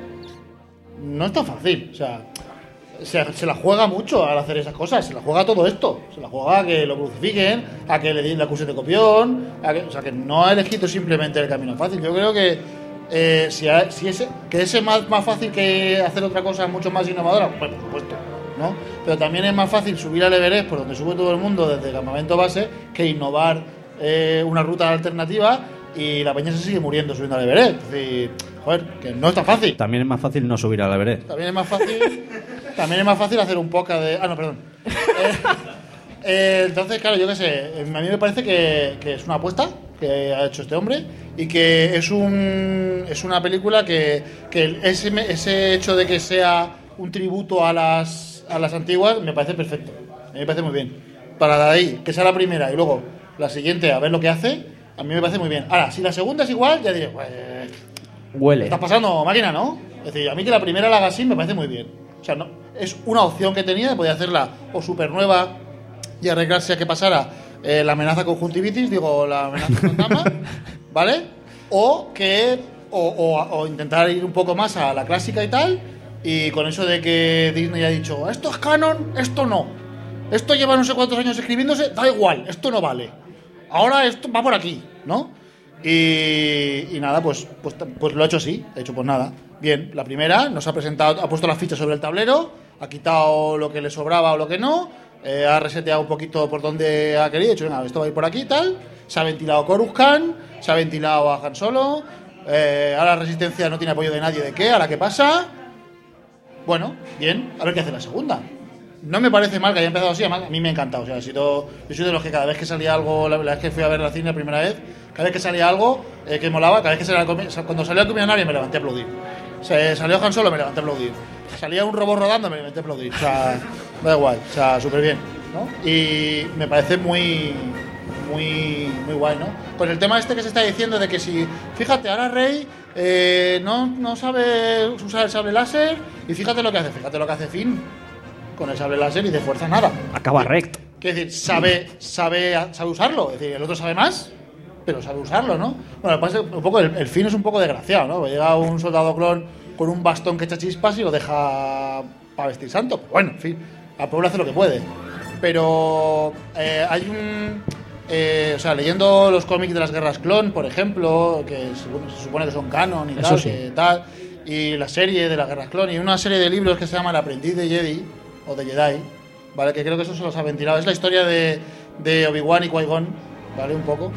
No es tan fácil. O sea, se, se la juega mucho al hacer esas cosas. Se la juega todo esto. Se la juega a que lo crucifiquen, a que le den la acusen de copión. A que, o sea, que no ha elegido simplemente el camino fácil. Yo creo que. Eh, si, ha- si ese, que ese más, más fácil que hacer otra cosa mucho más innovadora, pues por supuesto, ¿no? Pero también es más fácil subir al Everest, por donde sube todo el mundo desde el campamento base, que innovar eh, una ruta alternativa y la peña se sigue muriendo subiendo al Everest. Es decir, joder, que no es tan fácil. También es más fácil no subir a la Everest. También es más fácil, también es más fácil hacer un podcast de... Ah, no, perdón. Eh, eh, entonces, claro, yo qué sé, eh, a mí me parece que, que es una apuesta que ha hecho este hombre y que es un es una película que, que ese, ese hecho de que sea un tributo a las, a las antiguas me parece perfecto. A mí me parece muy bien. Para de ahí, que sea la primera y luego la siguiente a ver lo que hace, a mí me parece muy bien. Ahora, si la segunda es igual, ya diré, pues... Huele. Estás pasando máquina, ¿no? Es decir, a mí que la primera la haga así me parece muy bien. O sea, no, es una opción que tenía, podía hacerla o súper nueva y arreglarse a que pasara eh, la amenaza conjuntivitis, digo, la amenaza fantasma, ¿vale? O que o, o- o intentar ir un poco más a la clásica y tal, y con eso de que Disney ha dicho, esto es canon, esto no. Esto lleva no sé cuántos años escribiéndose, da igual, esto no vale. Ahora esto va por aquí, ¿no? Y, y nada, pues, pues, pues lo ha hecho así. Ha hecho, pues nada, bien, la primera nos ha presentado, ha puesto las fichas sobre el tablero, ha quitado lo que le sobraba o lo que no, eh, ha reseteado un poquito por donde ha querido, ha dicho, venga, esto va a ir por aquí y tal, se ha ventilado Coruscant, se ha ventilado a Han Solo, eh, ahora la Resistencia no tiene apoyo de nadie, ¿de qué? ¿Ahora qué pasa? Bueno, bien, a ver qué hace la segunda. No me parece mal que haya empezado así, además a mí me ha encantado. O sea, ha sido, yo soy de los que cada vez que salía algo, la, la vez que fui a ver la cine la primera vez, cada vez que salía algo eh, que molaba, cada vez que salía la comi- cuando salía el Comisionario me levanté a aplaudir. Se salió Han Solo, me levanté a aplaudir. Salía un robot rodando, me levanté a aplaudir. O sea, da igual, o sea, súper bien, ¿no? Y me parece muy, muy, muy guay, ¿no? Pues el tema este que se está diciendo de que si, fíjate, ahora Rey eh, no, no sabe usar el sable láser y fíjate lo que hace, fíjate lo que hace Finn con el sable láser y de fuerza nada. Acaba recto. Quiere decir, sabe, sabe, sabe usarlo. Es decir, el otro sabe más, pero sabe usarlo, ¿no? Bueno, lo que pasa es que un poco, el, el Finn es un poco desgraciado, ¿no? Llega un soldado clon con un bastón que echa chispas y lo deja para vestir santo. Pero bueno, en fin, al pueblo hace lo que puede. Pero eh, hay un... Eh, o sea, leyendo los cómics de las guerras clon, por ejemplo, que se, se supone que son canon y Eso tal, sí. que tal, y la serie de las guerras clon, y una serie de libros que se llama El aprendiz de Jedi, o de Jedi, ¿vale? Que creo que eso se los ha ventilado. Es la historia de, de Obi-Wan y Qui-Gon, ¿vale? Un poco.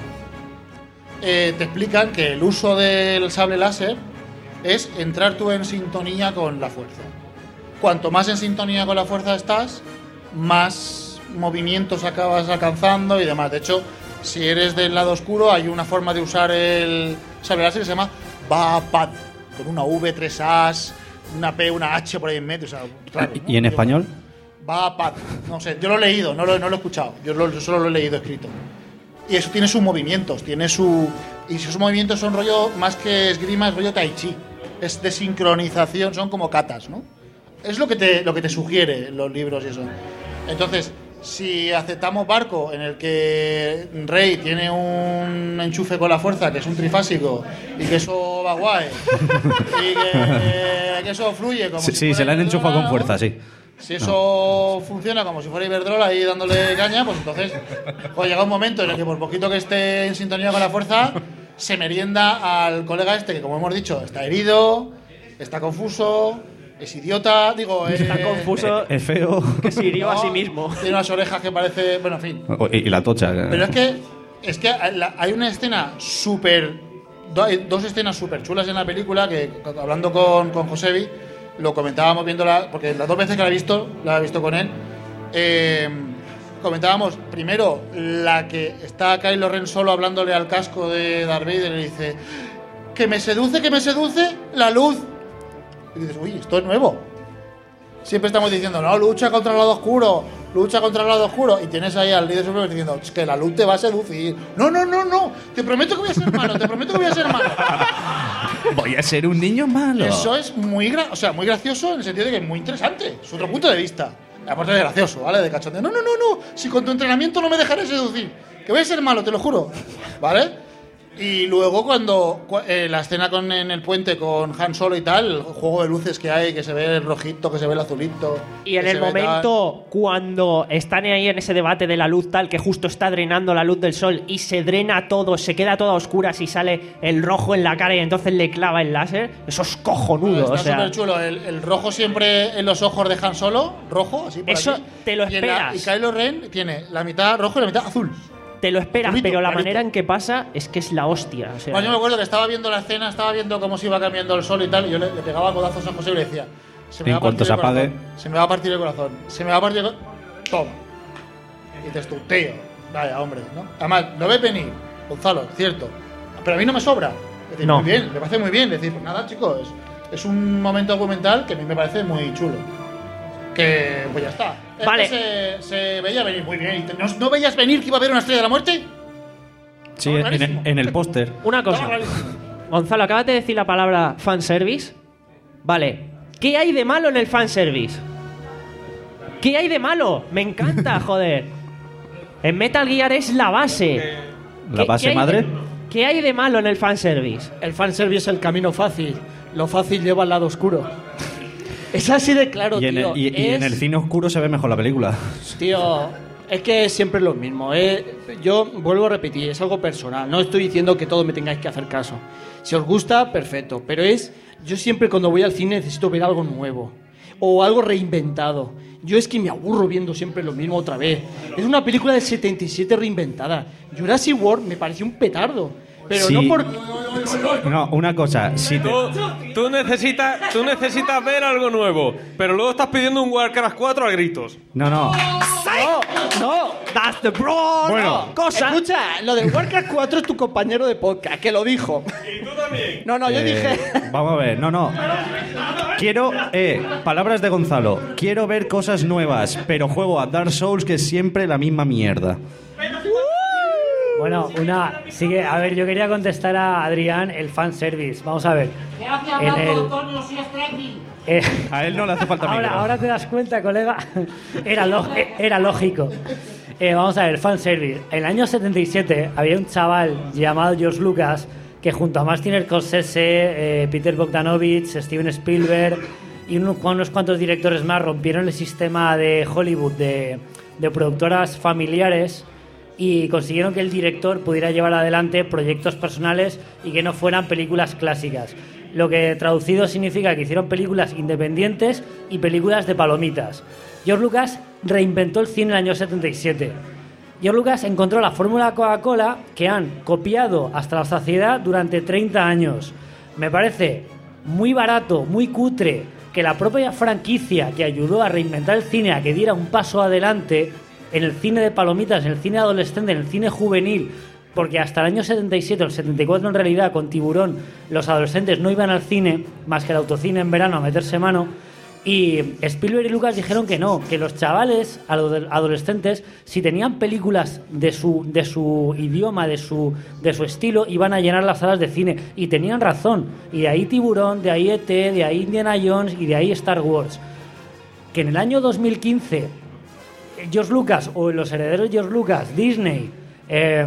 Eh, te explican que el uso del sable láser es entrar tú en sintonía con la fuerza. Cuanto más en sintonía con la fuerza estás, más movimientos acabas alcanzando y demás. De hecho, si eres del lado oscuro, hay una forma de usar el sable láser que se llama Vapad, con una V, tres As, una P, una H por ahí en medio. O sea, raro, ¿no? ¿Y en español? Vapad, no sé, yo lo he leído, no lo, no lo he escuchado, yo, lo, yo solo lo he leído escrito. Y eso tiene sus movimientos, tiene su... Y sus movimientos son rollo, más que esgrima, es rollo tai chi. Es de sincronización, son como katas, ¿no? Es lo que te, lo que te sugiere los libros y eso. Entonces, si aceptamos barco en el que Rey tiene un enchufe con la fuerza, que es un trifásico, y que eso va guay, y que, que eso fluye como Sí, si sí fuera se le han Iberdrola, enchufado con ¿no? fuerza, sí. Si eso funciona como si fuera Iberdrola ahí dándole caña, pues entonces pues llega un momento en el que por poquito que esté en sintonía con la fuerza, se merienda al colega este que, como hemos dicho, está herido, está confuso, es idiota, digo... Está eh, confuso. Es feo. Que se hirió a no, sí mismo. Tiene unas orejas que parece... Bueno, en fin. Y, y la tocha. Pero es que, es que hay una escena súper... do- hay dos escenas súper chulas en la película que, hablando con, con Josebi, lo comentábamos viéndola, porque las dos veces que la he visto, la he visto con él, eh, comentábamos, primero, la que está Kylo Ren solo hablándole al casco de Darth Vader y le dice que me seduce, que me seduce la luz. Y dices, uy, esto es nuevo. Siempre estamos diciendo, no, lucha contra el lado oscuro, lucha contra el lado oscuro. Y tienes ahí al líder supremo diciendo, es que la luz te va a seducir. No, no, no, no, te prometo que voy a ser malo, te prometo que voy a ser malo. Voy a ser un niño malo. Eso es muy, gra o sea, muy gracioso en el sentido de que es muy interesante. Es otro punto de vista. Aparte de gracioso, ¿vale? De cachondeo. No, no, no, no. Si con tu entrenamiento no me dejaré seducir. Que voy a ser malo, te lo juro. ¿Vale? Y luego cuando cu- eh, la escena con, en el puente con Han Solo y tal, el juego de luces que hay, que se ve el rojito, que se ve el azulito. Y en que el se ve momento cuando están ahí en ese debate de la luz tal, que justo está drenando la luz del sol y se drena todo, se queda todo a oscuras y sale el rojo en la cara y entonces le clava el láser, eso es cojonudo. Está o sea, súper chulo. El, el rojo siempre en los ojos de Han Solo, rojo, así por Eso aquí. te lo Y en la- esperas. Y, Kylo Ren tiene la mitad rojo y la mitad azul. te lo esperas, Bonito, pero la clarito. manera en que pasa es que es la hostia. O sea, Bueno, yo me acuerdo que estaba viendo la escena, estaba viendo cómo se iba cambiando el sol y tal, y yo le, le pegaba codazos a José y le decía, se me En va a cuanto partir se el apague. corazón, se me va a partir el corazón, se me va a partir el corazón. Toma. Y dices tú, tío, vaya, hombre, ¿no? Además, lo ves venir, Gonzalo, cierto, pero a mí no me sobra. Es decir, No. muy bien, me parece muy bien. Es decir, pues nada, chicos, es, es un momento documental que a mí me parece muy chulo. Que, pues ya está. Es Vale. que Se, se veía venir muy bien. Y te- ¿No, ¿No veías venir que iba a haber una estrella de la muerte? Sí, en el, en el póster. Una cosa. Gonzalo, acabas de decir la palabra fanservice. Vale. ¿Qué hay de malo en el fanservice? ¿Qué hay de malo? Me encanta, joder. En Metal Gear es la base. ¿La ¿Qué- base qué hay madre? de- ¿Qué hay de malo en el fanservice? El fanservice es el camino fácil. Lo fácil lleva al lado oscuro. Es así de claro, Y en, tío. el, y, y en Es- el cine oscuro se ve mejor la película. Tío, es que es siempre lo mismo. ¿eh? Yo vuelvo a repetir, es algo personal. No estoy diciendo que todo me tengáis que hacer caso. Si os gusta, perfecto. Pero es. Yo siempre cuando voy al cine necesito ver algo nuevo. O algo reinventado. Yo es que me aburro viendo siempre lo mismo otra vez. Es una película del setenta y siete reinventada. Jurassic World me pareció un petardo. Pero Sí. no por. No, una cosa. Si te, Tú, tú necesitas, tú necesitas ver algo nuevo, pero luego estás pidiendo un Warcraft cuatro a gritos. no, no. No, no. That's the bro. Bueno. Cosa. Escucha, lo del Warcraft cuatro es tu compañero de podcast, que lo dijo. Y tú también. No, no, yo Eh, dije. Vamos a ver, no, no. Quiero, eh, palabras de Gonzalo. Quiero ver cosas nuevas, pero juego a Dark Souls que es siempre la misma mierda. Bueno, una. Sigue. A ver, yo quería contestar a Adrián el fanservice. Vamos a ver. En el- eh, A él no le hace falta ahora, micro. ahora te das cuenta, colega. Era, lo- eh, era lógico. Eh, vamos a ver, fanservice. En el año setenta y siete había un chaval llamado George Lucas que junto a Martin Scorsese, eh, Peter Bogdanovich, Steven Spielberg y unos, unos cuantos directores más rompieron el sistema de Hollywood de, de productoras familiares y consiguieron que el director pudiera llevar adelante proyectos personales y que no fueran películas clásicas. Lo que traducido significa que hicieron películas independientes y películas de palomitas. George Lucas reinventó el cine en el año setenta y siete. George Lucas encontró la fórmula Coca-Cola que han copiado hasta la saciedad durante treinta años. Me parece muy barato, muy cutre, que la propia franquicia que ayudó a reinventar el cine, a que diera un paso adelante en el cine de palomitas, en el cine adolescente, en el cine juvenil, porque hasta el año setenta y siete o el setenta y cuatro en realidad, con Tiburón, los adolescentes no iban al cine, más que al autocine en verano a meterse mano, y Spielberg y Lucas dijeron que no, que los chavales adolescentes, si tenían películas de su, de su idioma, de su, de su estilo, iban a llenar las salas de cine, y tenían razón, y de ahí Tiburón, de ahí E T, de ahí Indiana Jones y de ahí Star Wars. Que en el año dos mil quince George Lucas o los herederos de George Lucas, Disney, eh,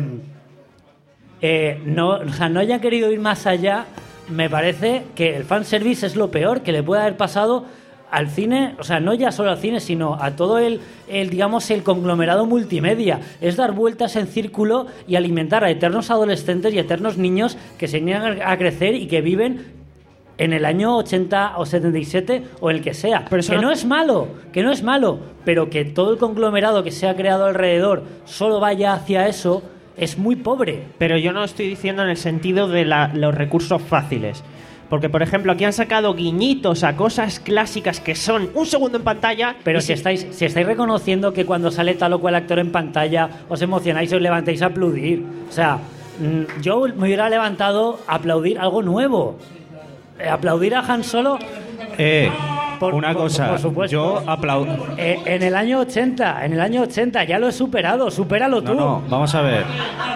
eh, no, o sea, no hayan querido ir más allá, me parece que el fanservice es lo peor que le puede haber pasado al cine, o sea, no ya solo al cine, sino a todo el, el, digamos, el conglomerado multimedia. Es dar vueltas en círculo y alimentar a eternos adolescentes y eternos niños que se niegan a crecer y que viven en el año ochenta o setenta y siete o el que sea. Pero que no... no es malo, que no es malo, pero que todo el conglomerado que se ha creado alrededor solo vaya hacia eso es muy pobre. Pero yo no estoy diciendo en el sentido de la, los recursos fáciles. Porque, por ejemplo, aquí han sacado guiñitos a cosas clásicas que son un segundo en pantalla. Pero si, si estáis si estáis reconociendo que cuando sale tal o cual actor en pantalla os emocionáis y os levantáis a aplaudir. O sea, yo me hubiera levantado a aplaudir algo nuevo. Aplaudir a Han Solo. Eh, por, una por, cosa, por supuesto. yo aplaudo. Eh, en el año ochenta, en el año ochenta, ya lo he superado, supéralo tú. No, no, vamos a ver.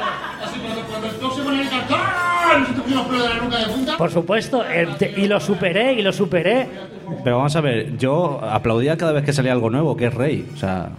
Por supuesto, eh, te, y lo superé, y lo superé. Pero vamos a ver, yo aplaudía cada vez que salía algo nuevo, que es Rey. O sea.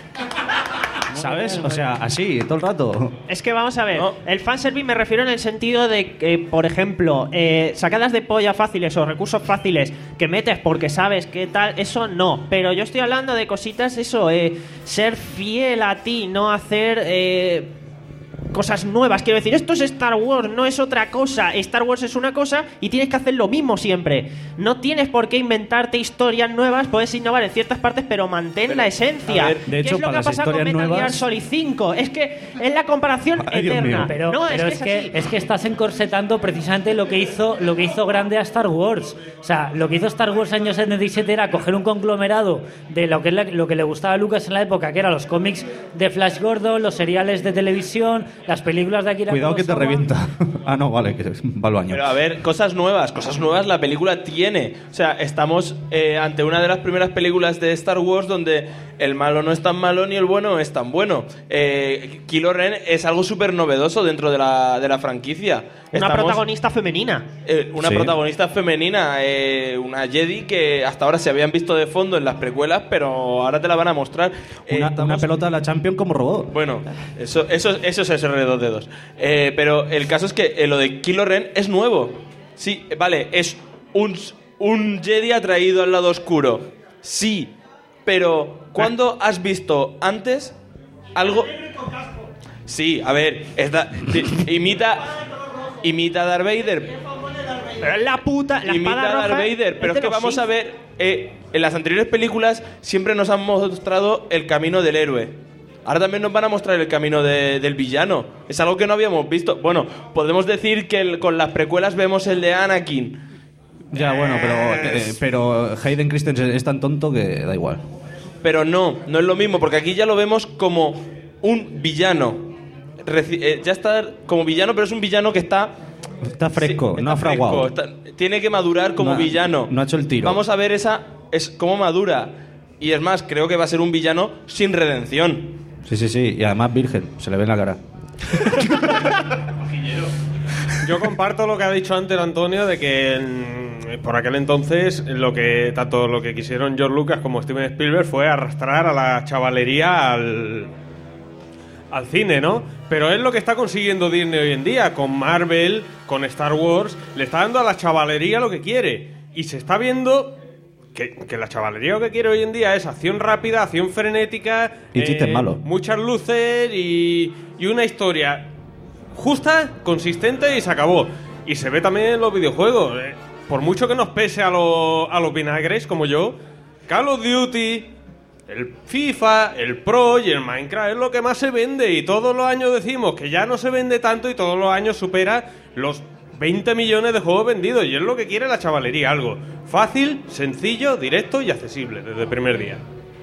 ¿Sabes? O sea, así, todo el rato. Es que vamos a ver, no. El fanservice me refiero en el sentido de que, por ejemplo, eh, sacadas de polla fáciles o recursos fáciles que metes porque sabes qué tal, eso no. Pero yo estoy hablando de cositas, eso, eh, ser fiel a ti, no hacer... Eh, cosas nuevas, quiero decir, esto es Star Wars, no es otra cosa. Star Wars es una cosa y tienes que hacer lo mismo siempre. No tienes por qué inventarte historias nuevas, puedes innovar en ciertas partes, pero mantén pero, la esencia. Ver, de hecho, ¿qué es lo que ha pasado con Metal Gear Solid cinco? Es que es la comparación Ay, eterna. Pero, no, pero es, es, que que, es, es que estás encorsetando precisamente lo que hizo lo que hizo grande a Star Wars. O sea, lo que hizo Star Wars en el año setenta y siete era coger un conglomerado de lo que, es la, lo que le gustaba a Lucas en la época, que eran los cómics de Flash Gordon, los seriales de televisión, las películas de Akira Cuidado que te revienta. Ah, no, vale, que va al baño. Pero a ver, cosas nuevas, cosas nuevas la película tiene. O sea, estamos eh, ante una de las primeras películas de Star Wars donde el malo no es tan malo ni el bueno es tan bueno. Eh, Kylo Ren es algo súper novedoso dentro de la, de la franquicia. Una estamos, protagonista femenina. Eh, una sí. protagonista femenina, eh, una Jedi que hasta ahora se habían visto de fondo en las precuelas, pero ahora te la van a mostrar. Eh, una, estamos... una pelota de la Champions como robot. Bueno, eso, eso, eso es ese R dos D dos. Eh, pero el caso es que eh, lo de Kylo Ren es nuevo. Sí, vale, es un, un Jedi atraído al lado oscuro. Sí, pero ¿cuándo has visto antes algo? Sí, a ver, esta, imita, imita a Darth Vader. Pero la puta, la imita a Darth Vader, pero es que vamos a ver, eh, en las anteriores películas siempre nos han mostrado el camino del héroe. Ahora también nos van a mostrar el camino de, del villano. Es algo que no habíamos visto. Bueno, podemos decir que el, con las precuelas vemos el de Anakin. Ya, bueno, pero, eh, pero Hayden Christensen es tan tonto que da igual. Pero no, no es lo mismo, porque aquí ya lo vemos como un villano. Reci- eh, ya está como villano, pero es un villano que está... Está fresco, sí, está no ha fraguado. Está, tiene que madurar como no, villano. No ha hecho el tiro. Vamos a ver esa es cómo madura. Y es más, creo que va a ser un villano sin redención. Sí, sí, sí. Y además virgen. Se le ve en la cara. Yo comparto lo que ha dicho antes Antonio de que en, por aquel entonces lo que tanto lo que quisieron George Lucas como Steven Spielberg fue arrastrar a la chavalería al, al cine, ¿no? Pero es lo que está consiguiendo Disney hoy en día con Marvel, con Star Wars. Le está dando a la chavalería lo que quiere. Y se está viendo que, que la chavalería lo que quiere hoy en día es acción rápida, acción frenética. Y chistes malos. Muchas luces y, y una historia justa, consistente y se acabó. Y se ve también en los videojuegos. Eh, por mucho que nos pese a, lo, a los vinagres como yo, Call of Duty, el FIFA, el Pro y el Minecraft es lo que más se vende. Y todos los años decimos que ya no se vende tanto y todos los años supera los veinte millones de juegos vendidos. Y es lo que quiere la chavalería. Algo fácil, sencillo, directo y accesible desde el primer día.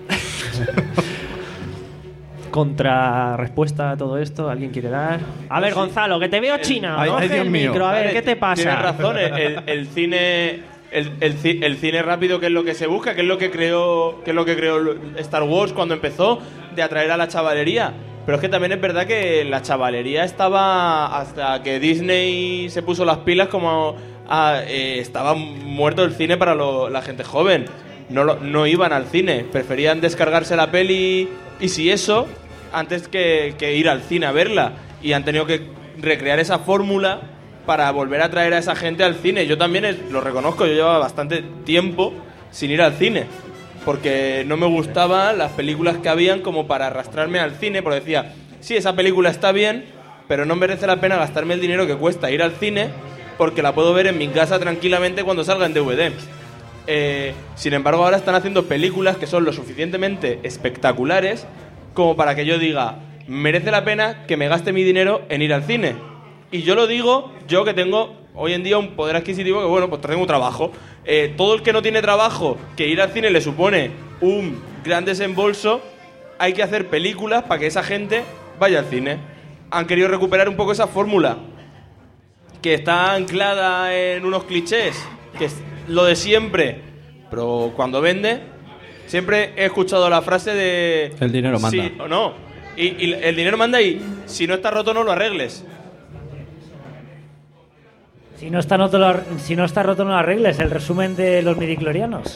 Contrarrespuesta a todo esto, ¿alguien quiere dar? A ver, Gonzalo, que te veo china. Ay, Coge ay, Dios el mío. micro, a ver, Vale, ¿qué te pasa? Tienes razón, el, el cine el, el, ci- el cine rápido, que es lo que se busca, que es lo que creó que es lo que creó Star Wars cuando empezó, de atraer a la chavalería. Pero es que también es verdad que la chavalería estaba, hasta que Disney se puso las pilas, como a- eh, estaba muerto el cine para lo- la gente joven. No, lo- no iban al cine, preferían descargarse la peli y si eso, antes que, que ir al cine a verla. Y han tenido que recrear esa fórmula para volver a traer a esa gente al cine. Yo también es- lo reconozco, yo llevaba bastante tiempo sin ir al cine, porque no me gustaban las películas que habían como para arrastrarme al cine, porque decía, sí, esa película está bien, pero no merece la pena gastarme el dinero que cuesta ir al cine, porque la puedo ver en mi casa tranquilamente cuando salga en D V D. Eh, sin embargo, ahora están haciendo películas que son lo suficientemente espectaculares como para que yo diga, merece la pena que me gaste mi dinero en ir al cine. Y yo lo digo, yo que tengo hoy en día un poder adquisitivo que, bueno, pues tengo un trabajo. Eh, todo el que no tiene trabajo, que ir al cine le supone un gran desembolso, hay que hacer películas para que esa gente vaya al cine. Han querido recuperar un poco esa fórmula, que está anclada en unos clichés, que es lo de siempre, pero cuando vende, siempre he escuchado la frase de... El dinero manda. Sí o no. Y, y el dinero manda y si no está roto no lo arregles. Si no está roto, lo- si no está roto no lo arregles. El resumen de los midiclorianos.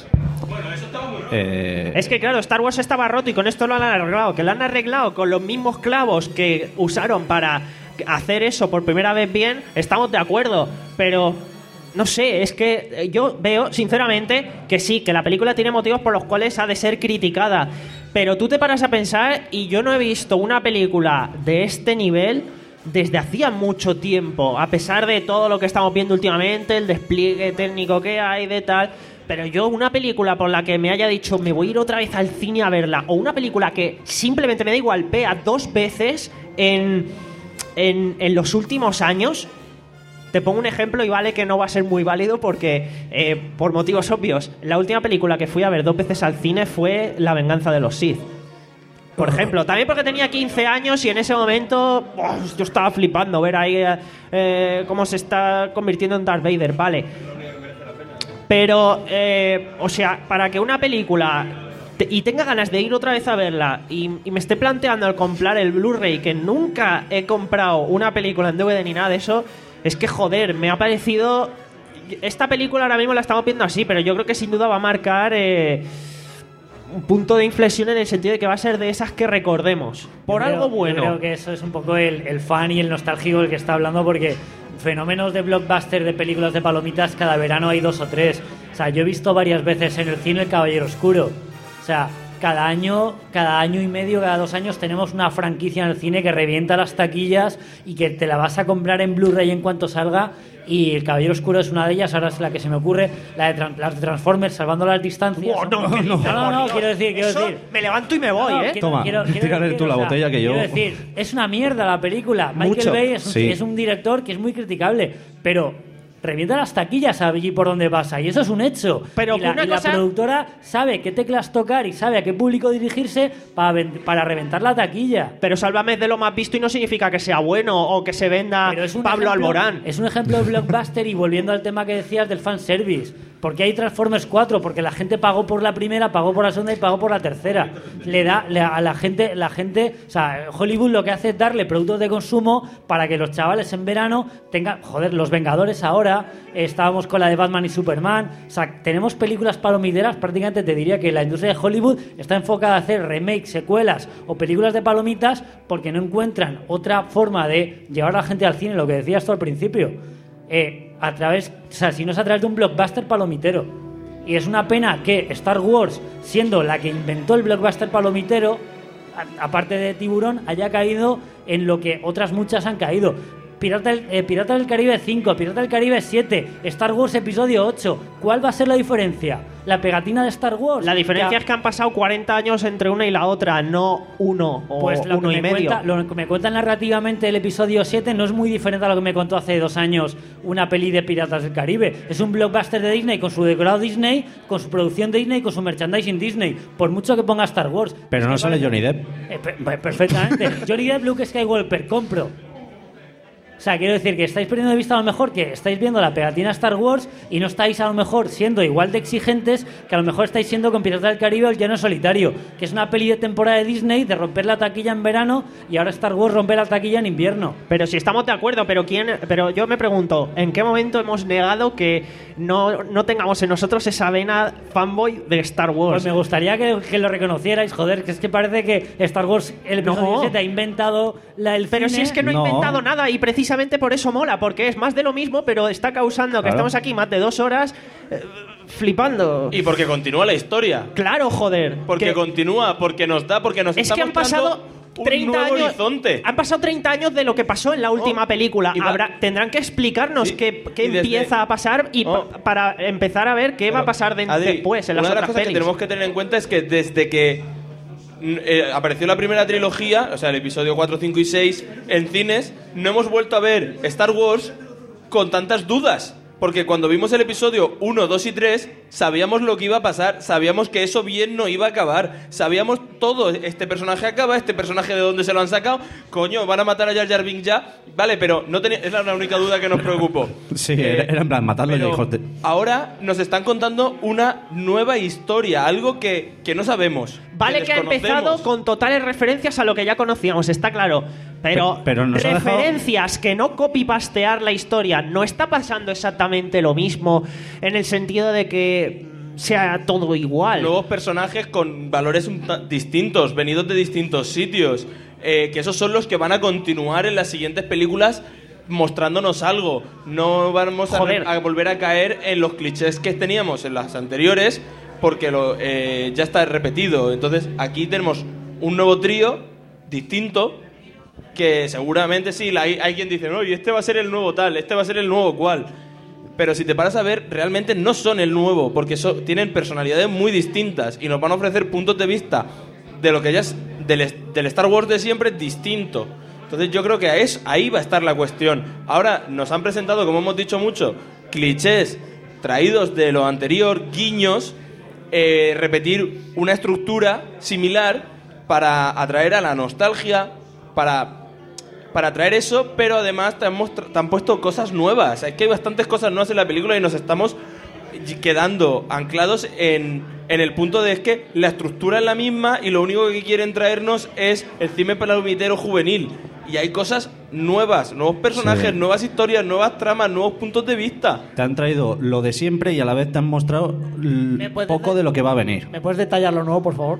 Eh, Es que claro, Star Wars estaba roto y con esto lo han arreglado. Que lo han arreglado con los mismos clavos que usaron para hacer eso por primera vez bien, estamos de acuerdo. Pero no sé, es que eh, yo veo sinceramente que sí, que la película tiene motivos por los cuales ha de ser criticada. Pero tú te paras a pensar y yo no he visto una película de este nivel desde hacía mucho tiempo, a pesar de todo lo que estamos viendo últimamente, el despliegue técnico que hay de tal. Pero yo, una película por la que me haya dicho me voy a ir otra vez al cine a verla, o una película que simplemente me da igual vea dos veces en, en, en los últimos años, te pongo un ejemplo y vale que no va a ser muy válido porque, eh, por motivos obvios, la última película que fui a ver dos veces al cine fue La venganza de los Sith. Por ejemplo, también porque tenía quince años y en ese momento oh, yo estaba flipando ver ahí eh, eh, cómo se está convirtiendo en Darth Vader, vale. Pero, eh, o sea, para que una película te- y tenga ganas de ir otra vez a verla y, y me esté planteando el comprar el Blu-ray, que nunca he comprado una película en D V D ni nada de eso, es que joder, me ha parecido... Esta película ahora mismo la estamos viendo así, pero yo creo que sin duda va a marcar... Eh, un punto de inflexión en el sentido de que va a ser de esas que recordemos. Por Yo creo- algo bueno. Yo creo que eso es un poco el, el fan y el nostálgico el que está hablando, porque fenómenos de blockbuster de películas de palomitas cada verano hay dos o tres. O sea, yo he visto varias veces en el cine El Caballero Oscuro. O sea, cada año, cada año y medio, cada dos años tenemos una franquicia en el cine que revienta las taquillas y que te la vas a comprar en Blu-ray en cuanto salga. Y El Caballero Oscuro es una de ellas, ahora es la que se me ocurre, la de Tran- las de Transformers, salvando las distancias. Oh, no, ¿qué no, dices, no, no, por quiero Dios? decir, quiero Eso decir. me levanto y me voy, No, ¿eh? quiero- Toma, quiero- quiero- tírale quiero- tú la o sea, botella que yo- Quiero decir, es una mierda la película. Michael Mucho. Bay es un, Sí. es un director que es muy criticable, pero revienta las taquillas allí por donde pasa, y eso es un hecho. Pero y la, una y la cosa- productora sabe qué teclas tocar y sabe a qué público dirigirse para, ven- para reventar la taquilla. Pero Sálvame es de lo más visto y no significa que sea bueno o que se venda Pero es un Pablo ejemplo- Alborán. Es un ejemplo de blockbuster. Y volviendo al tema que decías del fanservice, ¿por qué hay Transformers cuatro? Porque la gente pagó por la primera, pagó por la segunda y pagó por la tercera. Le da le- a la gente, la gente, o sea, Hollywood lo que hace es darle productos de consumo para que los chavales en verano tengan, joder, Los Vengadores ahora, eh, estábamos con la de Batman y Superman, o sea, tenemos películas palomiteras. Prácticamente te diría que la industria de Hollywood está enfocada a hacer remakes, secuelas o películas de palomitas porque no encuentran otra forma de llevar a la gente al cine, lo que decías tú al principio. Eh, a través, o sea, si no es a través de un blockbuster palomitero. Y es una pena que Star Wars, siendo la que inventó el blockbuster palomitero, a- aparte de Tiburón, haya caído en lo que otras muchas han caído. Pirata del, eh, Pirata del Caribe cinco, Pirata del Caribe siete, Star Wars Episodio ocho. ¿Cuál va a ser la diferencia? La pegatina de Star Wars. La diferencia Ya- es que han pasado cuarenta años entre una y la otra, no uno o Pues lo uno que y me medio. cuenta, lo que me cuenta narrativamente el episodio siete no es muy diferente a lo que me contó hace dos años una peli de Piratas del Caribe. Es un blockbuster de Disney con su decorado Disney, con su producción Disney, con su merchandising Disney. Por mucho que ponga Star Wars. Pero Es no que sale parece- Johnny Depp. Eh, per- per- perfectamente. Johnny Depp, Luke Skywalker, compro. O sea, quiero decir que estáis perdiendo de vista a lo mejor que estáis viendo la pegatina Star Wars y no estáis a lo mejor siendo igual de exigentes que a lo mejor estáis siendo con Piratas del Caribe o El Llano Solitario, que es una peli de temporada de Disney de romper la taquilla en verano y ahora Star Wars rompe la taquilla en invierno. Pero si estamos de acuerdo, pero quién, pero yo me pregunto, ¿en qué momento hemos negado que no, no tengamos en nosotros esa vena fanboy de Star Wars? Pues me gustaría que, que lo reconocierais, joder, que es que parece que Star Wars, el episodio No. siete, ha inventado la, el Pero cine. si es que no, No. ha inventado nada y precisamente por eso mola, porque es más de lo mismo, pero está causando que Claro. estamos aquí más de dos horas eh, flipando. Y porque continúa la historia. Claro, joder. Porque que- continúa, porque nos da, porque nos Es está que han mostrando pasado un treinta nuevo años. horizonte. Han pasado treinta años de lo que pasó en la última película. y va- Habrá, tendrán que explicarnos qué, qué y desde- empieza a pasar y pa- para empezar a ver qué va a pasar de- Adri, después en las una de las otras cosas pelis. que tenemos que tener en cuenta es que desde que mm, eh, apareció la primera trilogía, o sea, el episodio cuatro, cinco y seis en cines, no hemos vuelto a ver Star Wars con tantas dudas. Porque cuando vimos el episodio uno, dos y tres, sabíamos lo que iba a pasar, sabíamos que eso bien no iba a acabar, sabíamos todo, este personaje acaba, este personaje de dónde se lo han sacado, coño, van a matar a Jar Jar Binks ya, vale, pero no tenía, es la única duda que nos preocupó. Sí, Eh, era, era en plan, matarlo ya, pero hijos de... ahora nos están contando una nueva historia, algo que, que no sabemos. Vale que ha desconocemos. empezado con totales referencias a lo que ya conocíamos, está claro. Pero, Pe- pero nos ha dejado- referencias que no copy-pastear la historia. No está pasando exactamente lo mismo en el sentido de que mm, sea todo igual. Nuevos personajes con valores un ta- distintos, venidos de distintos sitios, eh, que esos son los que van a continuar en las siguientes películas mostrándonos algo. No vamos a, Joder. a volver a caer en los clichés que teníamos en las anteriores, porque lo, eh, ya está repetido. Entonces aquí tenemos un nuevo trío distinto, que seguramente sí, la- hay, hay quien dice, no, y este va a ser el nuevo tal, este va a ser el nuevo cual. Pero si te paras a ver, realmente no son el nuevo, porque so- tienen personalidades muy distintas y nos van a ofrecer puntos de vista de lo que ya es del, es- del Star Wars de siempre distinto. Entonces yo creo que es, ahí va a estar la cuestión. Ahora nos han presentado, como hemos dicho mucho, clichés traídos de lo anterior, guiños, eh, repetir una estructura similar para atraer a la nostalgia, para para traer eso, pero además te han, mostra- te han puesto cosas nuevas. Es que hay bastantes cosas nuevas en la película y nos estamos quedando anclados en, en el punto de es que la estructura es la misma y lo único que quieren traernos es el cine palomitero juvenil. Y hay cosas nuevas, nuevos personajes, Sí. nuevas historias, nuevas tramas, nuevos puntos de vista. Te han traído lo de siempre y a la vez te han mostrado l- puedes poco de lo que va a venir. ¿Me puedes detallar lo nuevo, por favor?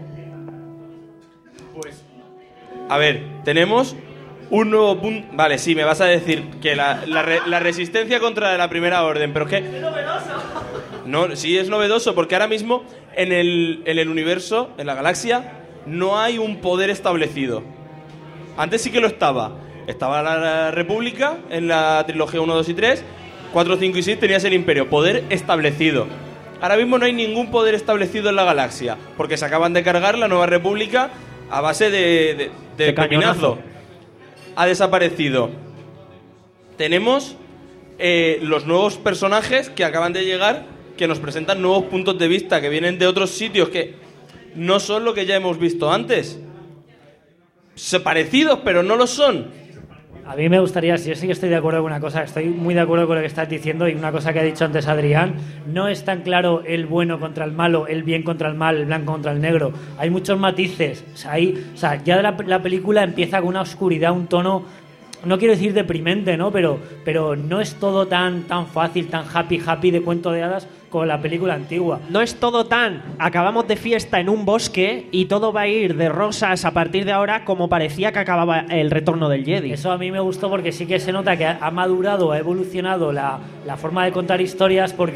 A ver, tenemos un nuevo punto... Vale, sí, me vas a decir que la, la, re- la resistencia contra la Primera Orden, pero es que... No, sí es novedoso, porque ahora mismo en el, en el universo, en la galaxia, no hay un poder establecido. Antes sí que lo estaba. Estaba la, la República en la trilogía uno, dos y tres, cuatro, cinco y seis tenías el Imperio, poder establecido. Ahora mismo no hay ningún poder establecido en la galaxia, porque se acaban de cargar la Nueva República a base de, de, de, De cañonazo. pepinazo. Ha desaparecido. Tenemos eh, los nuevos personajes que acaban de llegar, que nos presentan nuevos puntos de vista, que vienen de otros sitios que no son lo que ya hemos visto antes. Son parecidos, pero no lo son. A mí me gustaría, si yo sí que estoy de acuerdo con una cosa, estoy muy de acuerdo con lo que estás diciendo y una cosa que ha dicho antes Adrián, no es tan claro el bueno contra el malo, el bien contra el mal, el blanco contra el negro. Hay muchos matices. O sea, hay, o sea ya la, la película empieza con una oscuridad, un tono, no quiero decir deprimente, ¿no? Pero, pero no es todo tan, tan fácil, tan happy, happy de cuento de hadas como la película antigua. No es todo tan acabamos de fiesta en un bosque y todo va a ir de rosas a partir de ahora como parecía que acababa el retorno del Jedi. Eso a mí me gustó porque sí que se nota que ha madurado, ha evolucionado la, la forma de contar historias porque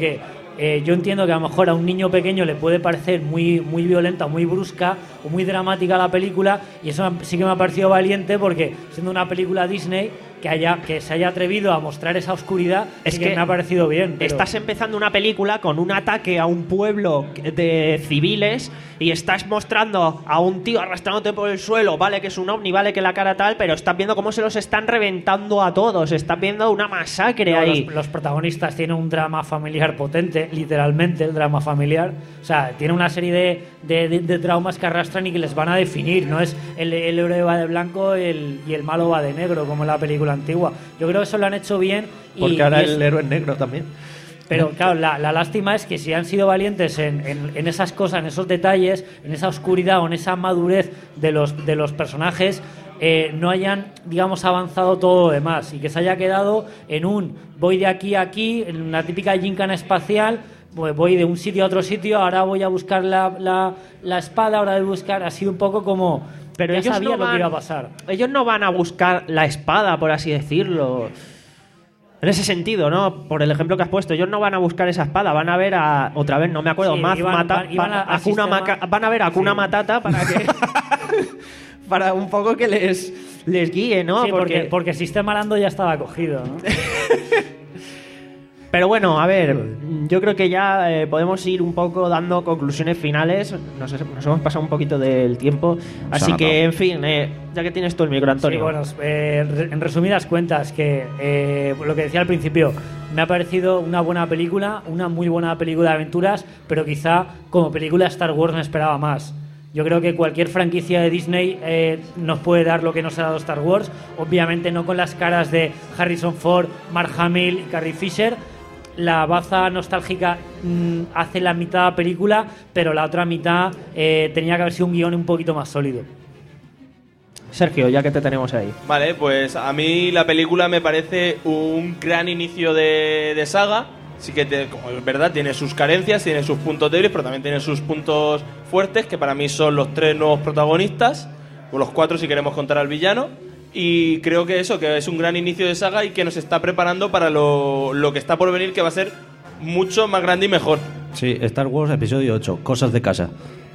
eh, yo entiendo que a lo mejor a un niño pequeño le puede parecer muy, muy violenta, muy brusca o muy dramática la película, y eso sí que me ha parecido valiente, porque siendo una película Disney que haya que se haya atrevido a mostrar esa oscuridad, es sí que, que me ha parecido bien. Pero... Estás empezando una película con un ataque a un pueblo de civiles y estás mostrando a un tío arrastrándote por el suelo, vale que es un ovni, vale que la cara tal, pero estás viendo cómo se los están reventando a todos, estás viendo una masacre no, ahí. Los, los protagonistas tienen un drama familiar potente, literalmente el drama familiar, o sea, tiene una serie de, de, de, de traumas que arrastran y que les van a definir, no es el, el héroe va de blanco el, y el malo va de negro, como en la película antigua. Yo creo que eso lo han hecho bien. Y, Porque ahora y es, el héroe es negro también. Pero claro, la, la lástima es que si han sido valientes en, en, en esas cosas, en esos detalles, en esa oscuridad o en esa madurez de los, de los personajes, eh, no hayan, digamos, avanzado todo lo demás y que se haya quedado en un voy de aquí a aquí, en una típica gincana espacial, pues voy de un sitio a otro sitio, ahora voy a buscar la, la, la espada, ahora voy a buscar, ha sido un poco como... Pero ya ellos sabía no lo van, que iba a pasar. Ellos no van a buscar la espada, por así decirlo. En ese sentido, ¿no? Por el ejemplo que has puesto, ellos no van a buscar esa espada, van a ver a... Otra vez, no me acuerdo, Sí, más iban- mata, van- iban van, a- a al Hakuna sistema- Maca- van a ver a Hakuna Matata para que... para un poco que les, les guíe, ¿no? Sí, porque, porque el sistema Lando ya estaba cogido, ¿no? Pero bueno, a ver, yo creo que ya eh, podemos ir un poco dando conclusiones finales. Nos, nos hemos pasado un poquito del tiempo. Así que, en fin, eh, ya que tienes tú el micro, Antonio. Sí, bueno, eh, re- en resumidas cuentas, que eh, lo que decía al principio, me ha parecido una buena película, una muy buena película de aventuras, pero quizá como película de Star Wars me esperaba más. Yo creo que cualquier franquicia de Disney eh, nos puede dar lo que nos ha dado Star Wars, obviamente no con las caras de Harrison Ford, Mark Hamill y Carrie Fisher. La baza nostálgica mmm, hace la mitad de la película, pero la otra mitad eh, tenía que haber sido un guión un poquito más sólido. Sergio, ya que te tenemos ahí. Vale, pues a mí la película me parece un gran inicio de, de saga. Sí que, te, como es verdad, tiene sus carencias, tiene sus puntos débiles, pero también tiene sus puntos fuertes, que para mí son los tres nuevos protagonistas, o los cuatro si queremos contar al villano. Y creo que eso, que es un gran inicio de saga y que nos está preparando para lo, lo que está por venir, que va a ser mucho más grande y mejor. Sí, Star Wars episodio ocho, cosas de casa.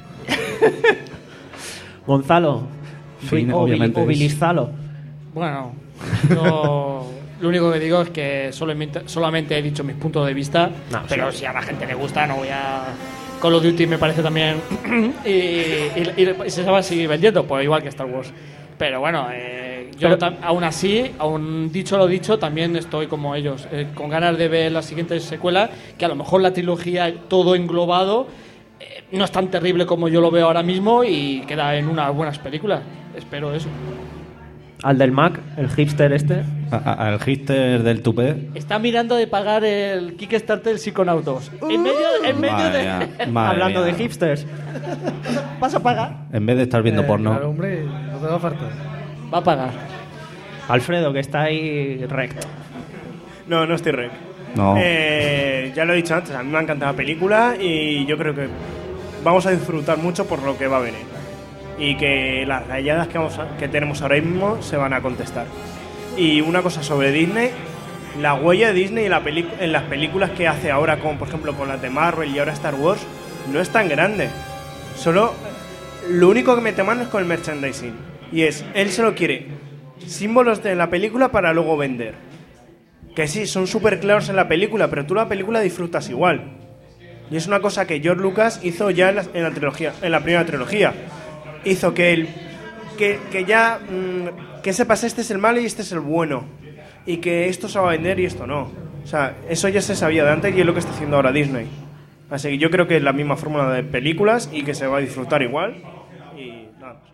Gonzalo. Fin, o obviamente Bil- o es- Bilizalo. Bueno, yo lo único que digo es que solamente, solamente he dicho mis puntos de vista, No, pero sí. si a la gente le gusta no voy a... Call of Duty me parece también... y, y- y se va a seguir vendiendo, pues igual que Star Wars. Pero bueno, eh, yo Pero- tam- aún así, aún dicho lo dicho, también estoy como ellos, eh, con ganas de ver las siguientes secuelas, que a lo mejor la trilogía, todo englobado, eh, no es tan terrible como yo lo veo ahora mismo y queda en unas buenas películas. Espero eso. Al del Mac, el hipster este. Al hipster del tupé. Está mirando de pagar el Kickstarter del Psiconautos. En medio, en medio Madre de... mía, madre Hablando mía. de hipsters. ¿Vas a pagar? En vez de estar viendo Eh, porno. Claro, hombre, no te va a faltar. Va a pagar. Alfredo, que está ahí recto. No, no estoy rec. No. Eh, ya lo he dicho antes, a mí me ha encantado la película y yo creo que vamos a disfrutar mucho por lo que va a venir. Y que las rayadas que, vamos a- que tenemos ahora mismo se van a contestar. Y una cosa sobre Disney, la huella de Disney en, la pelic- en las películas que hace ahora, como por ejemplo con las de Marvel y ahora Star Wars, no es tan grande. Solo lo único que mete mano es con el merchandising. Y es, él solo quiere símbolos de la película para luego vender. Que sí, son súper claros en la película, pero tú la película disfrutas igual. Y es una cosa que George Lucas hizo ya en la, en la trilogía, en la primera trilogía. Hizo que el que, que ya mmm, que sepas este es el malo y este es el bueno. Y que esto se va a vender y esto no. O sea, eso ya se sabía de antes y es lo que está haciendo ahora Disney. Así que yo creo que es la misma fórmula de películas y que se va a disfrutar igual. Y nada más.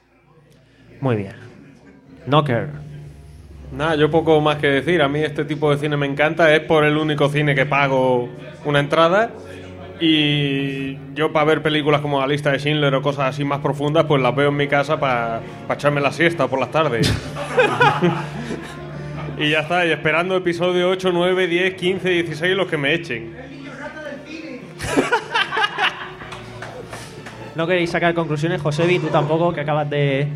Muy bien. Knocker. Nada, yo poco más que decir. A mí este tipo de cine me encanta. Es por el único cine que pago una entrada. Y yo para ver películas como La lista de Schindler o cosas así más profundas, pues las veo en mi casa para echarme la siesta por las tardes. Y ya está, y esperando episodio ocho, nueve, diez, quince, dieciséis los que me echen. ¿No queréis sacar conclusiones, Josebi? Tú tampoco, que acabas de...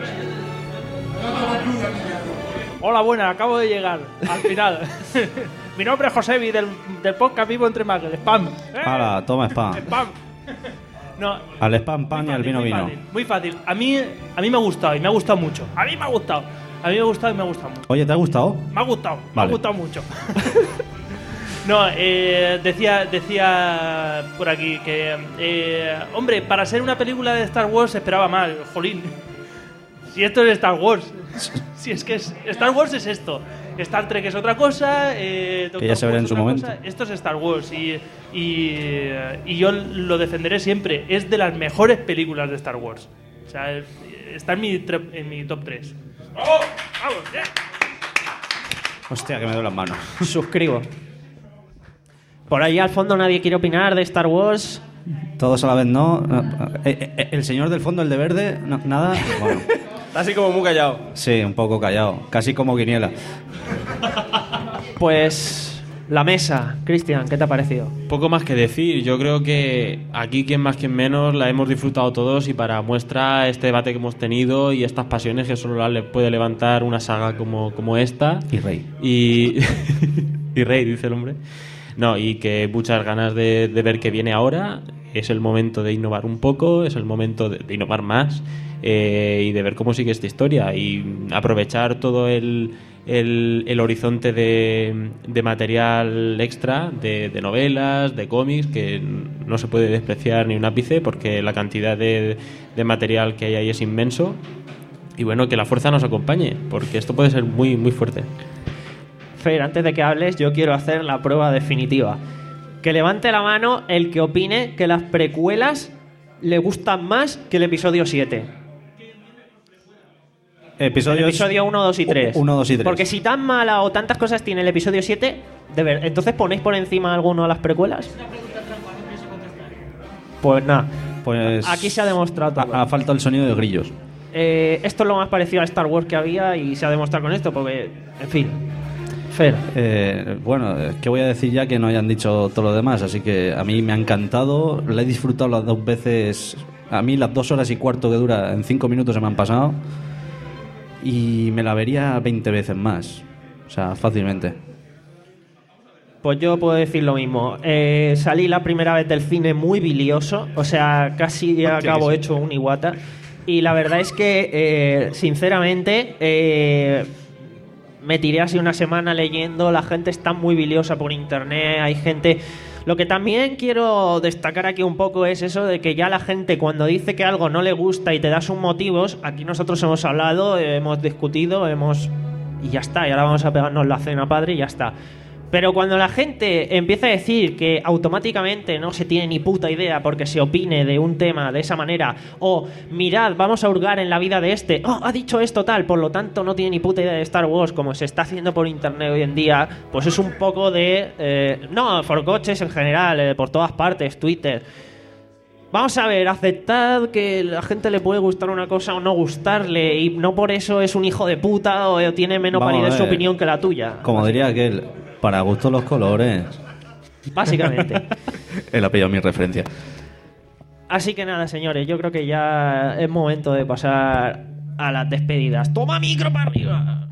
Hola, buena, acabo de llegar al final. Mi nombre es Josebi del, del podcast Vivo entre Magos, Spam. ¿Eh? Hala, toma spam. Spam. No, Al spam pan y al vino muy vino. fácil, muy fácil. A mí, a mí me ha gustado y me ha gustado mucho. A mí me ha gustado. A mí me ha gustado y me ha gustado mucho. Oye, ¿te ha gustado? Me ha gustado, me Vale. ha gustado mucho. No, eh, decía, decía por aquí que, eh, hombre, para ser una película de Star Wars se esperaba mal, jolín. Si esto es Star Wars, si es que es, Star Wars es esto, Star Trek es otra cosa, eh, Doctor Que ya se verá Who en es su otra momento. cosa, esto es Star Wars y, y, y yo lo defenderé siempre. Es de las mejores películas de Star Wars. O sea, está en mi, tre- en mi top tres. ¡Vamos! ¡Vamos! ¡Yeah! Hostia, que me doy las manos. Suscribo. Por ahí al fondo nadie quiere opinar de Star Wars. Todos a la vez no. No, eh, eh, El señor del fondo, el de verde, no, nada. Bueno, Está así como muy callado. sí, un poco callado. Casi como Quiniela. Pues la mesa, Cristian, ¿qué te ha parecido? Poco más que decir. Yo creo que aquí, quien más, quien menos, la hemos disfrutado todos y para muestra este debate que hemos tenido y estas pasiones que solo le puede levantar una saga como, como esta. Y Rey. Y, y Rey, dice el hombre. No, y que muchas ganas de, de ver qué viene ahora. Es el momento de innovar un poco, es el momento de, de innovar más eh, y de ver cómo sigue esta historia y aprovechar todo el, el, el horizonte de, de material extra, de, de novelas, de cómics, que no se puede despreciar ni un ápice porque la cantidad de, de material que hay ahí es inmenso. Y bueno, que la fuerza nos acompañe, porque esto puede ser muy, muy fuerte. Fer, antes de que hables, yo quiero hacer la prueba definitiva. Que levante la mano el que opine que las precuelas le gustan más que el episodio siete. Episodios El episodio uno, dos y tres. uno, dos y tres. Porque si tan mala o tantas cosas tiene el episodio siete, de ver, entonces ponéis por encima alguno a las precuelas. Pues nada, Pues aquí se ha demostrado todo. ha, ha faltado el sonido de grillos. Eh, esto es lo más parecido a Star Wars que había y se ha demostrado con esto, porque, en fin. Fer. Eh, bueno, ¿qué voy a decir ya que no hayan dicho todo lo demás? Así que a mí me ha encantado, la he disfrutado las dos veces. A mí las dos horas y cuarto que dura en cinco minutos se me han pasado y me la vería veinte veces más. O sea, fácilmente. Pues yo puedo decir lo mismo. Eh, salí la primera vez del cine muy bilioso, o sea, casi acabo hecho un Iwata. Y la verdad es que, eh, sinceramente, eh, me tiré así una semana leyendo. La gente está muy biliosa por internet. Hay gente. Lo que también quiero destacar aquí un poco es eso de que ya la gente, cuando dice que algo no le gusta y te da sus motivos, aquí nosotros hemos hablado, hemos discutido, hemos. Y ya está. Y ahora vamos a pegarnos la cena padre y ya está. Pero cuando la gente empieza a decir que automáticamente no se tiene ni puta idea porque se opine de un tema de esa manera, o mirad, vamos a hurgar en la vida de este, oh, ha dicho esto tal, por lo tanto no tiene ni puta idea de Star Wars, como se está haciendo por internet hoy en día, pues es un poco de... Eh, no, forcoches en general, eh, por todas partes, Twitter. Vamos a ver, aceptad que a la gente le puede gustar una cosa o no gustarle, y no por eso es un hijo de puta o tiene menos Vamos a validez su ver. opinión que la tuya. Como diría aquel, para gusto los colores. Básicamente. Él ha pillado mi referencia. Así que nada, señores, yo creo que ya es momento de pasar a las despedidas. ¡Toma micro para arriba!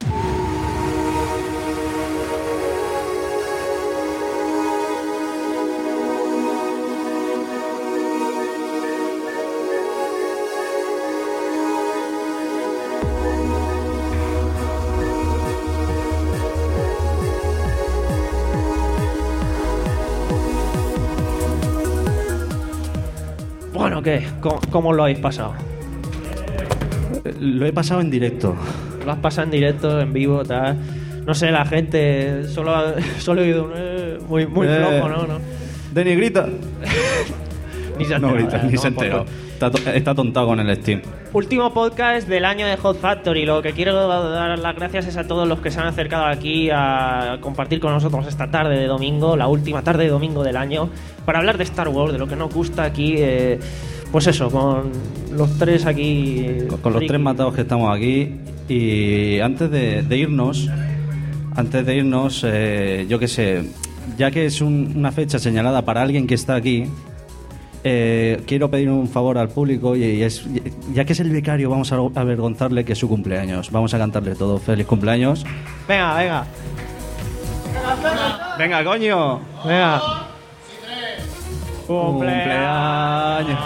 Bueno, ¿qué? ¿Cómo, cómo lo habéis pasado? Lo he pasado en directo. Lo has pasado en directo, en vivo, tal. No sé, la gente solo, ha- solo he oído un eh, muy, muy Eh, flojo, ¿no? ¿no? Denny grita. Ni se ha No enterado, grita, eh, ni no, se ha por enterado. favor. Está, to- está tontado con el Steam. Último podcast del año de Hot Factory. Lo que quiero dar las gracias es a todos los que se han acercado aquí a compartir con nosotros esta tarde de domingo, la última tarde de domingo del año, para hablar de Star Wars, de lo que nos gusta aquí. Eh, pues eso, con los tres aquí. Con, con los friki. tres matados que estamos aquí. Y antes de, de irnos, antes de irnos, eh, yo qué sé, ya que es un- una fecha señalada para alguien que está aquí, eh, quiero pedir un favor al público y, y es, ya que es el vicario, vamos a avergonzarle que es su cumpleaños. Vamos a cantarle todo feliz cumpleaños. Venga, venga. Venga, coño. Venga. Cumpleaños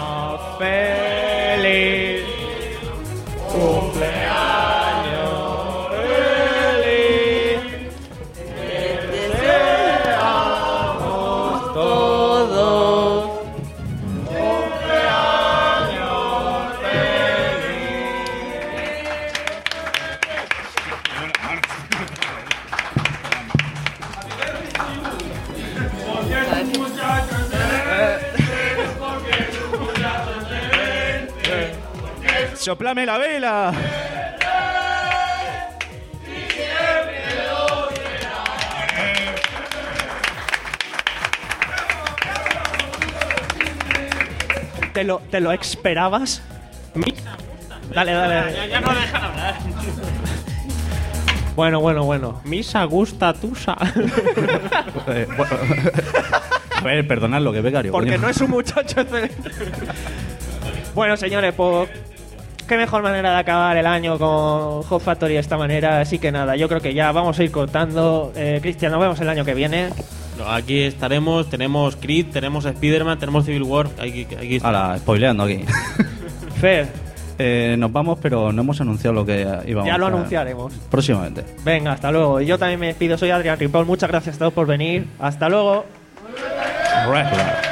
feliz. Cumpleaños feliz. Te deseamos todos. Cumpleaños ¡Soplame la vela! ¿Te lo, ¿Te lo esperabas? Dale, dale, dale. Ya, ya no dejan hablar. Bueno, bueno, bueno. Misa gusta tusa. Eh, bueno, a ver, perdonadlo, que becario. Porque coño. no es un muchacho excelente. Bueno, señores, pues qué mejor manera de acabar el año con Hot Factory de esta manera. Así que nada, yo creo que ya vamos a ir cortando. Eh, Cristian, nos vemos el año que viene. No, aquí estaremos, tenemos Creed, tenemos Spider-Man, tenemos Civil War. Aquí, aquí está. Ahora, spoileando aquí. Fer, Eh, nos vamos, pero no hemos anunciado lo que íbamos ya lo a hacer. anunciaremos. Próximamente. Venga, hasta luego. Y yo también me despido, soy Adrián Ripoll. Muchas gracias a todos por venir. Hasta luego. Regular.